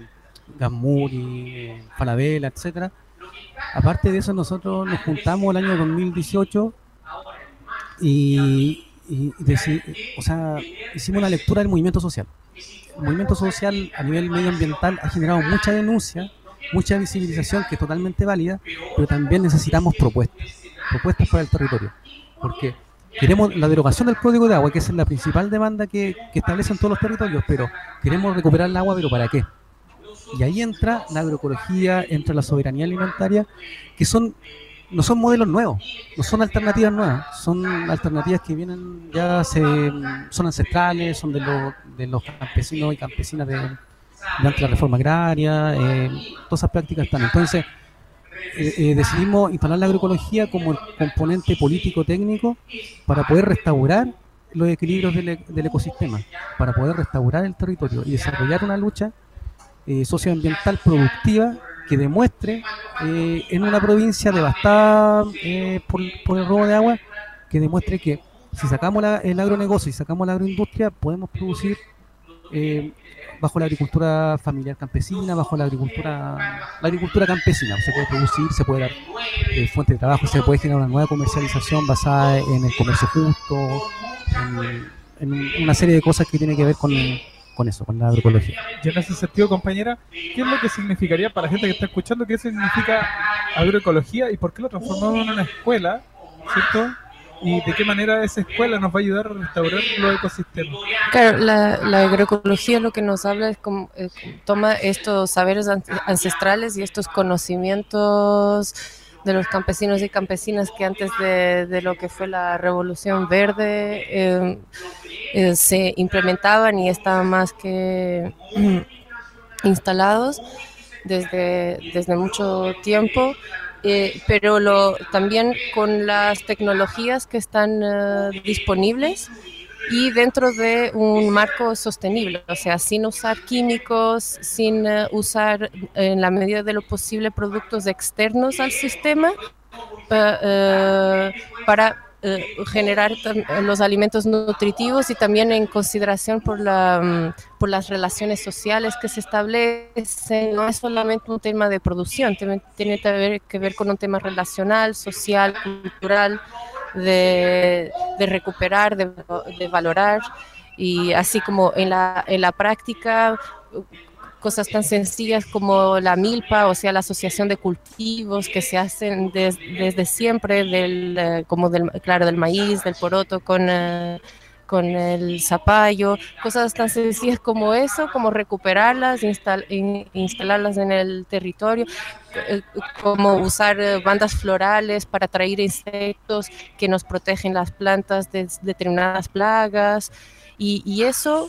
Gamuri, Falabella, etcétera. Aparte de eso, nosotros nos juntamos el año 2018 hicimos una lectura del movimiento social. El movimiento social a nivel medioambiental ha generado mucha denuncia, mucha visibilización, que es totalmente válida, pero también necesitamos propuestas para el territorio, porque queremos la derogación del Código de Agua, que es la principal demanda que establecen todos los territorios, pero queremos recuperar el agua, ¿pero para qué? Y ahí entra la agroecología, entra la soberanía alimentaria, que no son modelos nuevos, no son alternativas nuevas, son alternativas que vienen son ancestrales, son de los campesinos y campesinas durante la reforma agraria, todas esas prácticas están. Entonces, decidimos instalar la agroecología como el componente político-técnico para poder restaurar los equilibrios del ecosistema, para poder restaurar el territorio y desarrollar una lucha socioambiental productiva que demuestre en una provincia devastada por el robo de agua, que demuestre que si sacamos el agronegocio y sacamos la agroindustria, podemos producir bajo la agricultura familiar campesina, bajo la agricultura campesina. Se puede producir, se puede dar fuente de trabajo, se puede generar una nueva comercialización basada en el comercio justo, en una serie de cosas que tienen que ver con eso, con la agroecología. Y en ese sentido, compañera, ¿qué es lo que significaría para la gente que está escuchando, qué significa agroecología y por qué lo transformamos en una escuela, ¿cierto? ¿Y de qué manera esa escuela nos va a ayudar a restaurar los ecosistemas? Claro, la agroecología lo que nos habla es como toma estos saberes ancestrales y estos conocimientos de los campesinos y campesinas que antes de lo que fue la Revolución Verde se implementaban y estaban más que instalados desde mucho tiempo. Pero también con las tecnologías que están disponibles y dentro de un marco sostenible, o sea, sin usar químicos, sin usar en la medida de lo posible productos externos al sistema para generar los alimentos nutritivos y también en consideración por las relaciones sociales que se establecen. No es solamente un tema de producción, tiene que ver con un tema relacional, social, cultural, de recuperar, de valorar, y así como en la práctica cosas tan sencillas como la milpa, o sea, la asociación de cultivos que se hacen desde siempre, del maíz, del poroto, con con el zapallo, cosas tan sencillas como eso, como recuperarlas, instalarlas en el territorio, como usar bandas florales para atraer insectos que nos protegen las plantas de determinadas plagas, y eso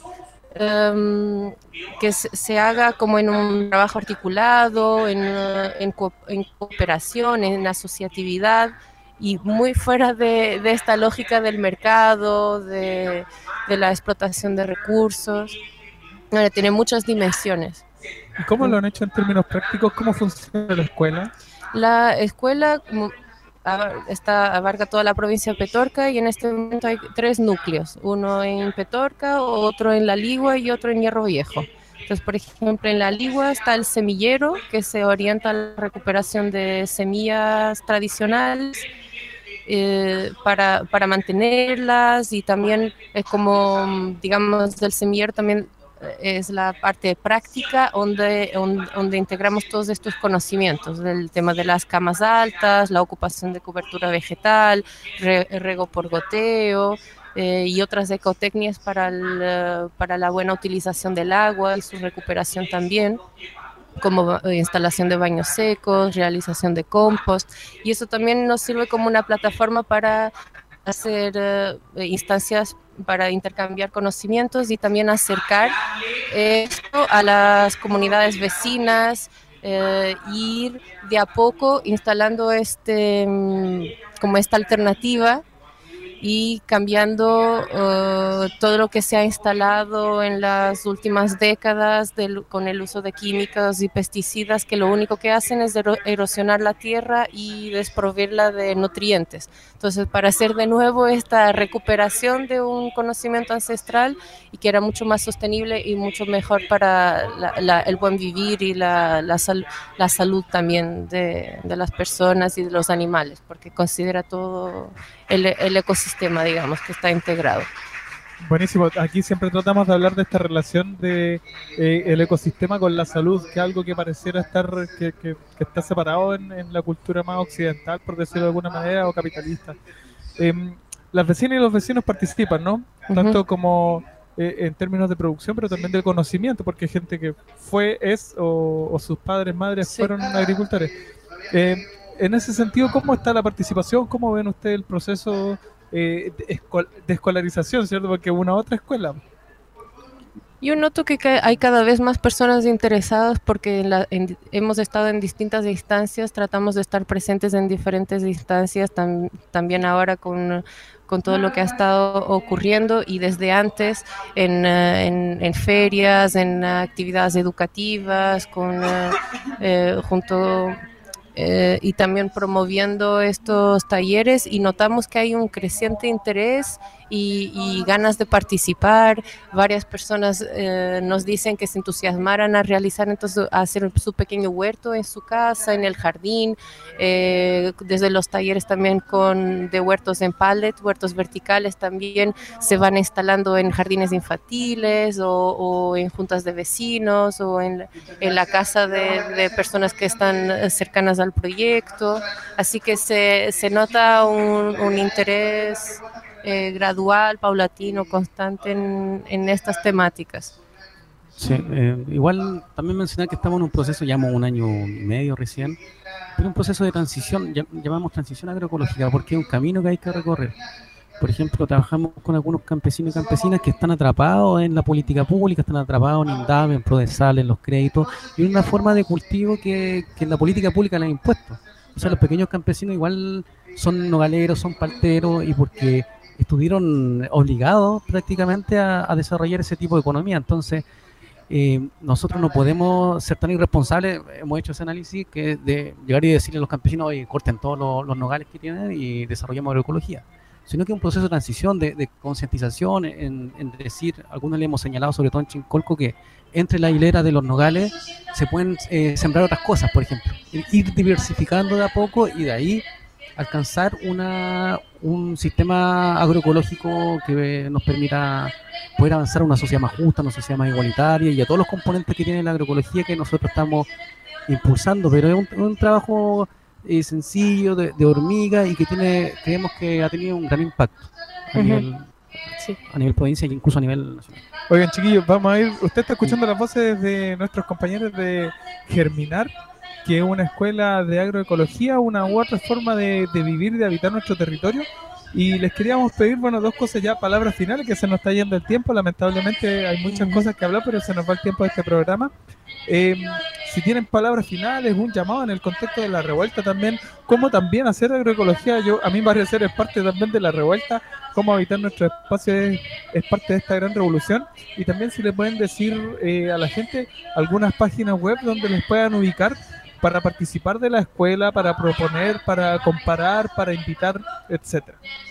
que se haga como en un trabajo articulado, en cooperación, en asociatividad, y muy fuera de esta lógica del mercado, de la explotación de recursos. Tiene muchas dimensiones. ¿Y cómo lo han hecho en términos prácticos? ¿Cómo funciona la escuela? La escuela abarca toda la provincia de Petorca, y en este momento hay 3 núcleos, uno en Petorca, otro en La Ligua y otro en Hierro Viejo. Entonces, por ejemplo, en La Ligua está el semillero, que se orienta a la recuperación de semillas tradicionales, para mantenerlas, y también es como, digamos, del semillero también es la parte práctica donde integramos todos estos conocimientos del tema de las camas altas, la ocupación de cobertura vegetal, riego por goteo, y otras ecotecnias para la buena utilización del agua y su recuperación también, como instalación de baños secos, realización de compost, y eso también nos sirve como una plataforma para hacer instancias para intercambiar conocimientos y también acercar esto a las comunidades vecinas, ir de a poco instalando como esta alternativa y cambiando todo lo que se ha instalado en las últimas décadas con el uso de químicos y pesticidas, que lo único que hacen es erosionar la tierra y desproveerla de nutrientes. Entonces, para hacer de nuevo esta recuperación de un conocimiento ancestral, y que era mucho más sostenible y mucho mejor para el buen vivir y la salud también de las personas y de los animales, porque considera todo el ecosistema, digamos, que está integrado. Buenísimo. Aquí siempre tratamos de hablar de esta relación de el ecosistema con la salud, que es algo que pareciera estar que está separado en la cultura más occidental, por decirlo de alguna manera, o capitalista. Las vecinas y los vecinos participan, ¿no? Tanto como en términos de producción, pero también de conocimiento, porque hay gente que es o sus padres, madres fueron agricultores. En ese sentido, ¿cómo está la participación? ¿Cómo ven ustedes el proceso de escolarización, ¿cierto? Porque una otra escuela. Yo noto que hay cada vez más personas interesadas, porque hemos estado en distintas instancias, tratamos de estar presentes en diferentes instancias, también ahora con todo lo que ha estado ocurriendo, y desde antes en ferias, en actividades educativas, junto y también promoviendo estos talleres, y notamos que hay un creciente interés y ganas de participar. Varias personas nos dicen que se entusiasmaran a realizar, entonces, a hacer su pequeño huerto en su casa, en el jardín, desde los talleres también de huertos en pallet, huertos verticales, también se van instalando en jardines infantiles o en juntas de vecinos o en la casa de personas que están cercanas al proyecto, así que se nota un interés gradual, paulatino, constante en estas temáticas. Sí, igual también mencionar que estamos en un proceso, llevamos 1 año y medio recién, pero un proceso de transición, llamamos transición agroecológica, porque es un camino que hay que recorrer. Por ejemplo, trabajamos con algunos campesinos y campesinas que están atrapados en la política pública, están atrapados en INDAP, en PRODESAL, en los créditos, y una forma de cultivo que la política pública le ha impuesto. O sea, los pequeños campesinos igual son nogaleros, son palteros, y porque estuvieron obligados prácticamente a desarrollar ese tipo de economía. Entonces, nosotros no podemos ser tan irresponsables, hemos hecho ese análisis, que de llegar y decirle a los campesinos, oye, corten todos los nogales que tienen y desarrollamos agroecología, sino que es un proceso de transición, de concientización, en decir, algunos le hemos señalado, sobre todo en Chincolco, que entre la hilera de los nogales se pueden sembrar otras cosas, por ejemplo, ir diversificando de a poco, y de ahí alcanzar un sistema agroecológico que nos permita poder avanzar a una sociedad más justa, una sociedad más igualitaria, y a todos los componentes que tiene la agroecología que nosotros estamos impulsando. Pero es un trabajo sencillo, de hormiga, y que creemos que ha tenido un gran impacto a a nivel provincia e incluso a nivel nacional. Oigan, chiquillos, vamos a ir. Usted está escuchando las voces de nuestros compañeros de Germinar, que es una escuela de agroecología, una u otra forma de vivir y de habitar nuestro territorio. Y les queríamos pedir, bueno, dos cosas ya, palabras finales, que se nos está yendo el tiempo. Lamentablemente hay muchas cosas que hablar, pero se nos va el tiempo de este programa. Si tienen palabras finales, un llamado en el contexto de la revuelta también, cómo también hacer agroecología, a mí me parece es parte también de la revuelta, cómo habitar nuestro espacio es parte de esta gran revolución. Y también si le pueden decir a la gente algunas páginas web donde les puedan ubicar para participar de la escuela, para proponer, para comparar, para invitar, etcétera.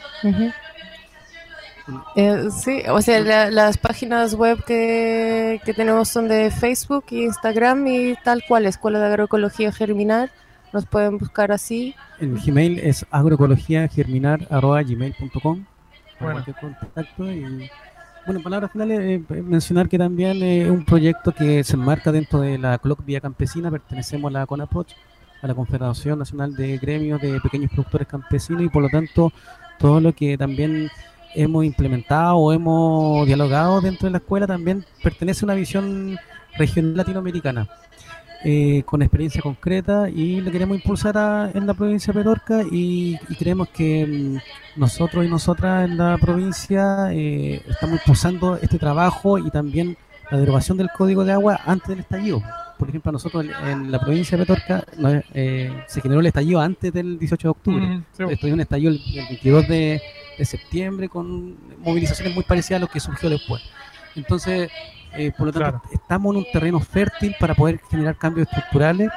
Sí, o sea, las páginas web que tenemos son de Facebook e Instagram y tal cual, Escuela de Agroecología Germinar, nos pueden buscar así. El Gmail es agroecologiagerminar@gmail.com para Bueno. cualquier contacto. Y bueno, palabras finales, mencionar que también es un proyecto que se enmarca dentro de la CLOC Vía Campesina. Pertenecemos a la CONAPROCH, a la Confederación Nacional de Gremios de Pequeños Productores Campesinos, y por lo tanto todo lo que también hemos implementado o hemos dialogado dentro de la escuela también pertenece a una visión regional latinoamericana, con experiencia concreta, y lo queremos impulsar en la provincia de Petorca, y creemos que nosotros y nosotras en la provincia estamos impulsando este trabajo y también la derogación del Código de Agua antes del estallido. Por ejemplo, nosotros en la provincia de Petorca se generó el estallido antes del 18 de octubre. Sí. Esto es un estallido el 22 de septiembre, con movilizaciones muy parecidas a lo que surgió después. Entonces, por lo tanto, estamos en un terreno fértil para poder generar cambios estructurales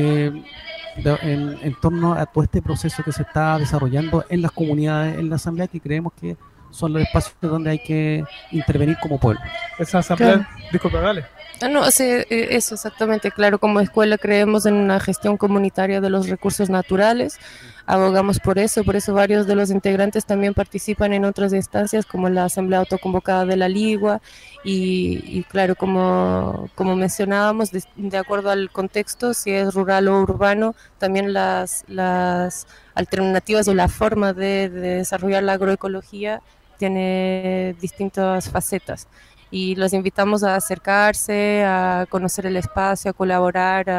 en torno a todo este proceso que se está desarrollando en las comunidades, en la asamblea, que creemos que son los espacios donde hay que intervenir como pueblo. Esa asamblea, disculpa, dale. No, o sea, eso exactamente, claro, como escuela creemos en una gestión comunitaria de los recursos naturales, abogamos por eso varios de los integrantes también participan en otras instancias como la asamblea autoconvocada de la Ligua y claro, como mencionábamos, de acuerdo al contexto, si es rural o urbano, también las alternativas o la forma de desarrollar la agroecología tiene distintas facetas. Y los invitamos a acercarse, a conocer el espacio, a colaborar,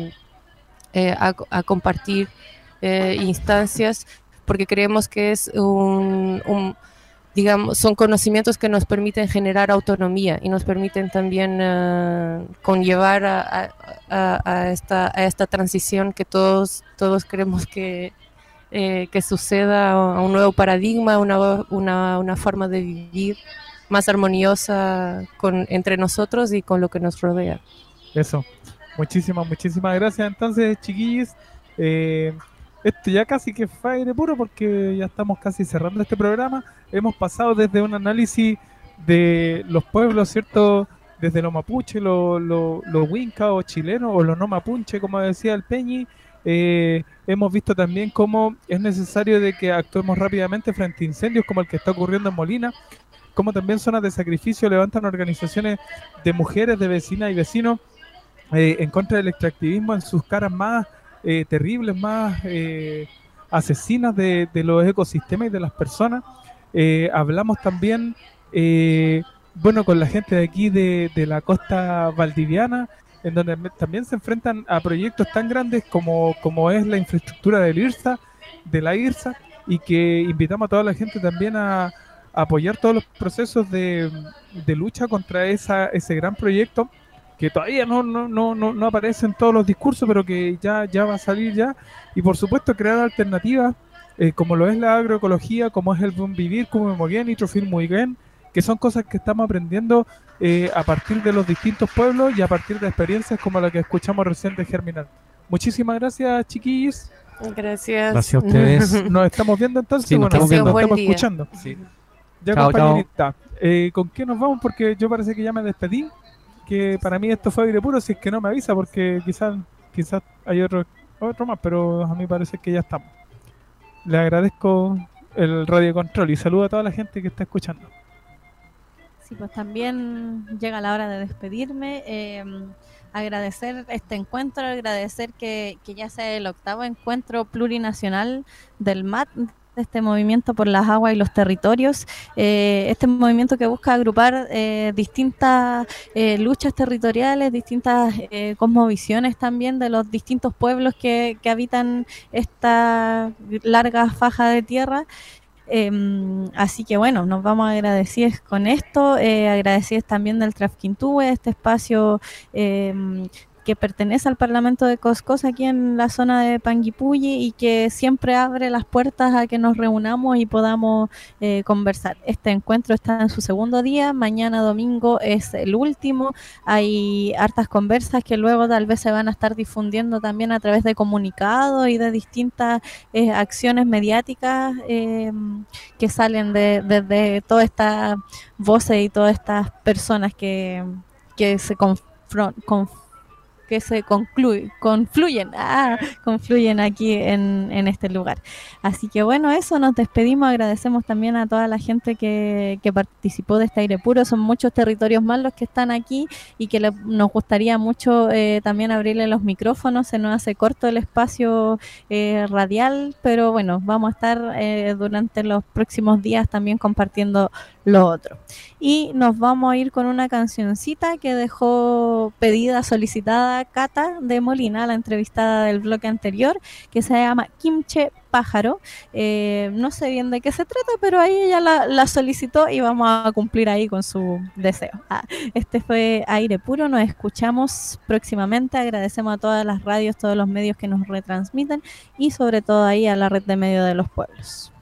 a compartir instancias, porque creemos que es digamos, son conocimientos que nos permiten generar autonomía y nos permiten también conllevar a esta transición que todos queremos que suceda, a un nuevo paradigma, una forma de vivir más armoniosa entre nosotros y con lo que nos rodea. Eso. Muchísimas gracias. Entonces, chiquillos, esto ya casi que fue aire puro porque ya estamos casi cerrando este programa. Hemos pasado desde un análisis de los pueblos, ¿cierto? Desde los mapuche, los huinca o chilenos, o los no mapuche, como decía el Peñi. Hemos visto también cómo es necesario de que actuemos rápidamente frente a incendios como el que está ocurriendo en Molina, como también zonas de sacrificio levantan organizaciones de mujeres, de vecinas y vecinos en contra del extractivismo en sus caras más terribles, más asesinas de los ecosistemas y de las personas. Hablamos también con la gente de aquí de la costa valdiviana, en donde también se enfrentan a proyectos tan grandes como es la infraestructura de la IRSA, y que invitamos a toda la gente también a apoyar todos los procesos de lucha contra ese gran proyecto que todavía no aparece en todos los discursos, pero que ya va a salir ya. Y por supuesto crear alternativas como lo es la agroecología, como es el buen vivir, como muy bien, nitrofil muy bien, que son cosas que estamos aprendiendo a partir de los distintos pueblos y a partir de experiencias como la que escuchamos recién de Germinar. Muchísimas gracias, chiquillos. Gracias. Gracias a ustedes. Nos estamos viendo entonces. Sí, nos estamos escuchando. Sí. Ya, chao, compañerita. ¿Con qué nos vamos? Porque yo parece que ya me despedí. Que para mí esto fue aire puro, si es que no me avisa, porque quizás hay otro más, pero a mí parece que ya estamos. Le agradezco el radio control y saludo a toda la gente que está escuchando. Sí, pues también llega la hora de despedirme. Agradecer este encuentro, agradecer que ya sea el 8º encuentro plurinacional del MAT de este movimiento por las aguas y los territorios, este movimiento que busca agrupar distintas luchas territoriales, distintas cosmovisiones también de los distintos pueblos que habitan esta larga faja de tierra. Así que bueno, nos vamos agradecidos con esto, agradecidos también del Trafquintúe, este espacio que pertenece al Parlamento de Coscos aquí en la zona de Panguipulli y que siempre abre las puertas a que nos reunamos y podamos conversar. Este encuentro está en su segundo día, mañana domingo es el último, hay hartas conversas que luego tal vez se van a estar difundiendo también a través de comunicados y de distintas acciones mediáticas que salen desde todas estas voces y todas estas personas que se confluyen aquí en este lugar. Así que bueno, eso, nos despedimos, agradecemos también a toda la gente que participó de este Aire Puro. Son muchos territorios más los que están aquí y que nos gustaría mucho también abrirle los micrófonos. Se nos hace corto el espacio radial, pero bueno, vamos a estar durante los próximos días también compartiendo lo otro. Y nos vamos a ir con una cancioncita que dejó pedida, solicitada Cata de Molina, la entrevistada del bloque anterior, que se llama Kimche Pájaro. No sé bien de qué se trata, pero ahí ella la solicitó y vamos a cumplir ahí con su deseo. Este fue Aire Puro, nos escuchamos próximamente. Agradecemos a todas las radios, todos los medios que nos retransmiten y sobre todo ahí a la red de medios de los pueblos.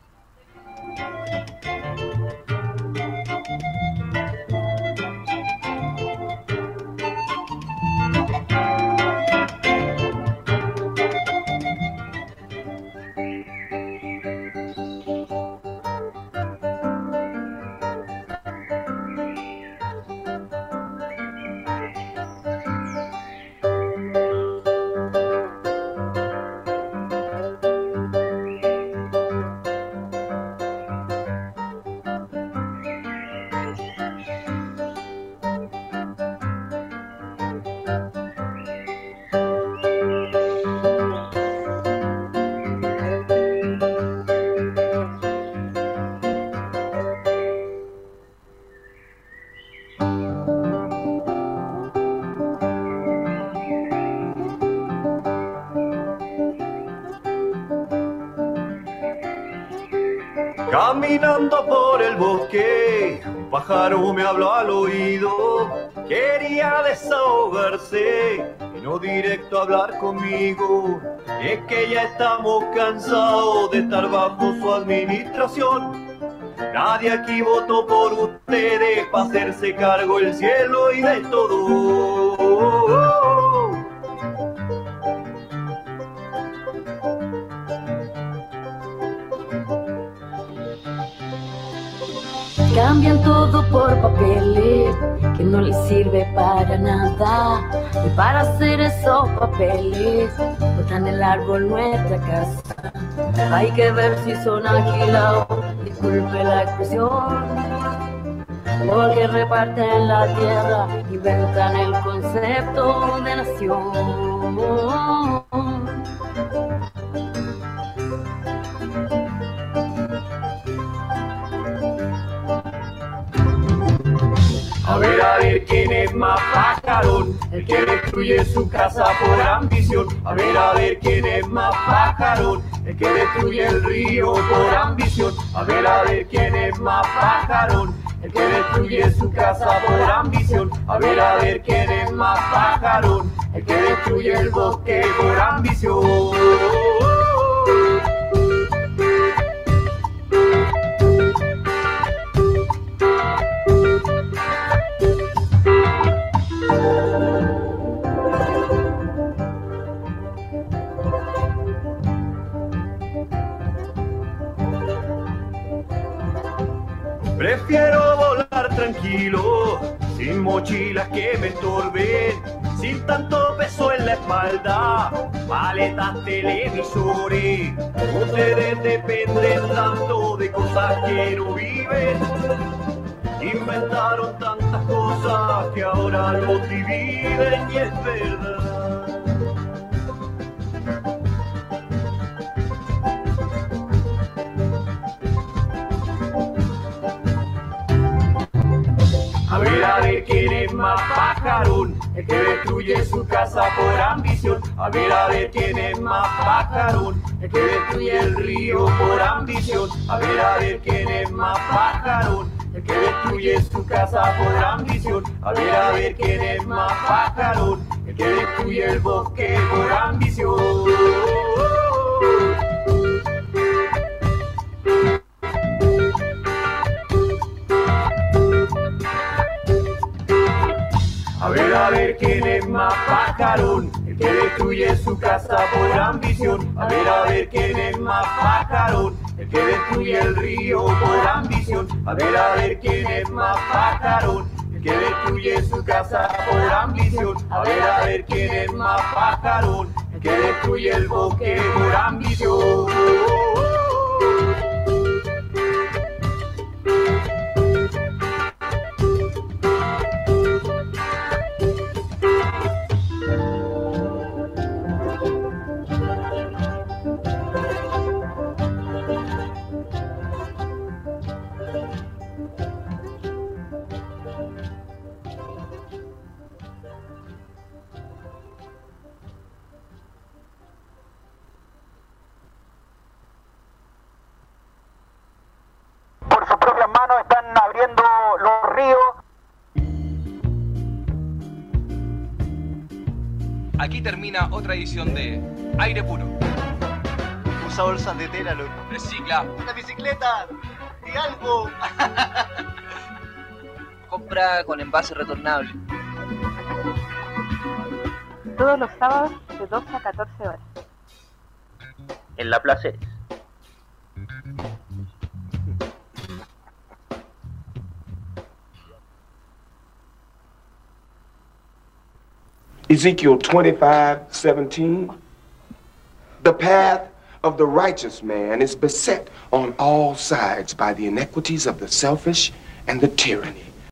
Caminando por el bosque, un pájaro me habló al oído. Quería desahogarse y no directo hablar conmigo. Es que ya estamos cansados de estar bajo su administración. Nadie aquí votó por ustedes para hacerse cargo el cielo y de todo. Cambian todo por papeles que no les sirve para nada. Y para hacer esos papeles botan el árbol nuestra casa. Hay que ver si son agilados, disculpe la expresión, porque reparten la tierra, inventan el concepto de nación. A ver quién es más pajarón, el que destruye su casa por ambición. A ver quién es más pajarón, el que destruye el río por ambición. A ver quién es más pajarón, el que destruye su casa por ambición. A ver quién es más pajarón, el que destruye el bosque por ambición. Prefiero volar tranquilo, sin mochilas que me estorben, sin tanto peso en la espalda, maletas, televisores. Ustedes dependen tanto de cosas que no viven. Inventaron tantas cosas que ahora los dividen y es verdad. ver quién es más pajarón, el que destruye su casa por ambición. A ver quién es más pajarón, el que destruye el río por ambición. A ver quién es más pajarón, el que destruye su casa por ambición. A ver quién es más pajarón, el que destruye el bosque por ambición. A ver quién es más pajarón, el que destruye su casa por ambición. A ver quién es más pajarón, el que destruye el río por ambición. A ver quién es más pajarón, el que destruye su casa por ambición. A ver quién es más pajarón, el que destruye el bosque por ambición. Aquí termina otra edición de Aire Puro. Usa bolsas de tela, loco. Recicla. ¡Una bicicleta! ¡Y algo! Compra con envase retornable. Todos los sábados de 12 a 14 horas. En La Placeres. Ezekiel 25:17. The path of the righteous man is beset on all sides by the iniquities of the selfish and the tyranny